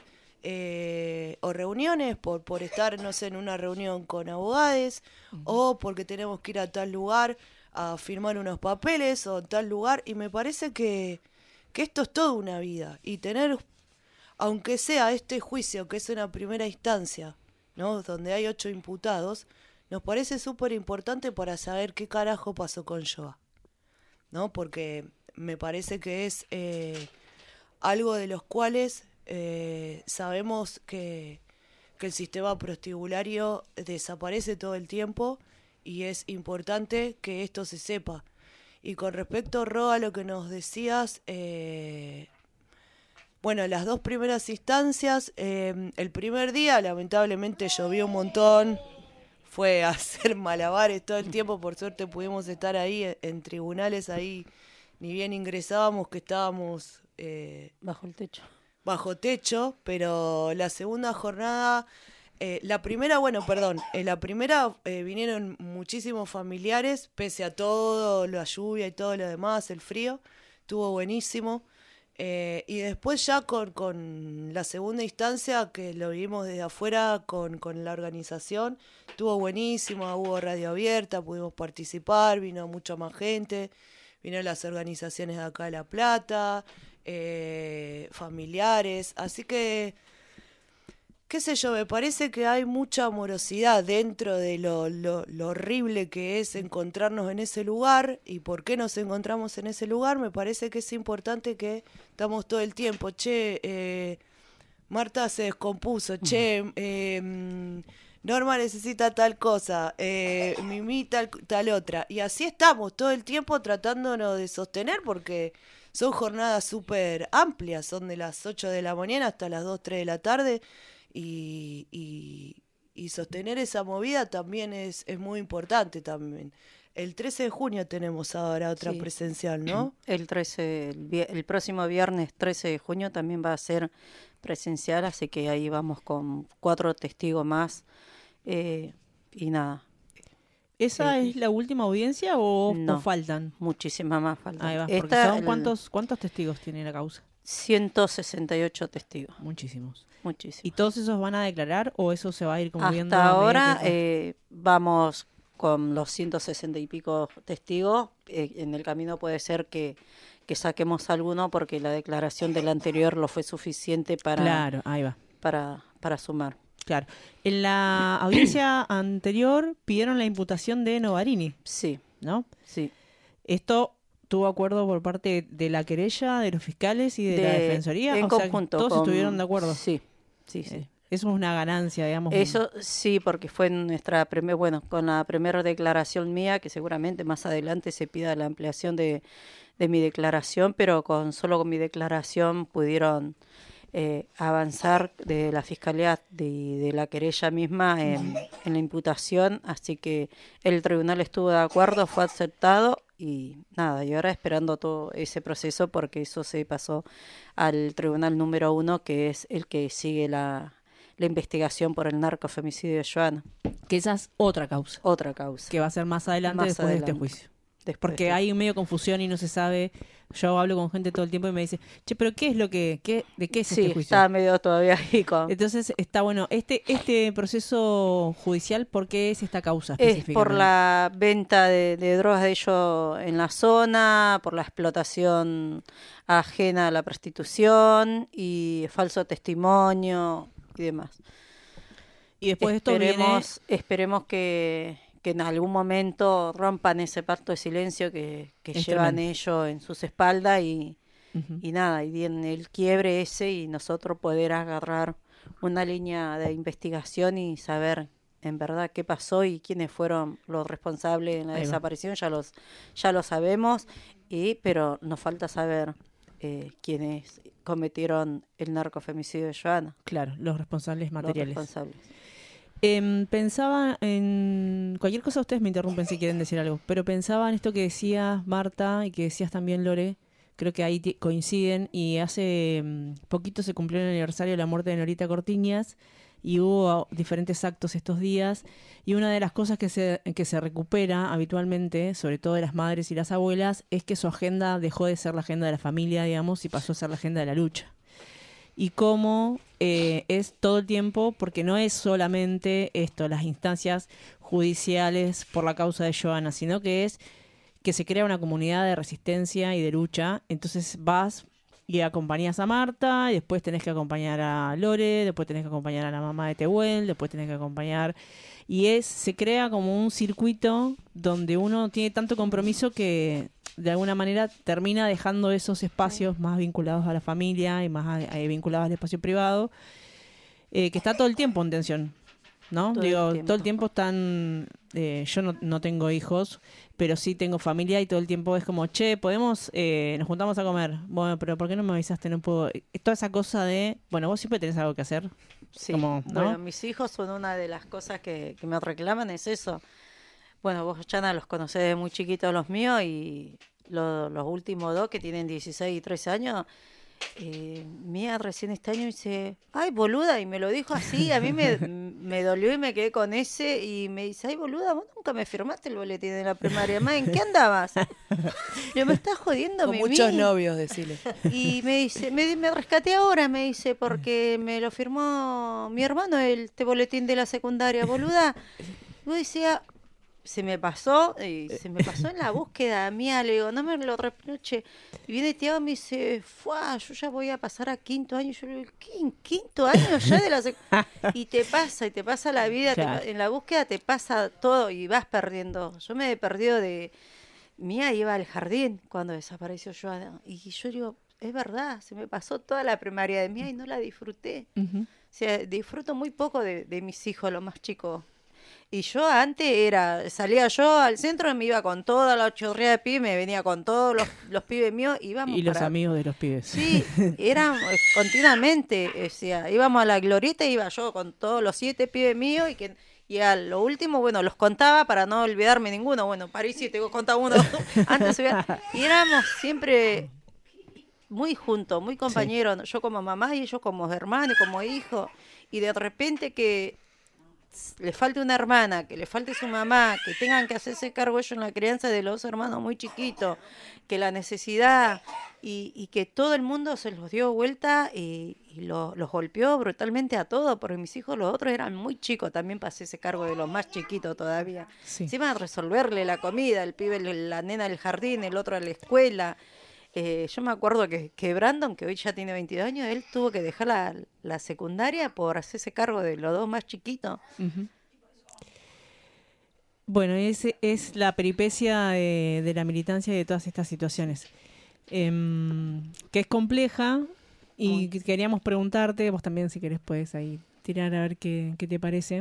eh, o reuniones por, por estar, no sé, en una reunión con abogados, uh-huh. o porque tenemos que ir a tal lugar a firmar unos papeles o tal lugar, y me parece que, que esto es toda una vida, y tener, aunque sea este juicio que es una primera instancia, ¿no?, donde hay ocho imputados, nos parece súper importante para saber qué carajo pasó con Joa, ¿no? Porque me parece que es eh, algo de los cuales eh, sabemos que, que el sistema prostibulario desaparece todo el tiempo, y es importante que esto se sepa. Y con respecto, Ro, a lo que nos decías, eh, bueno, las dos primeras instancias, eh, el primer día lamentablemente llovió un montón, fue a hacer malabares todo el tiempo. Por suerte pudimos estar ahí en, en tribunales, ahí ni bien ingresábamos que estábamos eh, bajo el techo. Bajo techo, pero la segunda jornada, eh, la primera, bueno, perdón, en la primera eh, vinieron muchísimos familiares, pese a todo, la lluvia y todo lo demás, el frío, estuvo buenísimo. Eh, y después ya con, con la segunda instancia, que lo vimos desde afuera con, con la organización, estuvo buenísimo, hubo radio abierta, pudimos participar, vino mucha más gente, vino las organizaciones de acá de La Plata, eh, familiares, así que, qué sé yo, me parece que hay mucha amorosidad dentro de lo, lo, lo horrible que es encontrarnos en ese lugar. Y por qué nos encontramos en ese lugar, me parece que es importante que estamos todo el tiempo, che, eh, Marta se descompuso, che, eh, Norma necesita tal cosa, eh, Mimi tal, tal otra, y así estamos todo el tiempo tratándonos de sostener, porque son jornadas súper amplias, son de las ocho de la mañana hasta las dos, tres de la tarde, y, y, y sostener esa movida también es, es muy importante también. El trece de junio tenemos ahora otra Sí. presencial, ¿no? El trece, el, vi- el próximo viernes trece de junio también va a ser presencial, así que ahí vamos con cuatro testigos más. eh, y nada. ¿Esa Eh, es la última audiencia o, no, o faltan? Muchísimas más faltan. Ahí va, porque Esta, son, el- ¿cuántos, ¿cuántos testigos tiene la causa? ciento sesenta y ocho testigos. Muchísimos. Muchísimos. ¿Y todos esos van a declarar o eso se va a ir como viendo Hasta a medida ahora que- eh, vamos con los ciento sesenta y pico testigos. Eh, en el camino puede ser que, que saquemos alguno porque la declaración del anterior lo fue suficiente para, Claro, ahí va. para, para sumar. Claro. En la audiencia anterior pidieron la imputación de Novarini. Sí. ¿No? Sí. Esto tuvo acuerdo por parte de la querella, de los fiscales y de, la De- defensoría. en O sea, conjunto todos con- estuvieron de acuerdo. Sí, sí, sí. Eh, Eso es una ganancia, digamos. Eso sí, porque fue nuestra primera, bueno, con la primera declaración mía, que seguramente más adelante se pida la ampliación de, de mi declaración, pero con solo con mi declaración pudieron eh, avanzar de la fiscalía de, de la querella misma en, en la imputación, así que el tribunal estuvo de acuerdo, fue aceptado y nada, y ahora esperando todo ese proceso porque eso se pasó al tribunal número uno, que es el que sigue la la investigación por el narcofemicidio de Joana. Que esa es otra causa. Otra causa. Que va a ser más adelante Más después de este adelante. juicio. Después Porque de- hay medio confusión y no se sabe. Yo hablo con gente todo el tiempo y me dice, che, pero ¿qué es lo que, qué, de qué es Sí, este juicio? está medio todavía ahí con... Entonces está bueno. Este, este proceso judicial, ¿por qué es esta causa Es específicamente? por la venta de, de drogas de ellos en la zona, por la explotación ajena a la prostitución y falso testimonio y demás. Y después de esto viene- esperemos, esperemos que, que en algún momento rompan ese pacto de silencio que, que Es llevan tremendo. ellos en sus espaldas y, Ujú. y nada, y den el quiebre ese y nosotros poder agarrar una línea de investigación y saber en verdad qué pasó y quiénes fueron los responsables en la Ahí va. desaparición. Ya los ya lo sabemos, y pero nos falta saber eh, quiénes cometieron el narcofemicidio de Joana. Claro, los responsables materiales. Los responsables. Em, pensaba en cualquier cosa, ustedes me interrumpen si quieren decir algo, pero pensaba en esto que decías Marta y que decías también Lore, creo que ahí ti- coinciden, y hace mm, poquito se cumplió el aniversario de la muerte de Norita Cortiñas y hubo diferentes actos estos días, y una de las cosas que se, que se recupera habitualmente, sobre todo de las madres y las abuelas, es que su agenda dejó de ser la agenda de la familia, digamos, y pasó a ser la agenda de la lucha. Y cómo eh, es todo el tiempo, porque no es solamente esto, las instancias judiciales por la causa de Joana, sino que es que se crea una comunidad de resistencia y de lucha. Entonces vas y acompañas a Marta, y después tenés que acompañar a Lore, después tenés que acompañar a la mamá de Tehuel, después tenés que acompañar... Y es se crea como un circuito donde uno tiene tanto compromiso que de alguna manera termina dejando esos espacios más vinculados a la familia y más a- eh, vinculados al espacio privado, eh, que está todo el tiempo en tensión, ¿no? Todo el Digo, tiempo. todo el tiempo están... eh, yo no, no tengo hijos, pero sí tengo familia y todo el tiempo es como, che, podemos, eh, nos juntamos a comer. Bueno, pero ¿por qué no me avisaste? No puedo. Eh, Toda esa cosa de, bueno, vos siempre tenés algo que hacer. Sí, Como, ¿no? bueno, mis hijos son una de las cosas que, que me reclaman, es eso. Bueno, vos, Chana, los conocés de muy chiquitos los míos, y lo- los últimos dos que tienen dieciséis y trece años, eh, Mía recién este año dice, ay, boluda, y me lo dijo así, a mí me, me dolió y me quedé con ese, y me dice, ay, boluda, vos nunca me firmaste el boletín de la primaria, ma, ¿en qué andabas? Yo me estás jodiendo, Con Mimi. muchos novios, decile. Y me dice, me, me rescaté ahora, me dice, porque me lo firmó mi hermano, el este boletín de la secundaria, boluda. Y yo decía, se me pasó, y se me pasó en la búsqueda mía, le digo, no me lo reproche. Y viene Tiago y me dice, fuá, yo ya voy a pasar a quinto año. Y yo le digo, ¿qué? ¿En quinto año ya de la secundaria? Y te pasa, y te pasa la vida, te Claro. pa- en la búsqueda te pasa todo y vas perdiendo. Yo me he perdido de... Mía iba al jardín cuando desapareció Joana. Y yo digo, es verdad, se me pasó toda la primaria de Mía y no la disfruté. Ujú. O sea, disfruto muy poco de, de mis hijos, los más chicos. Y yo antes era, salía yo al centro, me iba con toda la chorrea de pibes, me venía con todos los, los pibes míos, íbamos Y los para- amigos de los pibes. Sí, éramos continuamente, o sea, íbamos a la glorieta, iba yo con todos los siete pibes míos y que y a lo último, bueno, los contaba para no olvidarme ninguno. Bueno, París siete, vos contá uno. Antes subía- y éramos siempre muy juntos, muy compañeros, yo como mamá y ellos como hermano y como hijo. Y de repente que le falte una hermana, que le falte su mamá, que tengan que hacerse cargo ellos en la crianza de los hermanos muy chiquitos, que la necesidad y, y que todo el mundo se los dio vuelta y, y lo- los golpeó brutalmente a todos, porque mis hijos los otros eran muy chicos, también pasé ese cargo de los más chiquitos todavía. Sí. Encima de resolverle la comida, el pibe, la nena del jardín, el otro a la escuela. Eh, yo me acuerdo que, que Brandon, que hoy ya tiene veintidós años, él tuvo que dejar la, la secundaria por hacerse cargo de los dos más chiquitos. Ujú. Bueno, ese es la peripecia de, de la militancia y de todas estas situaciones, Em, que es compleja y que queríamos preguntarte, vos también si querés puedes ahí tirar a ver qué, qué te parece.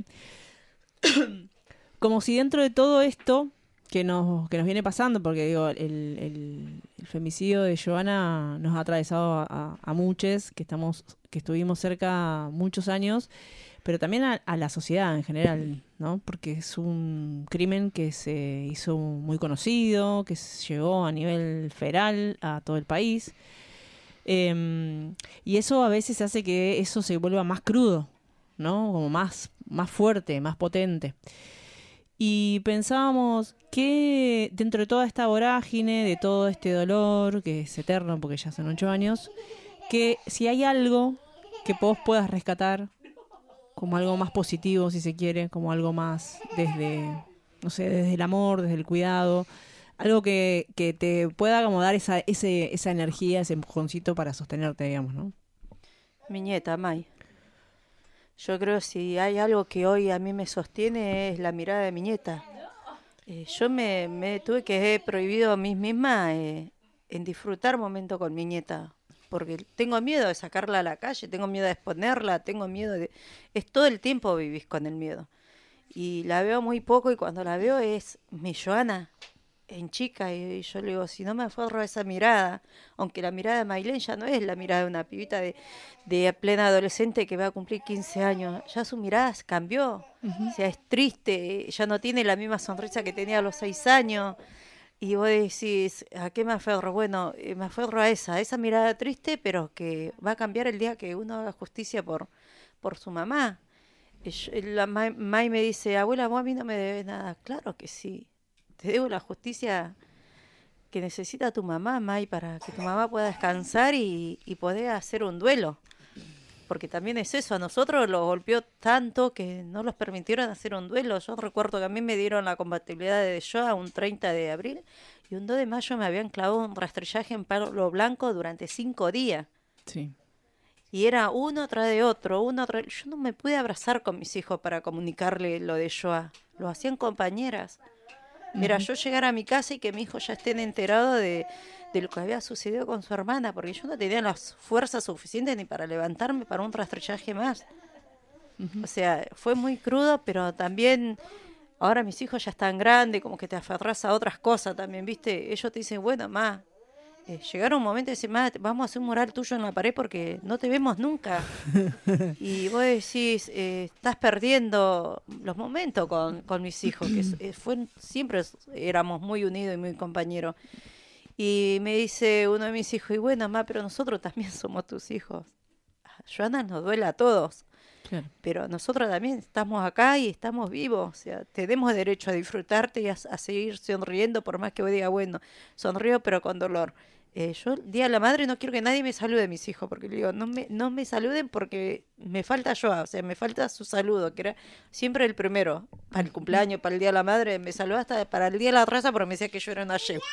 Como si dentro de todo esto que nos, que nos viene pasando, porque digo, el, el, el femicidio de Joana nos ha atravesado a, a, a muchos, que estamos, que estuvimos cerca muchos años, pero también a, a la sociedad en general, ¿no? Porque es un crimen que se hizo muy conocido, que se llegó a nivel federal a todo el país. Eh, y eso a veces hace que eso se vuelva más crudo, ¿no? Como más, más fuerte, más potente. Y pensábamos que dentro de toda esta vorágine, de todo este dolor, que es eterno porque ya son ocho años, que si hay algo que vos puedas rescatar como algo más positivo, si se quiere, como algo más desde, no sé, desde el amor, desde el cuidado, algo que, que te pueda como dar esa, ese, esa energía, ese empujoncito para sostenerte, digamos, ¿no? Mi nieta, May. Yo creo que si hay algo que hoy a mí me sostiene es la mirada de mi nieta. Eh, yo me, me tuve que he prohibido a mí misma eh, en disfrutar momento con mi nieta, porque tengo miedo de sacarla a la calle, tengo miedo de exponerla, tengo miedo de... Es todo el tiempo vivís con el miedo. Y la veo muy poco y cuando la veo es mi Joana en chica y, y yo le digo, si no me aferro a esa mirada, aunque la mirada de Maylén ya no es la mirada de una pibita de, de plena adolescente que va a cumplir quince años, ya su mirada cambió, Ujú. o sea, es triste, ya no tiene la misma sonrisa que tenía a los seis años. Y vos decís, ¿a qué me aferro? Bueno, eh, me aferro a esa, a esa mirada triste, pero que va a cambiar el día que uno haga justicia por, por su mamá. Y yo- la May, May me dice, abuela, vos a mí no me debes nada. Claro que sí, te debo la justicia que necesita tu mamá, May, para que tu mamá pueda descansar y, y poder hacer un duelo. Porque también es eso, a nosotros los golpeó tanto que no los permitieron hacer un duelo. Yo recuerdo que a mí me dieron la compatibilidad de Shoah un treinta de abril y un dos de mayo me habían clavado un rastrillaje en palo blanco durante cinco días. Sí. Y era uno tras de otro, uno tras... Yo no me pude abrazar con mis hijos para comunicarle lo de Shoah. Lo hacían compañeras. Era Ujú. yo llegar a mi casa y que mi hijo ya estén enterado de, de lo que había sucedido con su hermana, porque yo no tenía las fuerzas suficientes ni para levantarme para un rastrillaje más. O sea, fue muy crudo, pero también ahora mis hijos ya están grandes, como que te aferras a otras cosas también, ¿viste? Ellos te dicen, bueno, ma, eh, llegaron un momento y dicen, ma, vamos a hacer un mural tuyo en la pared porque no te vemos nunca. Y vos decís, eh, estás perdiendo los momentos con, con mis hijos, que es- eh, fue, siempre éramos muy unidos y muy compañeros. Y me dice uno de mis hijos, y bueno, ma, pero nosotros también somos tus hijos. A Joana nos duele a todos, Claro. pero nosotros también estamos acá y estamos vivos. O sea, tenemos derecho a disfrutarte y a, a seguir sonriendo, por más que vos diga, bueno, sonrío pero con dolor. Eh, yo el Día de la Madre no quiero que nadie me salude, mis hijos, porque le digo, no me, no me saluden porque me falta yo, o sea, me falta su saludo, que era siempre el primero, para el cumpleaños, para el Día de la Madre, me saludó hasta para el Día de la Raza, pero me decía que yo era una yegua.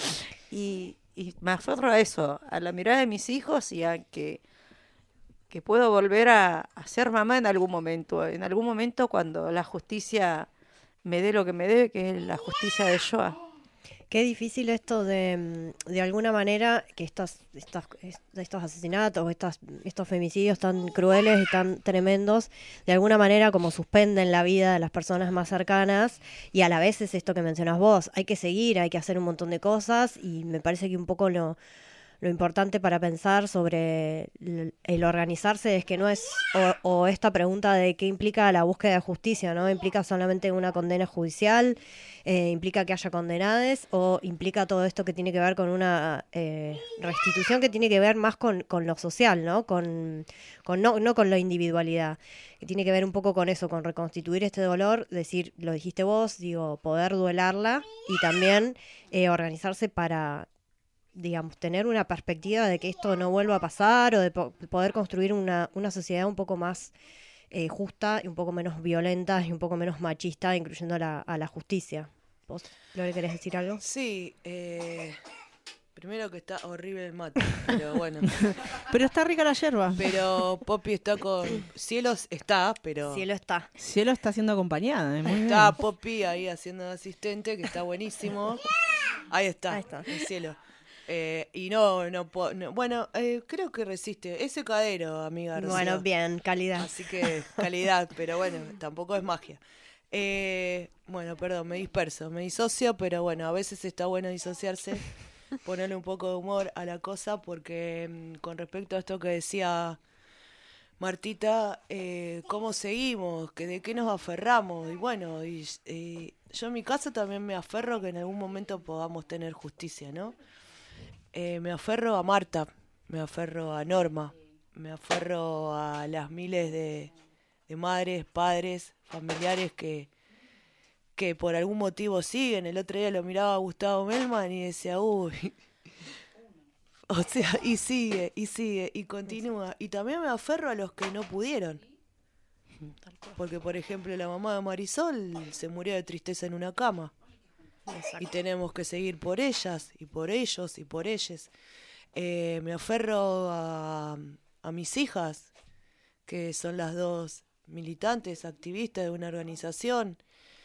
y, y me aferro a eso, a la mirada de mis hijos y a que, que puedo volver a, a ser mamá en algún momento, en algún momento cuando la justicia me dé lo que me debe, que es la justicia de Shoah. Qué difícil esto de, de alguna manera, que estos, estos, estos asesinatos, estos, estos femicidios tan crueles y tan tremendos, de alguna manera como suspenden la vida de las personas más cercanas, y a la vez es esto que mencionas vos, hay que seguir, hay que hacer un montón de cosas, y me parece que un poco lo... Lo importante para pensar sobre el, el organizarse es que no es, o, o esta pregunta de qué implica la búsqueda de justicia, ¿no? ¿Implica solamente una condena judicial? Eh, ¿Implica que haya condenades? ¿O implica todo esto que tiene que ver con una eh, restitución que tiene que ver más con, con lo social, ¿no? Con, con no, no con la individualidad, que tiene que ver un poco con eso, con reconstituir este dolor, decir, lo dijiste vos, digo, poder duelarla y también eh, organizarse para... digamos, tener una perspectiva de que esto no vuelva a pasar o de po- poder construir una, una sociedad un poco más eh, justa y un poco menos violenta y un poco menos machista, incluyendo la, a la justicia. ¿Vos, Lore, querés decir algo? Sí, eh, primero que está horrible el mate, pero bueno. Pero está rica la yerba. Pero Poppy está con... Cielos está, pero... Cielo está. Cielo está siendo acompañada. eh, muy Está bien. Poppy ahí haciendo de asistente, que está buenísimo. Ahí está, Ahí está. el cielo. Eh, y no, no, po- no bueno, eh, creo que resiste. Es secadero, amiga Rocío. Bueno, bien, calidad. Así que calidad, pero bueno, tampoco es magia. Eh, bueno, perdón, me disperso, me disocio, pero bueno, a veces está bueno disociarse, ponerle un poco de humor a la cosa, porque mm, con respecto a esto que decía Martita, eh, ¿cómo seguimos? ¿Que ¿De qué nos aferramos? Y bueno, y, y yo en mi caso también me aferro que en algún momento podamos tener justicia, ¿no? Eh, me aferro a Marta, me aferro a Norma, me aferro a las miles de, de madres, padres, familiares que, que por algún motivo siguen. El otro día lo miraba a Gustavo Melman y decía, uy, o sea, y sigue, y sigue, y continúa. Y también me aferro a los que no pudieron. Porque, por ejemplo, la mamá de Marisol se murió de tristeza en una cama. Exacto. Y tenemos que seguir por ellas, y por ellos, y por ellas. Eh, me aferro a, a mis hijas, que son las dos militantes, activistas de una organización,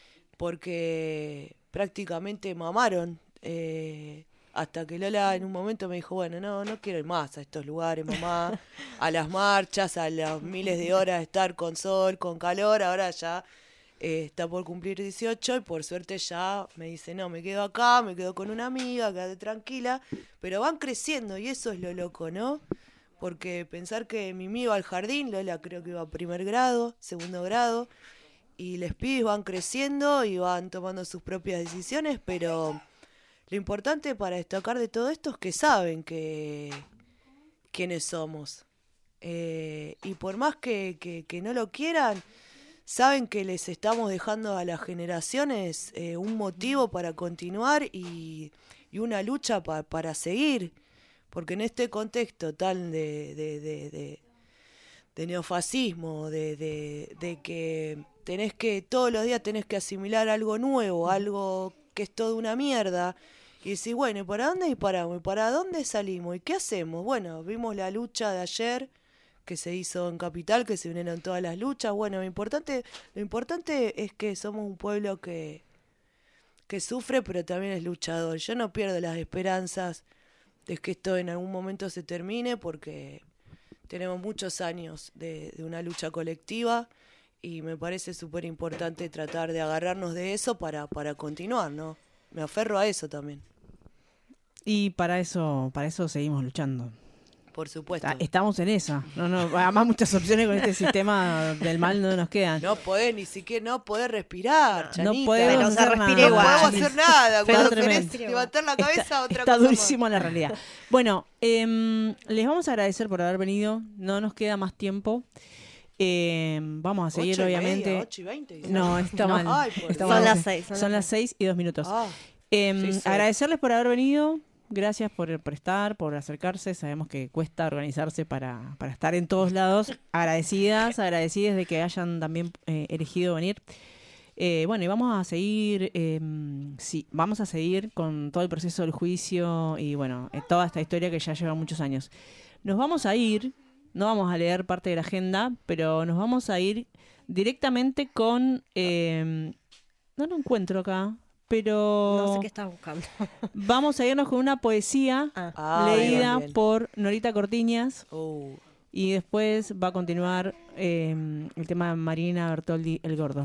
porque prácticamente mamaron, eh, hasta que Lola en un momento me dijo, bueno, no, no quiero ir más a estos lugares, mamá, a las marchas, a las miles de horas de estar con sol, con calor, ahora ya... Eh, está por cumplir dieciocho y por suerte ya me dice, no, me quedo acá, me quedo con una amiga, quédate tranquila, pero van creciendo y eso es lo loco, ¿no? Porque pensar que Mimi iba al jardín, Lola creo que iba a primer grado, segundo grado, y les pibes van creciendo y van tomando sus propias decisiones, pero lo importante para destacar de todo esto es que saben que quiénes somos. Eh, y por más que, que, que no lo quieran, saben que les estamos dejando a las generaciones eh, un motivo para continuar y, y una lucha pa, para seguir, porque en este contexto tal de, de, de, de, de neofascismo, de, de, de que tenés que, todos los días tenés que asimilar algo nuevo, algo que es toda una mierda, y decís, bueno, ¿y para dónde disparamos? ¿Y para dónde salimos? ¿Y qué hacemos? Bueno, vimos la lucha de ayer, que se hizo en Capital, que se unieron todas las luchas. Bueno, lo importante, lo importante es que somos un pueblo que, que sufre, pero también es luchador. Yo no pierdo las esperanzas de que esto en algún momento se termine, porque tenemos muchos años de, de una lucha colectiva y me parece súper importante tratar de agarrarnos de eso para, para continuar, ¿no? Me aferro a eso también. Y para eso, para eso seguimos luchando. Por supuesto. Estamos en esa. No, no, además muchas opciones con este sistema del mal no nos quedan. No podés ni siquiera no poder respirar, Chanita. No podemos Pero hacer se nada. respira igual. No podemos hacer nada. Pero Cuando tremendo. querés levantar la cabeza, está, otra está cosa durísimo más. la realidad. Bueno, eh, les vamos a agradecer por haber venido. No nos queda más tiempo. Eh, vamos a seguir, ocho y obviamente. media, ocho y veinte, no, está no. mal. Ay, por Está Dios. mal. Son las seis, Son, son las seis y dos minutos. Ah, eh, sí, sí. Agradecerles por haber venido. Gracias por, por estar, por acercarse. Sabemos que cuesta organizarse para, para estar en todos lados. Agradecidas, agradecidas de que hayan también eh, elegido venir. Eh, bueno, y vamos a seguir, eh, sí, vamos a seguir con todo el proceso del juicio y bueno, eh, toda esta historia que ya lleva muchos años. Nos vamos a ir, no vamos a leer parte de la agenda, pero nos vamos a ir directamente con, eh, no lo encuentro acá, pero... No sé qué estás buscando. Vamos a irnos con una poesía Ah, leída bien, bien. por Norita Cortiñas. Oh. Y después va a continuar eh, el tema de Marina Bertoldi, El Gordo.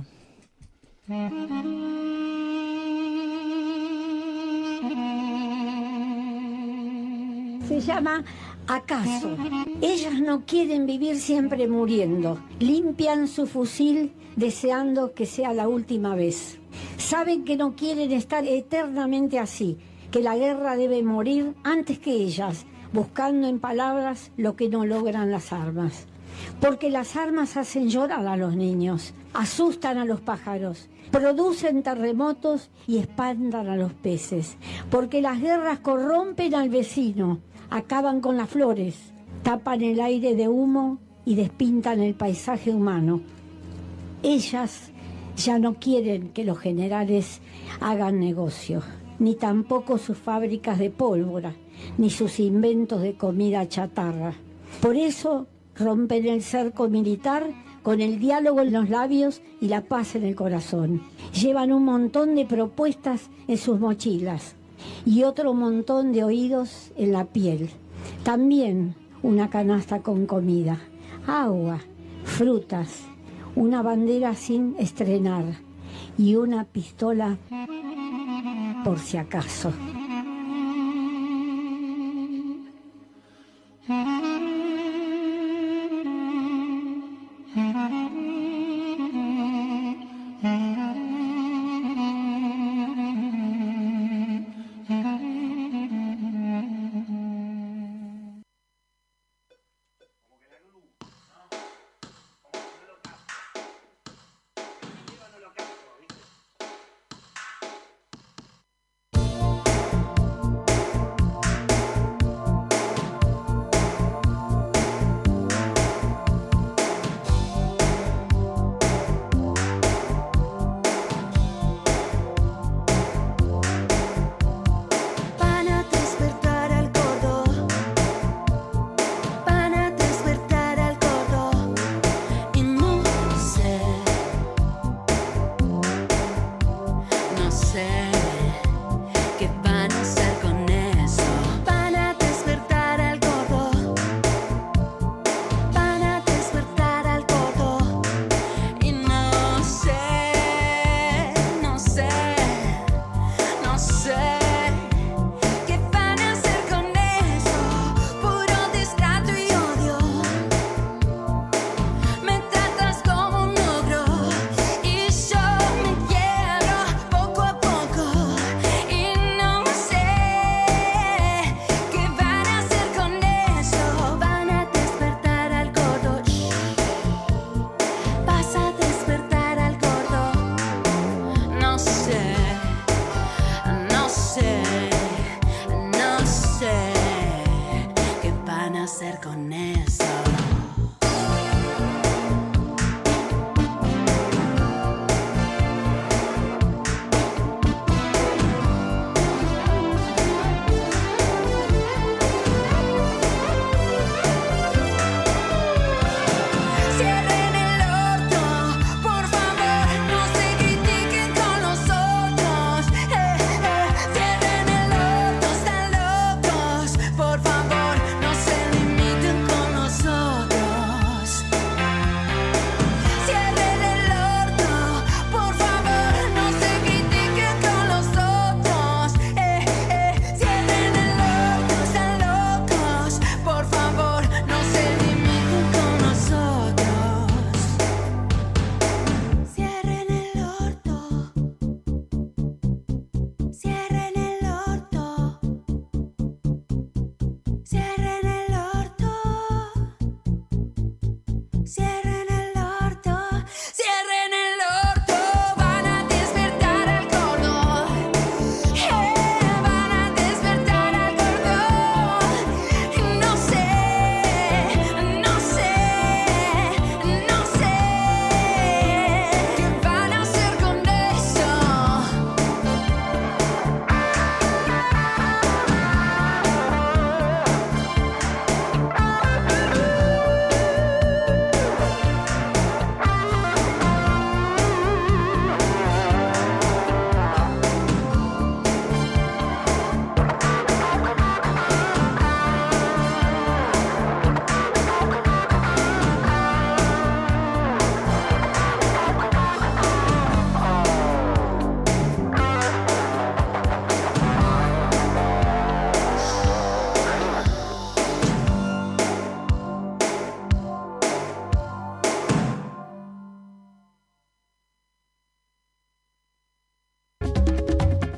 Se llama ¿Acaso? Ellas no quieren vivir siempre muriendo. Limpian su fusil deseando que sea la última vez. Saben que no quieren estar eternamente así, que la guerra debe morir antes que ellas, buscando en palabras lo que no logran las armas. Porque las armas hacen llorar a los niños, asustan a los pájaros, producen terremotos y espantan a los peces. Porque las guerras corrompen al vecino, acaban con las flores, tapan el aire de humo y despintan el paisaje humano. Ellas ya no quieren que los generales hagan negocio, ni tampoco sus fábricas de pólvora, ni sus inventos de comida chatarra. Por eso rompen el cerco militar con el diálogo en los labios y la paz en el corazón. Llevan un montón de propuestas en sus mochilas y otro montón de oídos en la piel. También una canasta con comida, agua, frutas, una bandera sin estrenar y una pistola por si acaso.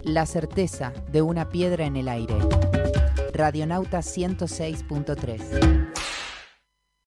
La certeza de una piedra en el aire. Radionauta ciento seis punto tres.